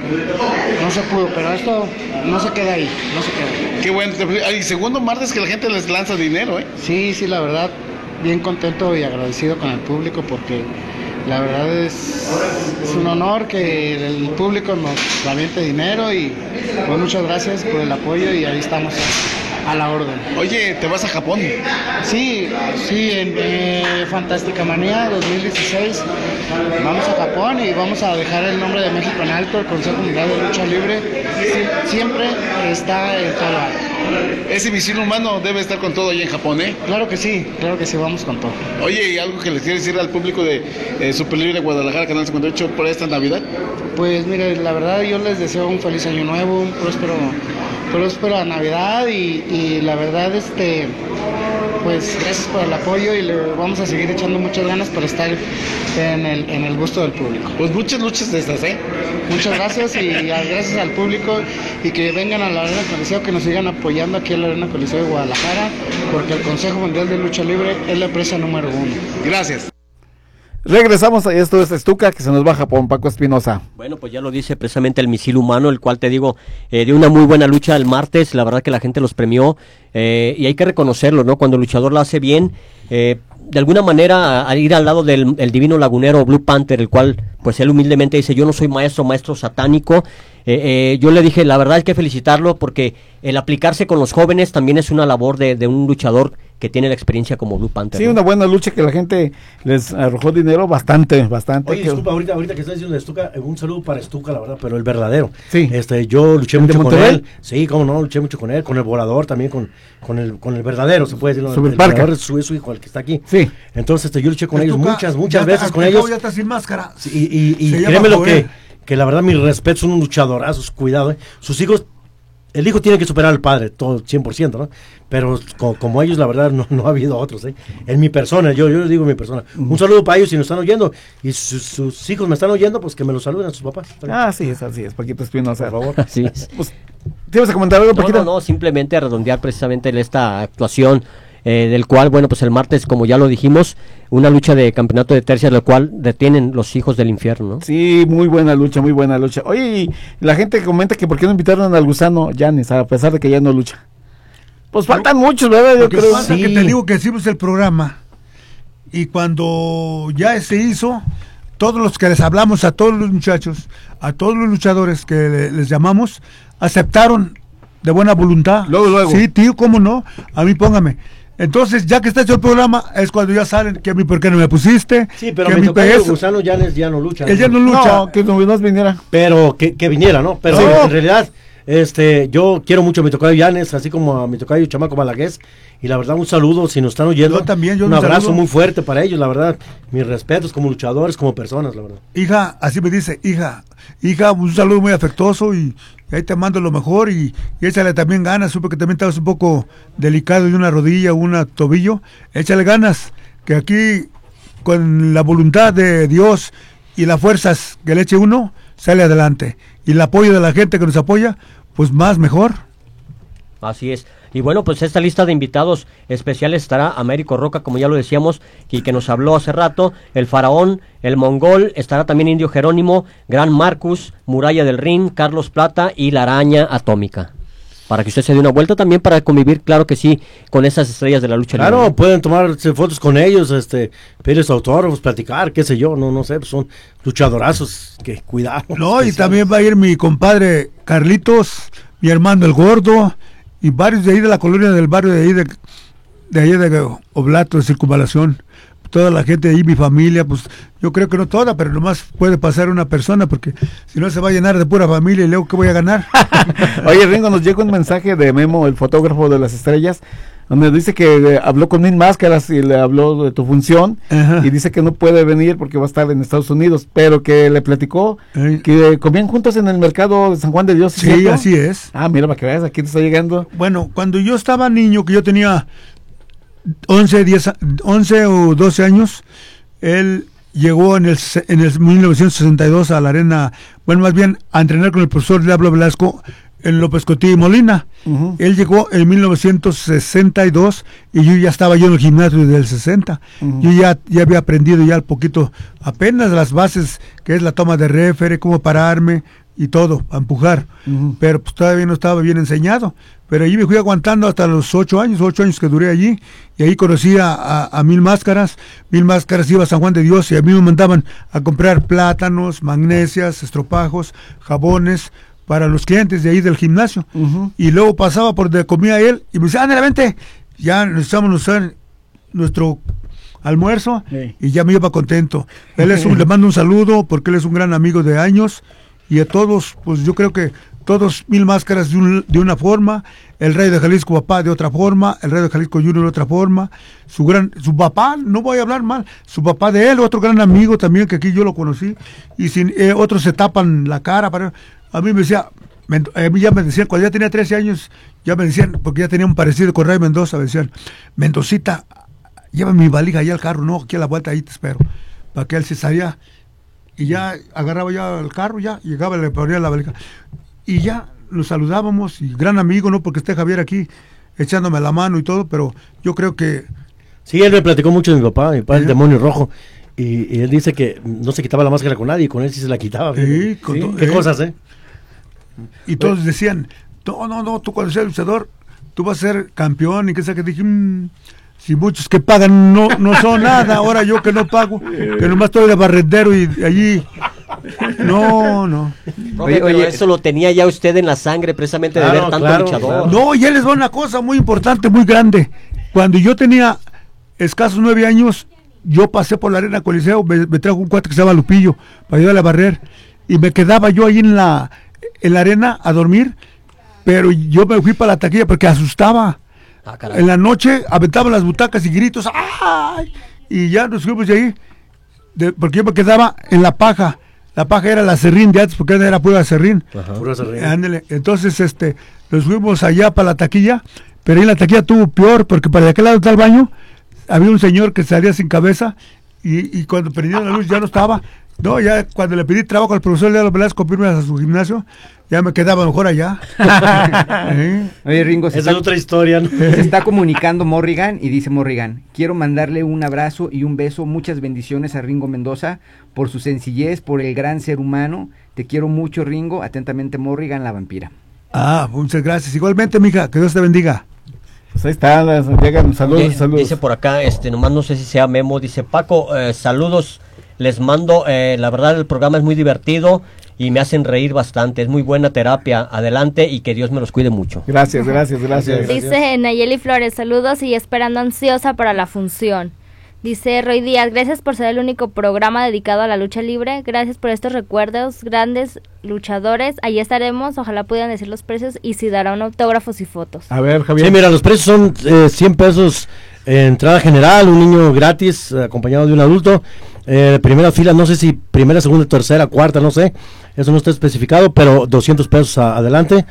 no se pudo, pero esto no se queda ahí, no se queda. Qué bueno. Y segundo martes que la gente les lanza dinero, ¿eh? Sí, sí, la verdad, bien contento y agradecido con el público porque la verdad es, es un honor que el público nos aviente dinero y pues muchas gracias por el apoyo y ahí estamos a la orden. Oye, ¿te vas a Japón? Sí, sí, en eh, Fantástica Manía dos mil dieciséis vamos a Japón y vamos a dejar el nombre de México en alto. El Consejo Mundial de Lucha Libre sí, siempre está en todo lado. Ese misil humano debe estar con todo ahí en Japón, ¿eh? Claro que sí, claro que sí, vamos con todo. Oye, ¿y algo que les quiero decir al público de eh, Super Libre Guadalajara, Canal cincuenta y ocho, por esta Navidad? Pues mire, la verdad yo les deseo un feliz año nuevo, un próspero, próspero Navidad y, y la verdad, este, pues gracias por el apoyo y le vamos a seguir echando muchas ganas para estar en el, en el gusto del público. Pues muchas luchas de estas, ¿eh? Muchas gracias y gracias al público y que vengan a la Arena Coliseo, que nos sigan apoyando aquí en la Arena Coliseo de Guadalajara, porque el Consejo Mundial de Lucha Libre es la empresa número uno. Gracias. Regresamos a esto, es Estuca, que se nos va a Japón, Paco Espinosa. Bueno, pues ya lo dice precisamente el misil humano, el cual te digo, eh, dio una muy buena lucha el martes, la verdad que la gente los premió, eh, y hay que reconocerlo, ¿no? Cuando el luchador lo hace bien, eh, de alguna manera a, a ir al lado del el divino lagunero Blue Panther, el cual, pues él humildemente dice, yo no soy maestro, maestro satánico, eh, eh, yo le dije, la verdad hay que felicitarlo, porque el aplicarse con los jóvenes también es una labor de, de un luchador que tiene la experiencia como Blue Panther. Sí, ¿no? Una buena lucha que la gente les arrojó dinero bastante, bastante. Oye, disculpa, ahorita, ahorita que estás diciendo de Estuca, un saludo para Estuca, la verdad, pero el verdadero. Sí. Este, yo luché ¿El mucho de con Monterrey? él. Sí, cómo no, luché mucho con él, con el volador también, con, con el, con el verdadero, se puede decir. ¿no? Sobre el Parca. volador es su, es su hijo, el que está aquí. Sí. Entonces, este, yo luché con ellos Estuca, muchas, muchas ya veces está, con al cabo ellos. ya está sin máscara. Sí, y y, y Se llama créeme lo Joel. que, que la verdad, mis respetos, son unos luchadorazos, cuidado, ¿eh? Sus hijos, el hijo tiene que superar al padre, todo cien por ciento, ¿no? Pero co- como ellos, la verdad, no, no ha habido otros, ¿eh? En mi persona, yo, yo digo en mi persona. Un saludo para ellos si nos están oyendo. Y sus, sus hijos me están oyendo, pues que me los saluden a sus papás. Ah, sí, es así, es Paquito Espinosa. Por favor. Así es. Pues, ¿te ibas a comentar algo, No, Paquito? no, no, simplemente a redondear precisamente esta actuación, eh, del cual, bueno, pues el martes, como ya lo dijimos, una lucha de campeonato de tercias, la cual detienen los hijos del infierno, ¿no? Sí, muy buena lucha, muy buena lucha. Oye, y la gente comenta que por qué no invitaron al gusano Yanes, a pesar de que ya no lucha. Pues faltan muchos, ¿verdad? Yo Lo que creo. pasa es que te digo que hicimos el programa y cuando ya se hizo, todos los que les hablamos, a todos los muchachos, a todos los luchadores que le- les llamamos, aceptaron de buena voluntad. Luego, luego. Sí, tío, ¿cómo no? A mí póngame. Entonces, ya que está hecho el programa, es cuando ya salen, que a mí, ¿por qué no me pusiste? Sí, pero que a mi mí, tocayo pues, eso. Gusano Llanes ya no lucha. Él ya no lucha. No, que no nos viniera. Pero que, que viniera, ¿no? Pero Sí. en realidad, este, yo quiero mucho a mi tocayo Llanes, así como a mi tocayo Chamaco Malagués. Y la verdad, un saludo, si nos están oyendo. Yo también, yo un los abrazo saludo. muy fuerte para ellos, la verdad. Mis respetos como luchadores, como personas, la verdad. Hija, así me dice, hija, hija, un saludo muy afectuoso y, y ahí te mando lo mejor y, y échale también ganas, supe que también estabas un poco delicado de una rodilla, una tobillo, échale ganas, que aquí con la voluntad de Dios y las fuerzas que le eche uno, sale adelante. Y el apoyo de la gente que nos apoya, pues más mejor. Así es. Y bueno, pues esta lista de invitados especiales estará Américo Roca, como ya lo decíamos, y que nos habló hace rato, el Faraón, el Mongol, estará también Indio Jerónimo, Gran Marcus, Muralla del Rin, Carlos Plata y la Araña Atómica. Para que usted se dé una vuelta también para convivir, claro que sí, con esas estrellas de la lucha Claro, libre. pueden tomarse fotos con ellos, este, pedirles autógrafos, platicar, qué sé yo, no, no sé, pues son luchadorazos, que cuidado. No, y también va a ir mi compadre Carlitos, mi hermano el Gordo, y varios de ahí de la colonia del barrio de ahí de, de ahí de Oblato, de Circunvalación. Toda la gente de ahí, mi familia, pues yo creo que no toda, pero nomás puede pasar una persona, porque si no se va a llenar de pura familia y luego ¿qué voy a ganar? Oye, Ringo, nos llega un mensaje de Memo, el fotógrafo de las estrellas, donde dice que eh, habló con Mil Máscaras y le habló de tu función. Ajá. Y dice que no puede venir porque va a estar en Estados Unidos, pero que le platicó Eh. que comían juntos en el mercado de San Juan de Dios. ¿es Sí, cierto? así es. Ah, mira, para que veas, aquí te está llegando. Bueno, cuando yo estaba niño, que yo tenía once, diez, a- once o doce años, él llegó en el, se- en el mil novecientos sesenta y dos a la arena, bueno, más bien a entrenar con el profesor Diablo Velasco en López Cotí y Molina. Ujú. Él llegó en mil novecientos sesenta y dos y yo ya estaba yo en el gimnasio desde el sesenta. Ujú. Yo ya, ya había aprendido ya un poquito, apenas las bases, que es la toma de refere, cómo pararme y todo, a empujar. Ujú. Pero pues todavía no estaba bien enseñado. Pero allí me fui aguantando hasta los ocho años, ocho años que duré allí, y ahí conocí a, a, a Mil Máscaras. Mil Máscaras iba a San Juan de Dios y a mí me mandaban a comprar plátanos, magnesias, estropajos, jabones, para los clientes de ahí del gimnasio. Uh-huh. Y luego pasaba por donde comía él y me decía, ándale, vente, ya necesitamos usar nuestro almuerzo, sí. Y ya me iba contento. Él es un, le mando un saludo porque él es un gran amigo de años y a todos, pues yo creo que todos Mil Máscaras de, un, de una forma, el Rey de Jalisco papá de otra forma, el Rey de Jalisco Junior de otra forma, su gran, su papá, no voy a hablar mal, su papá de él, otro gran amigo también que aquí yo lo conocí, y sin, eh, otros se tapan la cara, para, a mí me decía, me, a mí ya me decían, cuando ya tenía trece años, ya me decían, porque ya tenía un parecido con Ray Mendoza, me decían, Mendocita, lleva mi valija allá al carro, no, aquí a la vuelta, ahí te espero, para que él se salía, y ya agarraba ya el carro, ya llegaba y le ponía la valija, y ya nos saludábamos, y gran amigo, no porque esté Javier aquí echándome la mano y todo, pero yo creo que... Sí, él me platicó mucho de mi papá, mi papá es el demonio rojo, y, y él dice que no se quitaba la máscara con nadie, y con él sí se la quitaba. Sí, con sí, to- qué eh, cosas, ¿eh? Y todos decían, no, no, no, tú cuando seas luchador, tú vas a ser campeón, y que sea que dije, mmm, si muchos que pagan no, no son nada, ahora yo que no pago, que nomás estoy de barrendero y allí, no, no. Oye, oye, eso lo tenía ya usted en la sangre precisamente Claro, de ver tanto claro, luchador. claro. No, y él les va una cosa muy importante, muy grande. Cuando yo tenía escasos nueve años, yo pasé por la Arena Coliseo, me, me trajo un cuate que se llama Lupillo, para ayudarle a barrer, y me quedaba yo ahí en la, en la arena a dormir, pero yo me fui para la taquilla porque asustaba. Ah, en la noche aventaban las butacas y gritos, ¡ay! Y ya nos fuimos de ahí, de, porque yo me quedaba en la paja. La paja era la serrín de antes, porque era pura serrín. Ajá. Pura serrín. Ándale. Entonces, este, nos fuimos allá para la taquilla, pero ahí la taquilla tuvo peor, porque para aquel lado está el baño, había un señor que salía sin cabeza, y, y cuando prendieron la luz ya no estaba. No, ya cuando le pedí trabajo al profesor Leandro Velasco para irme a su gimnasio, ya me quedaba mejor allá. ¿Eh? Oye, Ringo, esa es otra historia, ¿no? Se está comunicando Morrigan y dice Morrigan, quiero mandarle un abrazo y un beso, muchas bendiciones a Ringo Mendoza por su sencillez, por el gran ser humano. Te quiero mucho, Ringo. Atentamente, Morrigan, la vampira. Ah, muchas gracias. Igualmente, mija, que Dios te bendiga. Pues ahí está, las, llegan saludos, Eh, saludos. Dice por acá, este, nomás no sé si sea Memo, dice Paco, eh, saludos, les mando, eh, la verdad el programa es muy divertido y me hacen reír bastante, es muy buena terapia, adelante y que Dios me los cuide mucho. Gracias, gracias, gracias. Dice Nayeli Flores, saludos y esperando ansiosa para la función. Dice Roy Díaz, gracias por ser el único programa dedicado a la lucha libre, gracias por estos recuerdos, grandes luchadores, allí estaremos, ojalá puedan decir los precios y si darán autógrafos y fotos. A ver, Javier. Sí, mira, los precios son eh, cien pesos, eh, entrada general, un niño gratis, eh, acompañado de un adulto, eh, primera fila, no sé si primera, segunda, tercera, cuarta, no sé, eso no está especificado, pero doscientos pesos a, adelante.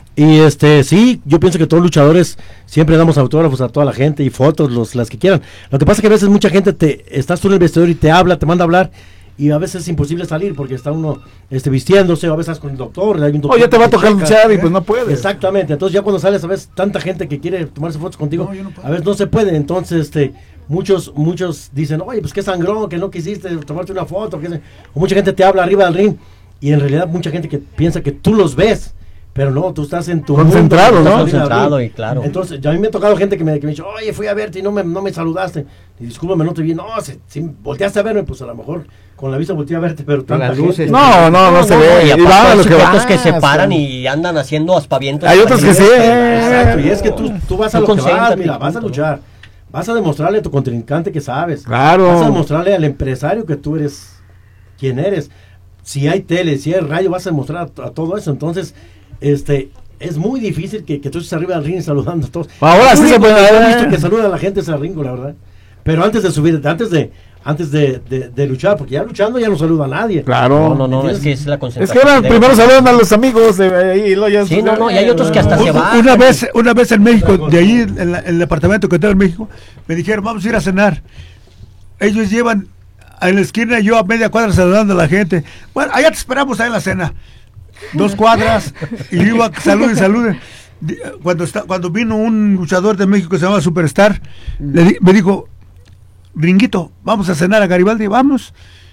Y este, sí, yo pienso que todos los luchadores siempre damos autógrafos a toda la gente y fotos, los, las que quieran. Lo que pasa es que a veces mucha gente te, estás tú en el vestidor y te habla, te manda a hablar, y a veces es imposible salir porque está uno este, vistiéndose, o a veces estás con el doctor, hay un doctor. O ya te va a tocar checa, luchar y ¿eh? pues no puedes. Exactamente, entonces ya cuando sales a veces tanta gente que quiere tomarse fotos contigo, no, no a veces no se puede, entonces este, muchos, muchos dicen, oye, pues qué sangrón, que no quisiste tomarte una foto, que se... o mucha gente te habla arriba del ring, y en realidad mucha gente que piensa que tú los ves. Pero no, tú estás en tu concentrado, mundo, ¿no? Concentrado, y claro. Entonces, ya a mí me ha tocado gente que me, que me dice, oye, fui a verte y no me, no me saludaste. Y discúlpame, no te vi. No, si, si volteaste a verme, pues a lo mejor con la vista volteé a verte, pero Con las luces. gente, No, no, no, no se ve. Y Y aparte va, hay lo que sujetos va, que se sí. paran y andan haciendo aspavientos. Hay otros que sí. Exacto, y es que tú, tú vas a Tú lo que vas, concéntrate, mira, vas a luchar. Vas a demostrarle a tu contrincante que sabes. Claro. Vas a demostrarle al empresario que tú eres quien eres. Si hay tele, si hay radio, vas a demostrar a, a todo eso. Entonces, este... es muy difícil que, que tú estés arriba del ring saludando a todos. Ahora sí se puede haber ver. visto que saluda a la gente es a Ringo, la verdad. Pero antes de subir, antes de antes de, de, de luchar, porque ya luchando ya no saluda a nadie. Claro. No, no, no, es que es la Es concentración. que ahora de- primero saludan a los amigos de ahí y luego ya. Sí, no, no, y hay otros que hasta se van. Una vez, una vez en México, de ahí en, la- en el departamento que tengo en México, me dijeron, vamos a ir a cenar. Ellos llevan en la esquina y yo a media cuadra saludando a la gente. Bueno, allá te esperamos ahí en la cena. Dos cuadras, y iba, salude, salude. Di- Cuando, está, cuando vino un luchador de México que se llama Superstar, le di- me dijo, Ringuito, vamos a cenar a Garibaldi, vamos.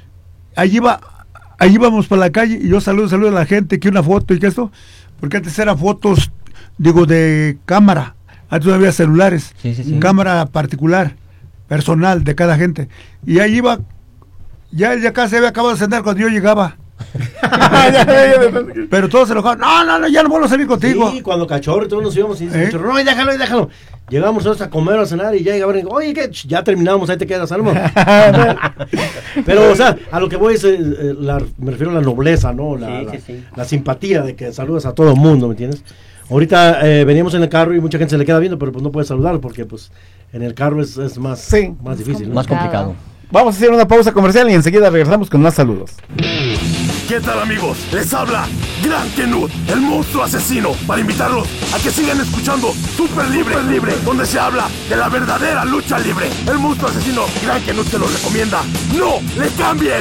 Allí iba, allí íbamos por la calle y yo saludo, saludo a la gente, que una foto y que esto, porque antes eran fotos, digo, de cámara, antes no había celulares, Sí, sí, sí. cámara particular, personal de cada gente. Y ahí iba, ya él ya casi había acabado de cenar cuando yo llegaba Pero todos se enojaron. No, no, no, ya no vuelvo a salir contigo. Sí, cuando Cachorro y todos nos íbamos y dice, ¿Eh? Cachorro, no, y déjalo, y déjalo. Llegamos nosotros a comer, a cenar y ya llegaban y digo, oye, ¿qué? Ya terminamos, ahí te quedas, Alma. Pero, o sea, a lo que voy es, eh, la, me refiero a la nobleza, ¿no? La, Sí, la, sí, sí. la simpatía de que saludas a todo el mundo, ¿me entiendes? Ahorita eh, veníamos en el carro y mucha gente se le queda viendo, pero pues no puede saludar porque pues en el carro es, es más, Sí. más difícil, ¿no? Más complicado. Vamos a hacer una pausa comercial y enseguida regresamos con más saludos. ¿Qué tal, amigos? Les habla Gran Kenut, el monstruo asesino, para invitarlos a que sigan escuchando Super Libre, Super Libre, donde se habla de la verdadera lucha libre. El monstruo asesino Gran Kenut se lo recomienda. ¡No le cambien!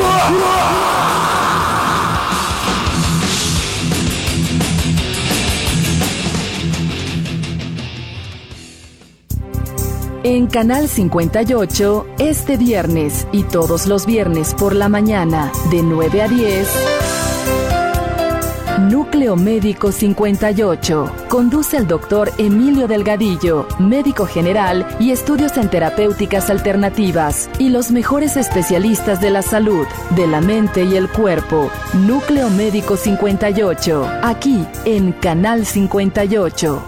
En Canal cincuenta y ocho, este viernes y todos los viernes por la mañana, de nueve a diez, Núcleo Médico cincuenta y ocho. Conduce el doctor Emilio Delgadillo, médico general y estudios en terapéuticas alternativas, y los mejores especialistas de la salud, de la mente y el cuerpo. Núcleo Médico cincuenta y ocho, aquí en Canal cincuenta y ocho.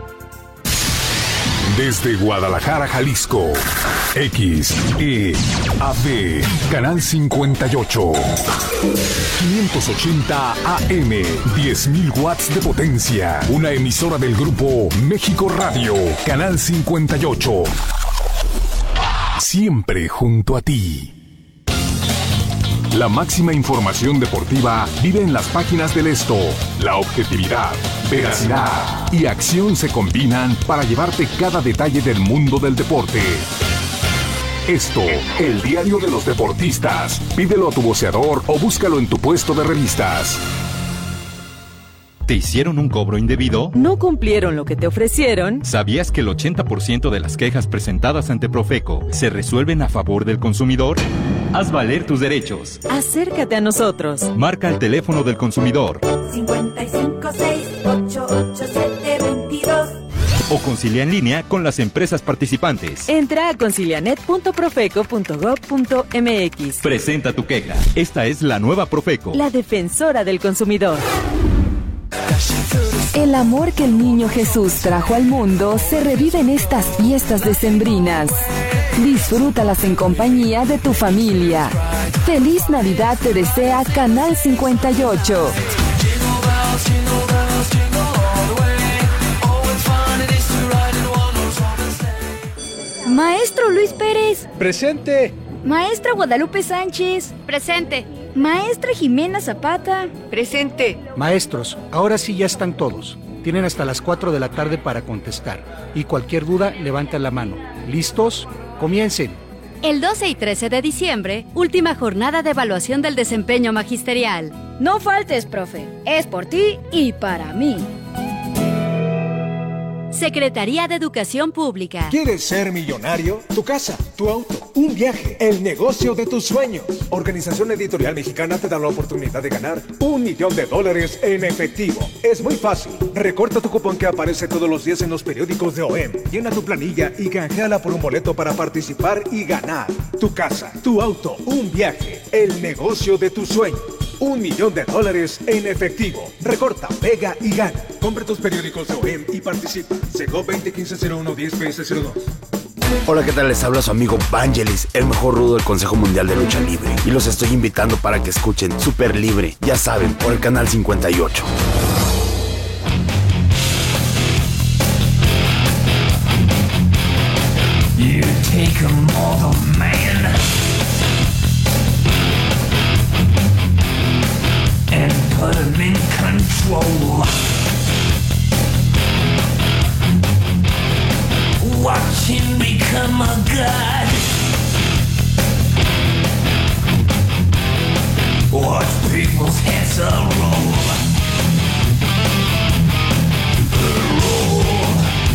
Desde Guadalajara, Jalisco, X E A D, Canal cincuenta y ocho, quinientos ochenta A M, diez mil watts de potencia, una emisora del grupo México Radio, Canal cincuenta y ocho, siempre junto a ti. La máxima información deportiva vive en las páginas del Esto. La objetividad, veracidad y acción se combinan para llevarte cada detalle del mundo del deporte. Esto, el diario de los deportistas. Pídelo a tu voceador o búscalo en tu puesto de revistas. ¿Te hicieron un cobro indebido? ¿No cumplieron lo que te ofrecieron? ¿Sabías que el ochenta por ciento de las quejas presentadas ante Profeco se resuelven a favor del consumidor? Haz valer tus derechos. Acércate a nosotros. Marca el teléfono del consumidor. cincuenta y cinco seis ocho ocho siete veintidós. O concilia en línea con las empresas participantes. Entra a concilianet punto profeco punto gob punto mx. Presenta tu queja. Esta es la nueva Profeco. La defensora del consumidor. El amor que el niño Jesús trajo al mundo se revive en estas fiestas decembrinas. Disfrútalas en compañía de tu familia. Feliz Navidad te desea Canal cincuenta y ocho. Maestro Luis Pérez. Presente. Maestra Guadalupe Sánchez. Presente. Maestra Jimena Zapata. Presente. Maestros, ahora sí ya están todos. Tienen hasta las cuatro de la tarde para contestar. Y cualquier duda, levanten la mano. ¿Listos? Comiencen. El doce y trece de diciembre, última jornada de evaluación del desempeño magisterial. No faltes, profe. Es por ti y para mí. Secretaría de Educación Pública. ¿Quieres ser millonario? Tu casa, tu auto, un viaje, el negocio de tus sueños. Organización Editorial Mexicana te da la oportunidad de ganar un millón de dólares en efectivo. Es muy fácil. Recorta tu cupón que aparece todos los días en los periódicos de O E M. Llena tu planilla y canjeala por un boleto para participar y ganar. Tu casa, tu auto, un viaje, el negocio de tus sueños. Un millón de dólares en efectivo. Recorta, pega y gana. Compra tus periódicos de O E M y participa. Segov veinte quince cero uno diez P S cero dos. Hola, ¿qué tal? Les habla su amigo Vangelis, el mejor rudo del Consejo Mundial de Lucha Libre. Y los estoy invitando para que escuchen Super Libre, ya saben, por el Canal cincuenta y ocho. You take a mortal man and put him in control. Watch him become a god. Watch people's heads roll. Roll.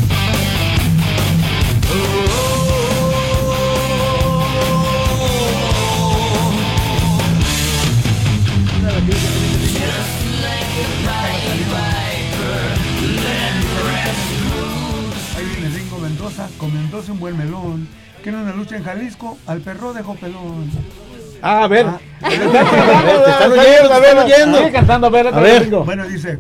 Ahí viene Ringo Mendoza, comiéndose un buen melón. Que en una lucha en Jalisco, al perro dejó pelón. Ah, a ver. Ah. Te están oyendo, te están oyendo. Sigue cantando, a ver, a ver. Ringo. Bueno, dice,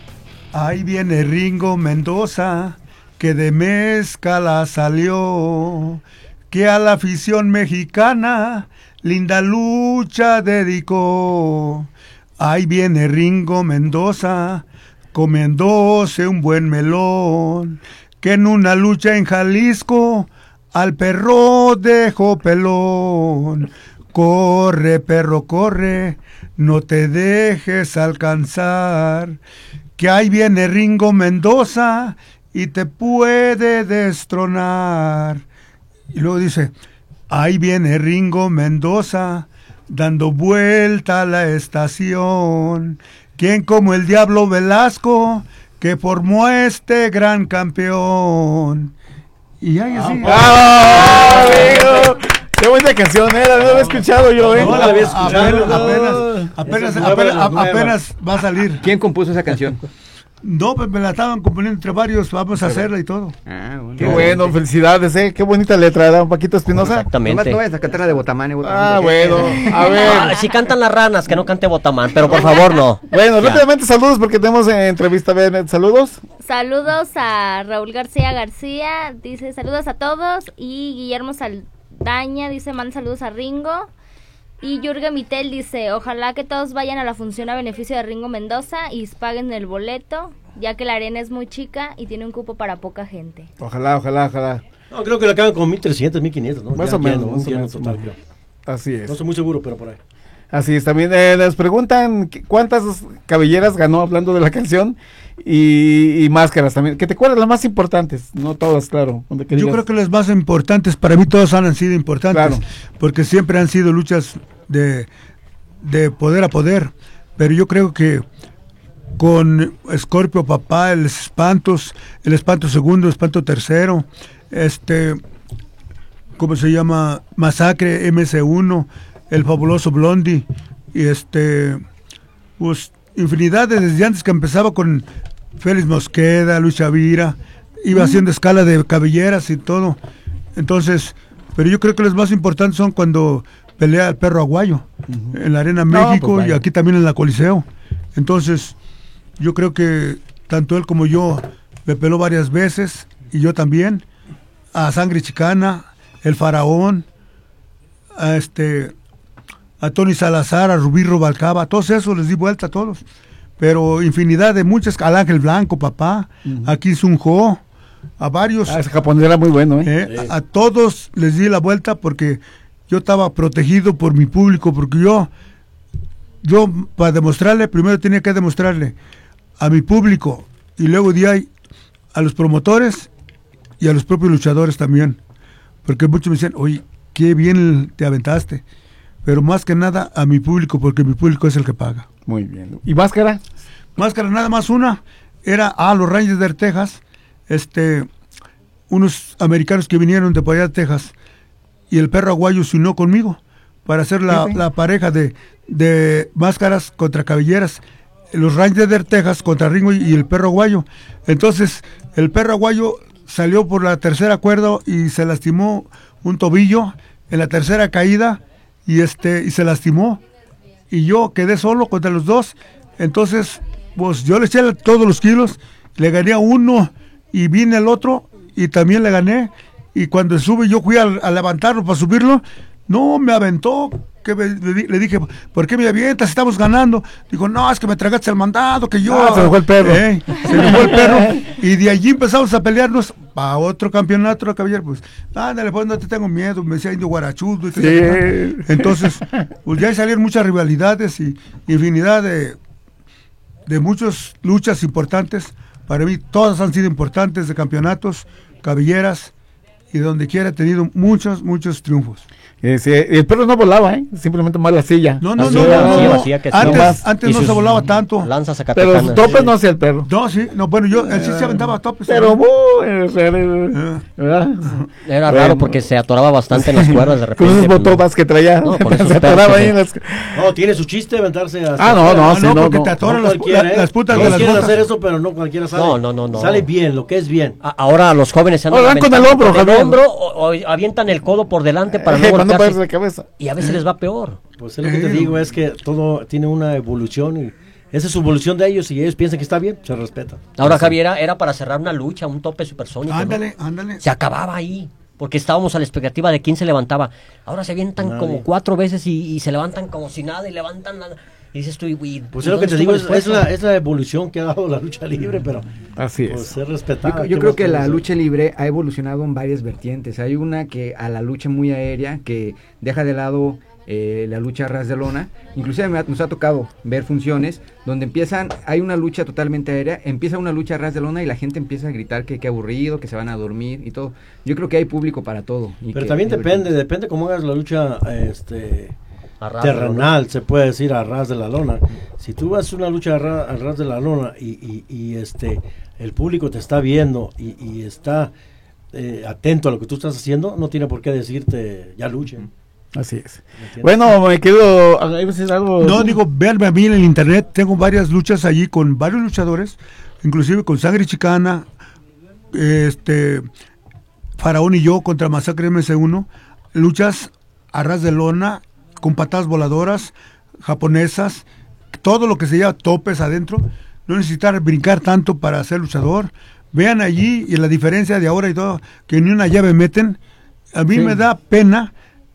ahí viene Ringo Mendoza, que de mezcala salió, que a la afición mexicana linda lucha dedicó. Ahí viene Ringo Mendoza, comiéndose un buen melón, que en una lucha en Jalisco al perro dejó pelón. Corre, perro, corre, no te dejes alcanzar, que ahí viene Ringo Mendoza y te puede destronar. Y luego dice, ahí viene Ringo Mendoza dando vuelta a la estación, quien como el Diablo Velasco que formó este gran campeón. Y ahí así. ¡Ah, amigo! ¡Qué buena canción era! No la había escuchado yo, ¿eh? No la había escuchado. Apenas, apenas, apenas, apenas, apenas va a salir. ¿Quién compuso esa canción? No, pues me la estaban componiendo entre varios, vamos a hacerla y todo. Ah, bueno. Qué bueno, felicidades, ¿eh? Qué bonita letra, ¿verdad? Un Paquito Espinosa. Exactamente. No vayas a cantar la de Botamán. Ah, bueno, a ver. Ah, si cantan las ranas, que no cante Botamán, pero por favor no. Bueno, Ya. rápidamente saludos porque tenemos eh, entrevista. A ver, saludos. Saludos a Raúl García García, dice saludos a todos. Y Guillermo Saldaña dice manda saludos a Ringo. Y Jürgen Mitel dice, ojalá que todos vayan a la función a beneficio de Ringo Mendoza y paguen el boleto, ya que la arena es muy chica y tiene un cupo para poca gente. Ojalá, ojalá, ojalá. No, creo que le acaban con mil trescientos, mil quinientos, ¿no? Más Ya o menos, lleno, más o lleno menos. total, creo. Así es. No estoy muy seguro, pero por ahí. Así es, también eh, nos preguntan que- cuántas cabelleras ganó hablando de la canción y, y máscaras también. Que te acuerdas las más importantes, no todas, claro. donde que Yo digas. creo que las más importantes, para mí todas han sido importantes, Claro. porque siempre han sido luchas de, de poder a poder, pero yo creo que con Scorpio Papá, el Espantos, el Espanto Segundo, el Espanto Tercero, este, ¿cómo se llama? Masacre M C uno, el Fabuloso Blondie, y este, pues, infinidad de- desde antes que empezaba con Félix Mosqueda, Luis Chavira, iba haciendo escala de cabelleras y todo. Entonces, pero yo creo que los más importantes son cuando pelea el Perro Aguayo en la Arena No, México pues, y vaya. aquí también en la Coliseo. Entonces, yo creo que tanto él como yo me peló varias veces y yo también a Sangre Chicana, el Faraón, a este a Tony Salazar, a Rubí Rubalcaba, a todos esos les di vuelta a todos. Pero infinidad de muchas, al Ángel Blanco, papá, a Kim Sun-ho, a varios. Ah, ese japonés era muy bueno, ¿eh? Eh, a, a todos les di la vuelta porque yo estaba protegido por mi público, porque yo, yo para demostrarle, primero tenía que demostrarle a mi público y luego de ahí a los promotores y a los propios luchadores también, porque muchos me decían, oye, qué bien te aventaste, pero más que nada a mi público, porque mi público es el que paga. Muy bien. ¿Y máscara? Máscara nada más una, era a los Rangers de Texas, este, unos americanos que vinieron de por allá de Texas, y el Perro Aguayo se unió conmigo para hacer la, Sí, sí. la pareja de, de máscaras contra cabelleras, los Rangers de Texas contra Ringo y, y el Perro Aguayo. Entonces, el Perro Aguayo salió por la tercera cuerda y se lastimó un tobillo en la tercera caída y este y se lastimó. Y yo quedé solo contra los dos. Entonces, pues yo le eché todos los kilos, le gané a uno y vine al otro y también le gané. Y cuando sube, yo fui a, a levantarlo para subirlo, no, me aventó. Que me- le, di- le dije, ¿por qué me avientas? Estamos ganando. Dijo, no, es que me tragaste el mandado, que yo... Ah, se me fue el perro. Eh, se me fue el perro. Y de allí empezamos a pelearnos para otro campeonato de caballero. Pues, ándale, pues no te tengo miedo. Me decía Indio Guarachudo. y que Sí. sé qué. Entonces, pues ya salieron muchas rivalidades y infinidad de, de muchas luchas importantes. Para mí, todas han sido importantes, de campeonatos, cabelleras, y donde quiera he tenido muchos, muchos triunfos. Eh, sí, el perro no volaba, ¿eh? Simplemente más la silla. No, no, Así no, era, no, sí, no. vacía que sí. Antes, Nomás. antes Y no sus se volaba tanto. Lanzas Pero los topes no hacía el perro. No, sí, no, bueno, yo, él sí se aventaba a topes. Pero ¿no? muy, ¿verdad? Era raro porque se atoraba bastante en las cuerdas de repente. Con esos botomas que traía. No, con esos se atoraba ahí en las... No, tiene su chiste aventarse hasta... Ah, no, no, no, sí, no, no, porque no. te atoran No las, cualquiera, la- ¿eh? las putas No de las quieren botas. hacer eso, pero no cualquiera sale. No, no, no, no. Sale bien, lo que es bien. A- Ahora los jóvenes se andan Oh, van con el aventando hombro, con el Javier. hombro o, o avientan el codo por delante para no Eh, para no golpearse. pegarse la cabeza. Y a veces les va peor. Pues es lo que te digo, es que todo tiene una evolución y esa es su evolución de ellos y ellos piensan que está bien, se respeta. Ahora, Javier, era, era para cerrar una lucha, un tope supersónico. ¿no? Ándale, ándale. Se acababa ahí, porque estábamos a la expectativa de quién se levantaba. Ahora se avientan Nadie. como cuatro veces y, y se levantan como si nada y levantan nada. Y dices tú, y, y, Pues es lo que te digo, es, es la, es la evolución que ha dado la lucha libre, pero así es. pues, es respetada. Yo, yo ¿qué creo más que la podemos hacer? lucha libre ha evolucionado en varias vertientes. Hay una que a la lucha muy aérea, que deja de lado eh, la lucha a ras de lona. Inclusive me ha- nos ha tocado ver funciones donde empiezan, hay una lucha totalmente aérea, empieza una lucha a ras de lona y la gente empieza a gritar que qué aburrido, que se van a dormir y todo. Yo creo que hay público para todo. y Pero que también hay depende, depende cómo hagas la lucha este A ras de terrenal, se puede decir a ras de la lona. Si tú vas a una lucha a, ra- a ras de la lona y, y, y, este el público te está viendo y, y está eh, atento a lo que tú estás haciendo, no tiene por qué decirte ya luchen. Así es. ¿Me entiendes? Bueno, me quedo... ¿Iba a decir algo? No, digo, véanme a mí en el internet, tengo varias luchas allí con varios luchadores, inclusive con Sangre Chicana, este, Faraón y yo contra Masacre M C uno, luchas a ras de lona, con patadas voladoras, japonesas, todo lo que se llama topes adentro, no necesitar brincar tanto para ser luchador. Vean allí y la diferencia de ahora y todo, que ni una llave meten. A mí Sí. me da pena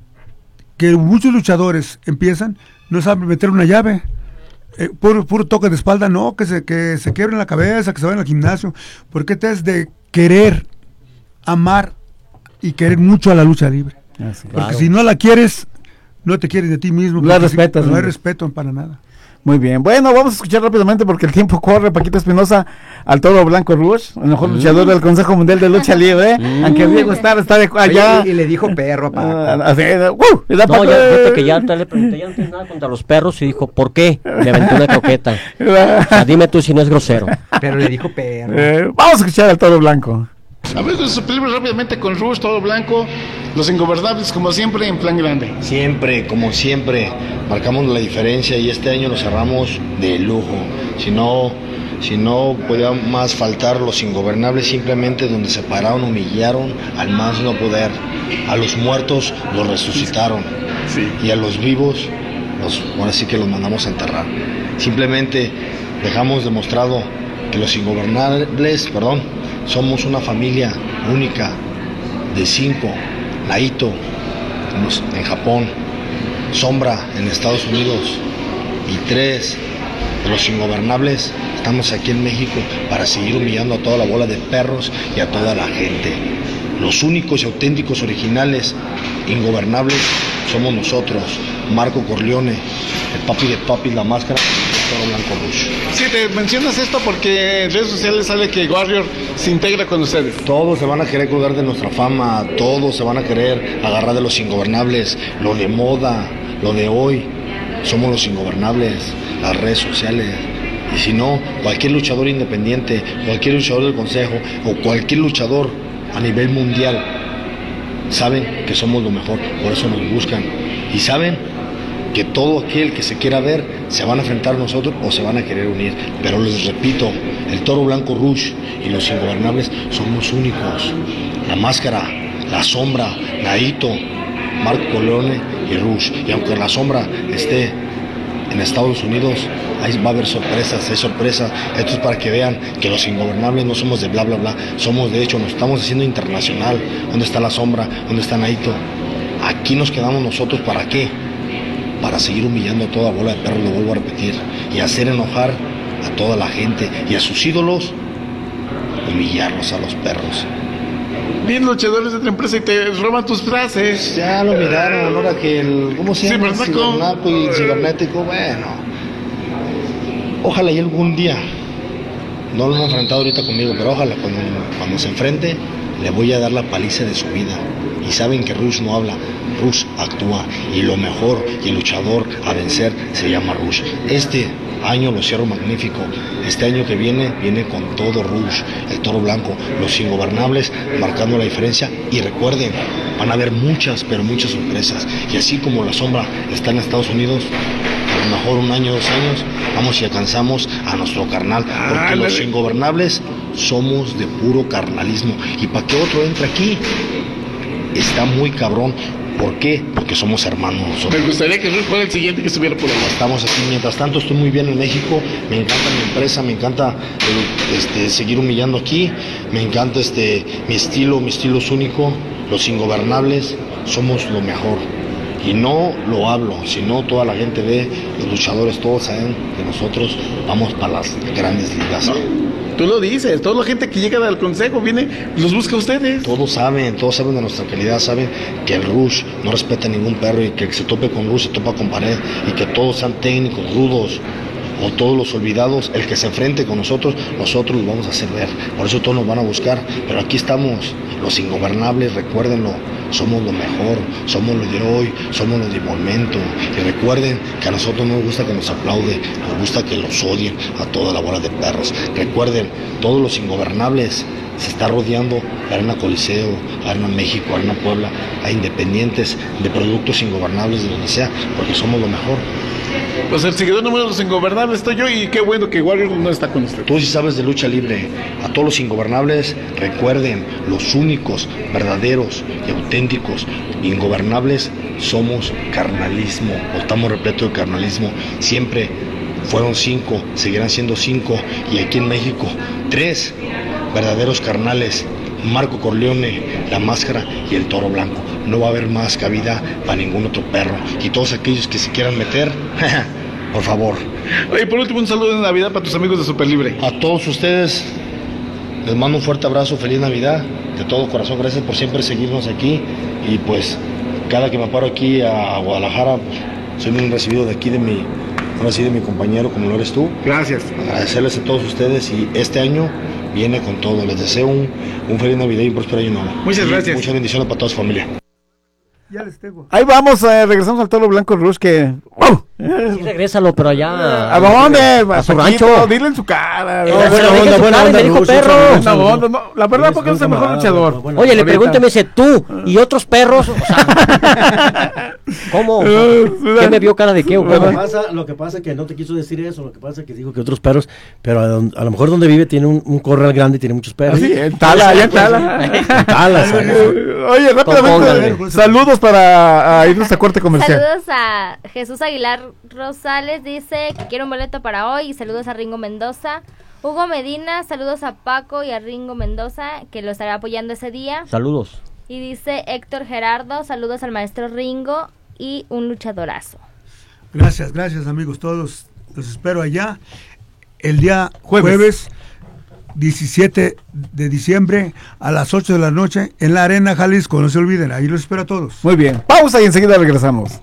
que muchos luchadores empiezan, no saben meter una llave. Eh, puro, puro toque de espalda, no, que se, que se quiebren la cabeza, que se vayan al gimnasio. Porque te es de querer, amar y querer mucho a la lucha libre. Así. Porque Claro. si no la quieres, no te quieres de ti mismo. No la porque si- respetas, No ¿no? hay respeto para nada. Muy bien. Bueno, vamos a escuchar rápidamente porque el tiempo corre. Paquito Espinosa al Toro Blanco Rush, el mejor Mm. luchador del Consejo Mundial de Lucha Libre. Mm. Aunque Diego Star está de allá. Oye, y, y le dijo perro a Paco. Ah, así, ¡uh! Y da No, Paco, ya, fíjate eh. que ya te le pregunté, ya no tienes nada contra los perros y dijo, ¿por qué? Me aventó una croqueta. O sea, dime tú si no es grosero. Pero le dijo perro. Eh, vamos a escuchar al Toro Blanco. A ver, su película rápidamente con Rush, todo blanco, los ingobernables como siempre en plan grande. Siempre, como siempre, marcamos la diferencia y este año lo cerramos de lujo. Si no, si no podía más faltar los ingobernables, simplemente donde se pararon, humillaron al más no poder. A los muertos los resucitaron y a los vivos, los, ahora sí que los mandamos a enterrar. Simplemente dejamos demostrado que los ingobernables, perdón, somos una familia única de cinco. Naito en, los- en Japón, Sombra en Estados Unidos y tres de los ingobernables estamos aquí en México para seguir humillando a toda la bola de perros y a toda la gente. Los únicos y auténticos originales ingobernables somos nosotros, Marco Corleone, el papi de papi, la máscara, el Toro Blanco Rush. Sí, te mencionas esto porque en redes sociales sale que Warrior se integra con ustedes. Todos se van a querer colgar de nuestra fama, todos se van a querer agarrar de los ingobernables, lo de moda, lo de hoy, somos los ingobernables, las redes sociales. Y si no, cualquier luchador independiente, cualquier luchador del consejo o cualquier luchador a nivel mundial, saben que somos lo mejor, por eso nos buscan. Y saben que todo aquel que se quiera ver se van a enfrentar a nosotros o se van a querer unir. Pero les repito, el Toro Blanco Rush y los ingobernables somos únicos. La máscara, la sombra, Naito, Marco Corleone y Rush. Y aunque la sombra esté en Estados Unidos, ahí va a haber sorpresas, hay sorpresas. Esto es para que vean que los ingobernables no somos de bla bla bla, somos de hecho, nos estamos haciendo internacional. ¿Dónde está la sombra? ¿Dónde está Naito? Aquí nos quedamos nosotros, ¿para qué? Para seguir humillando a toda bola de perros, lo vuelvo a repetir, y hacer enojar a toda la gente y a sus ídolos, humillarlos a los perros. Bien luchadores de otra empresa y te roban tus frases. Ya lo miraron, ahora que el, ¿cómo se llama? Cibernaco. Cibernaco y cibernético, bueno. Ojalá y algún día, no lo han enfrentado ahorita conmigo, pero ojalá cuando, cuando se enfrente, le voy a dar la paliza de su vida. Y saben que Rush no habla, Rush actúa. Y lo mejor y el luchador a vencer se llama Rush. Este año lo cierro magnífico. Este año que viene, viene con todo Rush, el Toro Blanco, los Ingobernables, marcando la diferencia. Y recuerden, van a haber muchas, pero muchas sorpresas. Y así como la sombra está en Estados Unidos, a lo mejor un año, dos años, vamos y alcanzamos a nuestro carnal. Porque ah, los Ingobernables somos de puro carnalismo. Y para que otro entre aquí, está muy cabrón. ¿Por qué? Porque somos hermanos nosotros. Me gustaría que Rush fuera el siguiente que estuviera por ahí. Estamos aquí. Mientras tanto, estoy muy bien en México. Me encanta mi empresa, me encanta el, este, seguir humillando aquí. Me encanta este, mi estilo, mi estilo es único. Los Ingobernables somos lo mejor. Y no lo hablo, sino toda la gente ve, los luchadores todos saben que nosotros vamos para las grandes ligas. ¿No? Tú lo dices, toda la gente que llega al consejo viene, los busca a ustedes. Todos saben, todos saben de nuestra calidad, saben que el Rush no respeta a ningún perro y que el que se tope con Rush se topa con pared y que todos sean técnicos, rudos o todos los olvidados, el que se enfrente con nosotros, nosotros los vamos a hacer ver. Por eso todos nos van a buscar, pero aquí estamos, los Ingobernables, recuérdenlo, somos lo mejor, somos lo de hoy, somos lo de momento. Y recuerden que a nosotros no nos gusta que nos aplauden, nos gusta que los odien a toda la bola de perros. Recuerden, todos los Ingobernables se está rodeando la Arena Coliseo, Arena México, Arena Puebla, a independientes de productos ingobernables de donde sea, porque somos lo mejor. Pues el seguidor número de los Ingobernables estoy yo y qué bueno que Warrior no está con usted. Tú sí sabes de lucha libre. A todos los Ingobernables, recuerden, los únicos, verdaderos y auténticos Ingobernables somos carnalismo, o estamos repletos de carnalismo. Siempre fueron cinco, seguirán siendo cinco, y aquí en México, tres verdaderos carnales. Marco Corleone, La Máscara y el Toro Blanco. No va a haber más cabida para ningún otro perro. Y todos aquellos que se quieran meter, por favor. Oye, por último, un saludo de Navidad para tus amigos de Super Libre. A todos ustedes les mando un fuerte abrazo, feliz Navidad, de todo corazón. Gracias por siempre seguirnos aquí. Y pues, cada que me paro aquí a Guadalajara, pues, soy muy recibido de aquí de mi, ahora sí, de mi compañero, como lo eres tú. Gracias. Agradecerles a todos ustedes, y este año viene con todo. Les deseo un, un feliz Navidad y un próspero año nuevo. Muchas gracias. Muchas bendiciones para toda su familia. Ya les tengo. Ahí vamos, eh, regresamos al Toro Blanco Rush que... ¡Oh! Sí, regrésalo, pero allá... ¿A dónde? A su rancho. Dile en su cara. No, buena onda, buena onda, me dijo perro. No, no, no, la verdad, porque es el mejor luchador. Oye, le pregunto y me dice, tú y otros perros, o sea, ¿cómo? ¿Qué me vio cara de qué? Lo que pasa, lo que pasa es que no te quiso decir eso, lo que pasa es que dijo que otros perros, pero a, a lo mejor donde vive tiene un, un corral grande y tiene muchos perros. Sí, en Tala, allá en Tala. En Tala, Oye, rápidamente, saludos para a irnos a corte comercial. Saludos a Jesús Aguilar Rosales, dice que quiere un boleto para hoy, y saludos a Ringo Mendoza. Hugo Medina, saludos a Paco y a Ringo Mendoza, que lo estará apoyando ese día. Saludos. Y dice Héctor Gerardo, saludos al maestro Ringo y un luchadorazo. Gracias, gracias amigos todos, los espero allá el día jueves, jueves diecisiete de diciembre a las ocho de la noche en la Arena Jalisco, no se olviden, ahí los espero a todos. Muy bien, pausa y enseguida regresamos.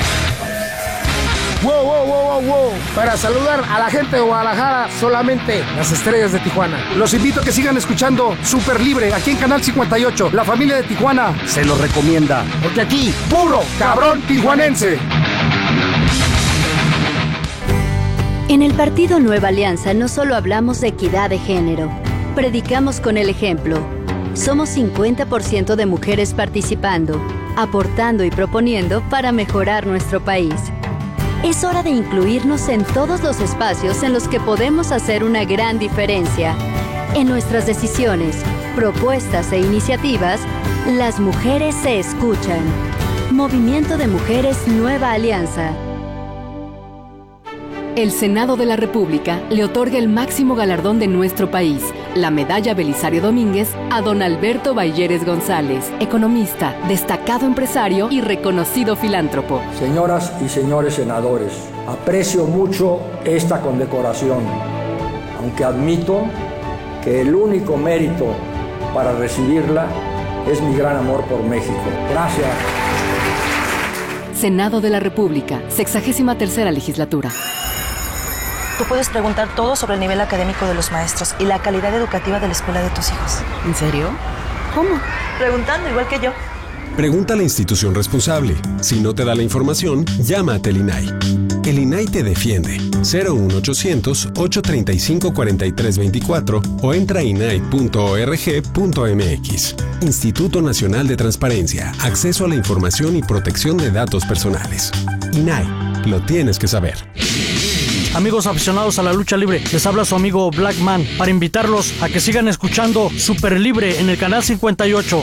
Wow, wow, wow, wow, wow. Para saludar a la gente de Guadalajara, solamente las estrellas de Tijuana. Los invito a que sigan escuchando Super Libre aquí en Canal cincuenta y ocho. La familia de Tijuana se los recomienda, porque aquí, puro cabrón tijuanense. En el Partido Nueva Alianza no solo hablamos de equidad de género, predicamos con el ejemplo. Somos cincuenta por ciento de mujeres participando, aportando y proponiendo para mejorar nuestro país. Es hora de incluirnos en todos los espacios en los que podemos hacer una gran diferencia. En nuestras decisiones, propuestas e iniciativas, las mujeres se escuchan. Movimiento de Mujeres Nueva Alianza. El Senado de la República le otorga el máximo galardón de nuestro país, la Medalla Belisario Domínguez, a don Alberto Balleres González, economista, destacado empresario y reconocido filántropo. Señoras y señores senadores, aprecio mucho esta condecoración, aunque admito que el único mérito para recibirla es mi gran amor por México. Gracias. Senado de la República, sexagésima tercera legislatura. Tú puedes preguntar todo sobre el nivel académico de los maestros y la calidad educativa de la escuela de tus hijos. ¿En serio? ¿Cómo? Preguntando igual que yo. Pregunta a la institución responsable. Si no te da la información, llama a Telinay. El I N A I te defiende. cero uno ochocientos, ochocientos treinta y cinco, cuarenta y tres veinticuatro o entra a i n a i punto org punto m x. Instituto Nacional de Transparencia, Acceso a la Información y Protección de Datos Personales. I N A I, lo tienes que saber. Amigos aficionados a la lucha libre, les habla su amigo Blackman para invitarlos a que sigan escuchando Super Libre en el canal cincuenta y ocho.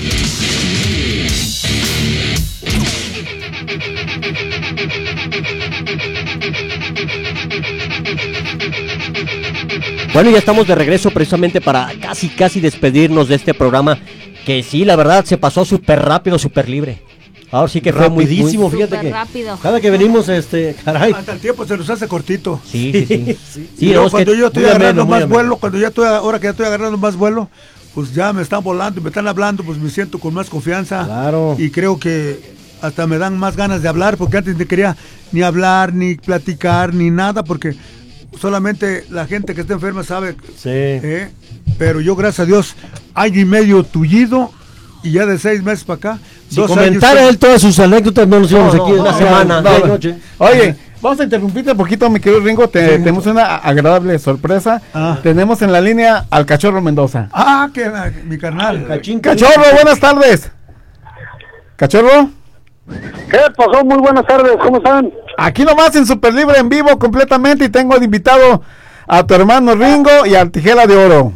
Bueno, ya estamos de regreso precisamente para casi casi despedirnos de este programa, que sí, la verdad se pasó súper rápido, súper libre. Ahora sí que fue rapidísimo, muy, fíjate que rápido. Cada que venimos, este, caray. Hasta el tiempo se nos hace cortito. Sí, sí, sí. sí. sí no, no, cuando que yo estoy muy agarrando ameno, más muy vuelo, ameno. cuando ya estoy, ahora que ya estoy agarrando más vuelo, pues ya me están volando y me están hablando, pues me siento con más confianza. Claro. Y creo que hasta me dan más ganas de hablar, porque antes no quería ni hablar, ni platicar, ni nada, porque solamente la gente que está enferma sabe. Sí. ¿eh? Pero yo, gracias a Dios, año y medio tullido, y ya de seis meses para acá. Si comentara él todas sus anécdotas, no nos íbamos no, aquí no, una no, semana. no, no. Noche. Oye, vamos a interrumpirte un poquito, mi querido Ringo. Te, sí. Tenemos una agradable sorpresa. Ah. Tenemos en la línea al Cachorro Mendoza. Ah, que mi carnal. Cachín, Cachorro, buenas tardes. ¿Cachorro? ¿Qué pasó? Muy buenas tardes, ¿cómo están? Aquí nomás en Super Libre en vivo completamente, y tengo de invitado a tu hermano Ringo y al Tijera de Oro.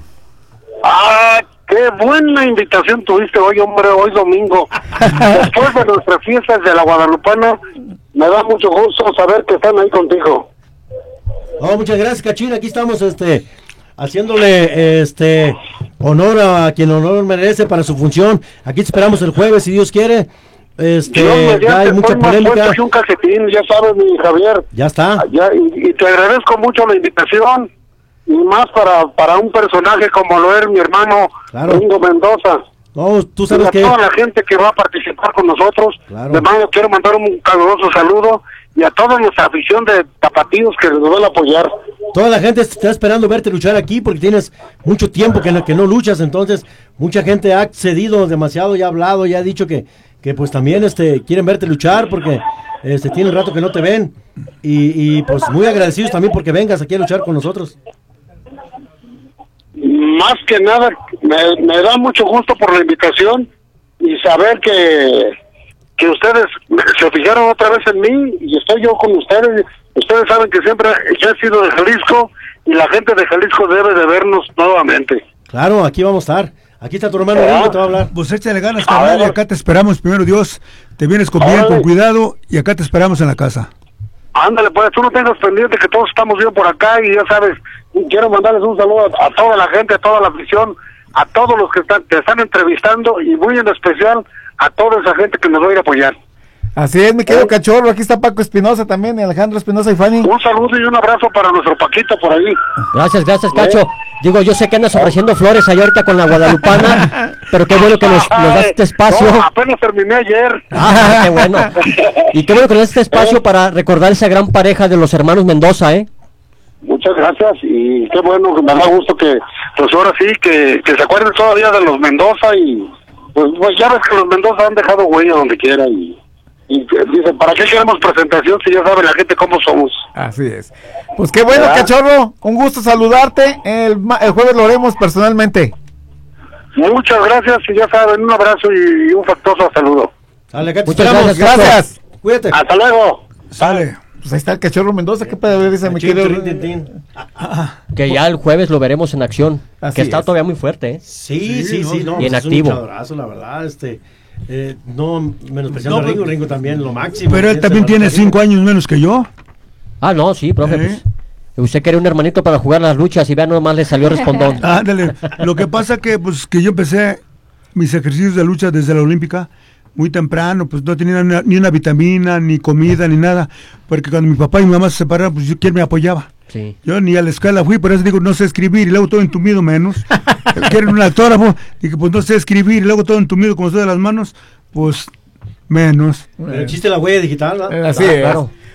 Ah, qué buena invitación tuviste hoy, hombre, hoy domingo. Después de nuestras fiestas de la Guadalupana, me da mucho gusto saber que están ahí contigo. Oh, muchas gracias, Cachín. Aquí estamos, este, haciéndole, este, honor a quien honor merece para su función. Aquí te esperamos el jueves, si Dios quiere. Este, Dios, ya hay mucha polémica. Que un calcetín, ya sabes, mi Javier. Ya está. Ya, y, y te agradezco mucho la invitación, y más para para un personaje como lo es mi hermano claro. Ringo Mendoza. No, tú sabes y a que toda la gente que va a participar con nosotros, claro. de mando quiero mandar un caluroso saludo, y a toda nuestra afición de tapatíos que nos van a apoyar. Toda la gente está esperando verte luchar aquí porque tienes mucho tiempo que no, que no luchas, entonces mucha gente ha accedido demasiado, ya ha hablado, ya ha dicho que que pues también este quieren verte luchar porque este tiene un rato que no te ven y, y pues muy agradecidos también porque vengas aquí a luchar con nosotros. Más que nada me, me da mucho gusto por la invitación y saber que que ustedes se fijaron otra vez en mí y estoy yo con ustedes. Ustedes saben que siempre yo he sido de Jalisco y la gente de Jalisco debe de vernos nuevamente. Claro, aquí vamos a estar. Aquí está tu hermano Ringo, te va a hablar. Pues échale ganas, carnal, y acá te esperamos, primero Dios. Te vienes con bien, con cuidado, y acá te esperamos en la casa. Ándale, pues, tú no tengas pendiente que todos estamos bien por acá, y ya sabes, quiero mandarles un saludo a, a toda la gente, a toda la afición, a todos los que están, te están entrevistando, y muy en especial a toda esa gente que nos va a ir a apoyar. Así es, mi querido ¿Eh? Cachorro, aquí está Paco Espinosa también, y Alejandro Espinosa y Fanny. Un saludo y un abrazo para nuestro Paquito por ahí. Gracias, gracias, Cacho. ¿Eh? Digo, yo sé que andas ofreciendo flores ahí ahorita con la Guadalupana, pero qué bueno que nos, nos das este espacio. No, apenas terminé ayer. Ah, qué bueno. Y qué bueno que nos das este espacio ¿Eh? para recordar esa gran pareja de los hermanos Mendoza, ¿eh? Muchas gracias, y qué bueno, me da gusto que, pues ahora sí, que, que se acuerden todavía de los Mendoza, y pues, pues ya ves que los Mendoza han dejado huella donde quiera, y Y dicen, ¿para qué queremos presentación si ya sabe la gente cómo somos? Así es. Pues qué bueno, ¿verdad? Cachorro, un gusto saludarte. El, el jueves lo haremos personalmente. Muchas gracias, y ya saben, un abrazo y un factuoso saludo. Dale, que te Muchas gracias, gracias. Cuídate. Hasta luego. Sale. Pues ahí está el Cachorro Mendoza, ¿qué puede ver ese me quiere? Que ya el jueves lo veremos en acción. Así que está es. todavía muy fuerte, ¿eh? Sí, sí, sí. No, y en pues activo. Es un luchadorazo, la verdad, este... Eh, no menospreciando No, a Ringo, Ringo también lo máximo. Pero él también tiene cinco años menos que yo. Ah, no, sí, profe, ¿Eh? pues usted quería un hermanito para jugar las luchas y vea, nomás le salió respondón. Ándale, lo que pasa que pues que yo empecé mis ejercicios de lucha desde la Olímpica muy temprano, pues no tenía ni una, ni una vitamina, ni comida, ni nada, porque cuando mi papá y mi mamá se separaron, pues yo, ¿quién me apoyaba? Sí. Yo ni a la escuela fui, por eso digo, no sé escribir, y luego todo entumido menos. Quieren un autógrafo, dije, pues no sé escribir, y luego todo entumido como estoy de las manos, pues menos. Pero existe la huella digital, ¿no? Así ah, es. Claro.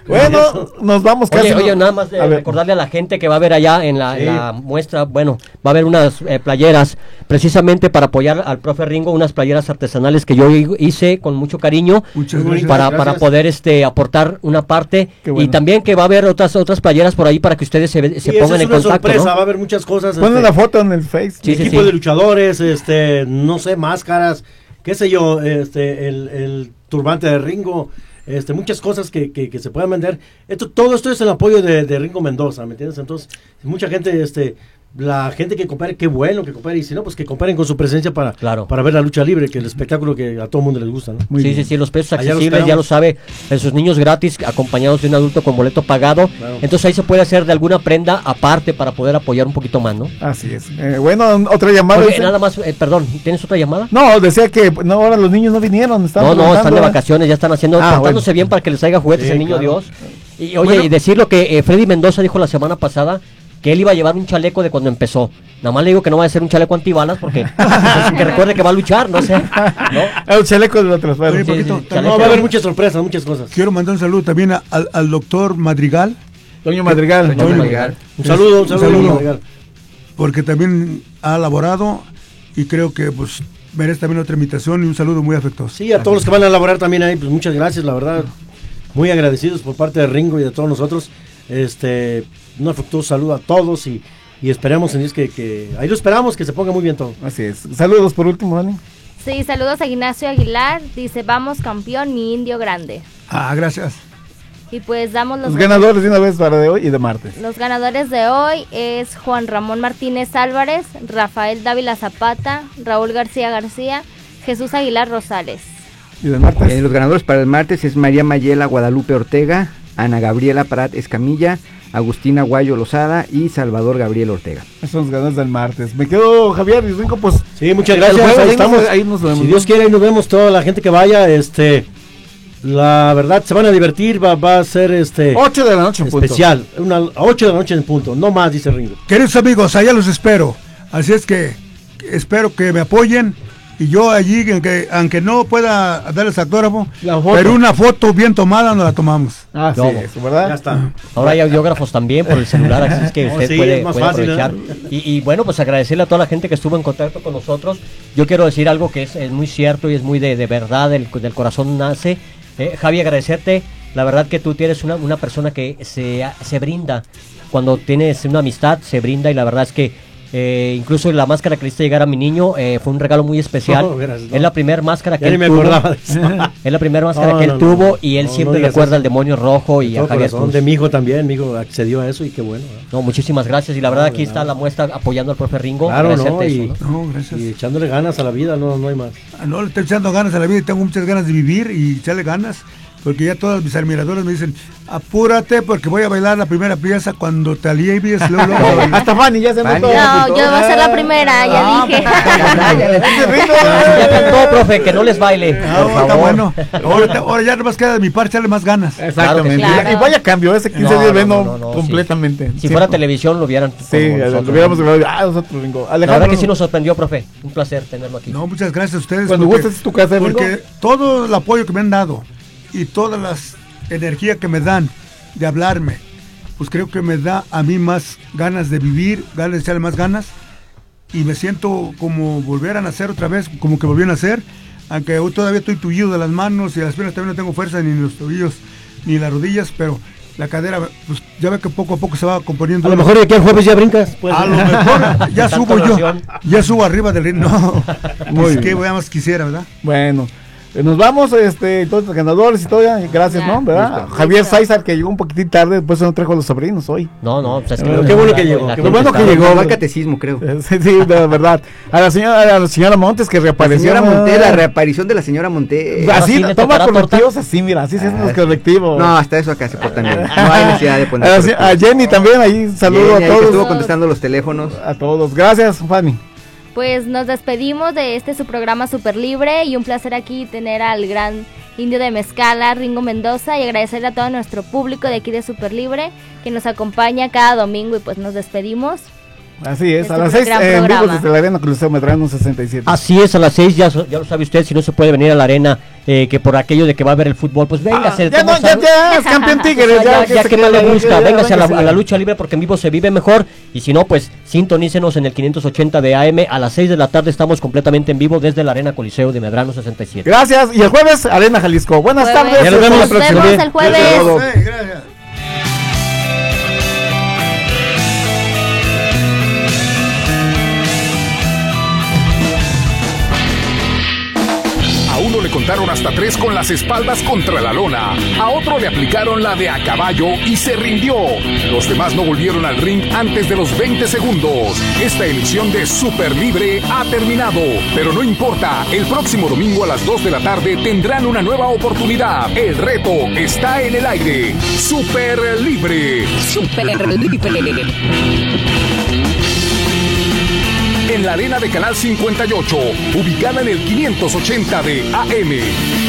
Bueno, nos vamos casi. Oye, oye, nada más eh, recordarle a la gente que va a haber allá en la, sí. en la muestra, bueno, va a haber unas eh, playeras, precisamente para apoyar al profe Ringo, unas playeras artesanales que yo hice con mucho cariño, gracias, para, gracias. para poder este aportar una parte, bueno. y también que va a haber otras otras playeras por ahí para que ustedes se, se sí, pongan es en una contacto, sorpresa, ¿no? va a haber muchas cosas. Ponen este, la foto en el Face. Sí, sí, equipo sí. de luchadores, este, no sé, máscaras, qué sé yo, este, el, el turbante de Ringo, este, muchas cosas que, que, que se puedan vender. Esto, todo esto es el apoyo de, de Ringo Mendoza, ¿me entiendes? Entonces, mucha gente, este, la gente que coopere, qué bueno que coopere, y si no, pues que cooperen con su presencia para, claro. para ver la lucha libre, que el espectáculo que a todo mundo les gusta, ¿no? Muy sí, bien. sí, sí, los precios Allá accesibles, los ya lo sabe, esos niños gratis, acompañados de un adulto con boleto pagado, claro. Entonces ahí se puede hacer de alguna prenda aparte para poder apoyar un poquito más, ¿no? Así es. Eh, bueno, otra llamada. Oye, nada más, eh, perdón, ¿tienes otra llamada? No, decía que no, ahora los niños no vinieron. No, no, están de vacaciones, ya están haciendo, ah, portándose bueno. bien para que les traiga juguetes sí, el niño claro. Dios. Y oye, Bueno. y decir lo que eh, Freddy Mendoza dijo la semana pasada, que él iba a llevar un chaleco de cuando empezó. Nada más le digo que no va a ser un chaleco antibalas porque pues, que recuerde que va a luchar, no sé. ¿no? El chaleco de otros. Oye, Sí, poquito, sí, No, va a haber muchas sorpresas, muchas cosas. Quiero mandar un saludo también a- al, al doctor Madrigal. Doño Madrigal. Doño Doño Madrigal. Un saludo, un saludo, Un saludo. Madrigal. Porque también ha laborado y creo que pues merece también otra invitación y un saludo muy afectuoso. Sí, a todos los que van a elaborar también ahí, pues muchas gracias, la verdad, muy agradecidos por parte de Ringo y de todos nosotros. Este, un afectuoso saludo a todos y, y esperamos en Dios que, que ahí lo esperamos, que se ponga muy bien todo. Así es. Saludos por último, Dani. Sí, saludos a Ignacio Aguilar, dice, vamos campeón, mi indio grande. Ah, gracias. Y pues damos los, Los ganadores de una vez para de hoy y de martes. Los ganadores de hoy es Juan Ramón Martínez Álvarez, Rafael Dávila Zapata, Raúl García García, Jesús Aguilar Rosales. ¿Y del martes? Eh, los ganadores para el martes es María Mayela Guadalupe Ortega, Ana Gabriela Prat Escamilla, Agustina Guayo Lozada y Salvador Gabriel Ortega. Esos son los ganadores del martes. Me quedo Javier y Ringo, pues. Sí, muchas gracias. Jueves, Ahí ahí estamos. nos- ahí nos vemos, Si ¿no? Dios quiere, ahí nos vemos toda la gente que vaya. Este, la verdad, se van a divertir. Va, va a ser este ocho de la noche en punto. especial. Una, a ocho de la noche en punto. No más, dice Ringo. Queridos amigos, allá los espero. Así es que espero que me apoyen. Y yo allí, aunque, aunque no pueda darles autógrafo, pero una foto bien tomada nos la tomamos. Ah, sí, No. eso, ¿verdad? Ya está. Ahora hay audiógrafos también por el celular, así es que Oh, usted sí, puede, es más puede fácil, aprovechar. ¿eh? Y, y bueno, pues agradecerle a toda la gente que estuvo en contacto con nosotros. Yo quiero decir algo que es, es muy cierto y es muy de, de verdad, del, del corazón nace. Eh, Javi, agradecerte. La verdad que tú tienes una, una persona que se, se brinda. Cuando tienes una amistad, se brinda y la verdad es que Eh, incluso la máscara que le hiciste llegar a mi niño eh, fue un regalo muy especial. No, gracias, no. Es la primera máscara que Ya ni él me tuvo. acordaba de eso. Es la primera máscara No, que él no, tuvo no. y él No, siempre no digas recuerda eso. al demonio rojo y De a todo Javier corazón, Cruz. de mi hijo también, mi hijo accedió a eso y qué bueno. ¿eh? No, muchísimas gracias y la verdad No, aquí de está nada. la muestra apoyando al profe Ringo. Claro, ¿no? Agradecerte Y, eso, ¿no? No, gracias. y echándole ganas a la vida, no, no hay más. Ah, No, le estoy echando ganas a la vida y tengo muchas ganas de vivir y echarle ganas. Porque ya todas mis admiradores me dicen, apúrate porque voy a bailar la primera pieza cuando te alivies. Luego, luego, luego". Hasta Fanny ya se Fanny. notó. No, yo voy a ser la primera, ya Ah, dije. Ya cantó, profe, que no les baile. Ah, por está favor. bueno. Ahora, te- ahora ya nomás queda de mi parte echarle más ganas. Exactamente. Claro. Y vaya cambio, ese quince No, días no, vendo no, no, no, completamente. Si Sí. fuera televisión lo vieran. Sí, como nosotros, lo hubiéramos ¿no? grabado. Ah, nosotros, Ringo. La verdad Alejandro, que sí nos sorprendió, profe. Un placer tenerlo aquí. No, muchas gracias a ustedes. Cuando porque- gustes es tu casa, Ringo. Porque todo el apoyo que me han dado y todas las energías que me dan de hablarme, pues creo que me da a mí más ganas de vivir, ganas de echarle más ganas y me siento como volver a nacer otra vez, como que volví a nacer, aunque hoy todavía estoy tullido de las manos y de las piernas también no tengo fuerza ni en los tobillos ni en las rodillas, pero la cadera, pues ya ve que poco a poco se va componiendo. A lo mejor de aquí al jueves ya brincas. Pues. A lo mejor ya Tanta subo yo, oración. ya subo arriba del ring. No, Muy es que bien. más quisiera, ¿verdad? Bueno, eh, nos vamos, este, todos los ganadores y todo, ya, gracias, Ya. ¿no? ¿Verdad? Listo. Javier Listo. Sáizar, que llegó un poquitín tarde, después no trajo a los sobrinos hoy. No, no, pues es que Pero la- qué bueno la- que llegó, la qué gente bueno que está- llegó. Va al catecismo, creo. Eh, Sí, sí, de verdad. A la señora, a la señora Montes, que La reapareció. señora Monté, la reaparición de la señora Monté. Ahora Así, sí le toma tocará correctivos así, mira, así se hacen los correctivos. No, hasta eso acá se portan bien. No hay necesidad de A, poner. la se- a Jenny también, ahí saludo Jenny, ahí a que todos. estuvo contestando los teléfonos. A todos. Gracias, Fanny. Pues nos despedimos de este su programa Super Libre y un placer aquí tener al gran indio de Mezcala, Ringo Mendoza, y agradecerle a todo nuestro público de aquí de Super Libre que nos acompaña cada domingo y pues nos despedimos. Así es, este a las seis gran eh, en vivo programa. desde la Arena Coliseo Medrano sesenta y siete. Así es, a las seis, ya, ya lo sabe usted, si no se puede venir a la arena, eh, que por aquello de que va a ver el fútbol, pues véngase. Ah, ya no, ya, ya, es campeón Tigres, ya, ya, ya que que se más le quede, busca, ya, véngase a la, véngase. a la lucha libre porque en vivo se vive mejor, y si no, pues sintonícenos en el quinientos ochenta de A M, a las seis de la tarde estamos completamente en vivo desde la Arena Coliseo de Medrano sesenta y siete. Gracias, y el jueves, Arena Jalisco. Buenas Jueves. tardes. Ya nos vemos. hasta la próxima. Nos vemos el jueves. Gracias a todos. Sí, gracias. A uno le contaron hasta tres con las espaldas contra la lona. A otro le aplicaron la de a caballo y se rindió. Los demás no volvieron al ring antes de los veinte segundos. Esta emisión de Super Libre ha terminado. Pero no importa, el próximo domingo a las dos de la tarde tendrán una nueva oportunidad. El reto está en el aire. Super Libre. Super Libre. En la arena de Canal cincuenta y ocho, ubicada en el quinientos ochenta de A M.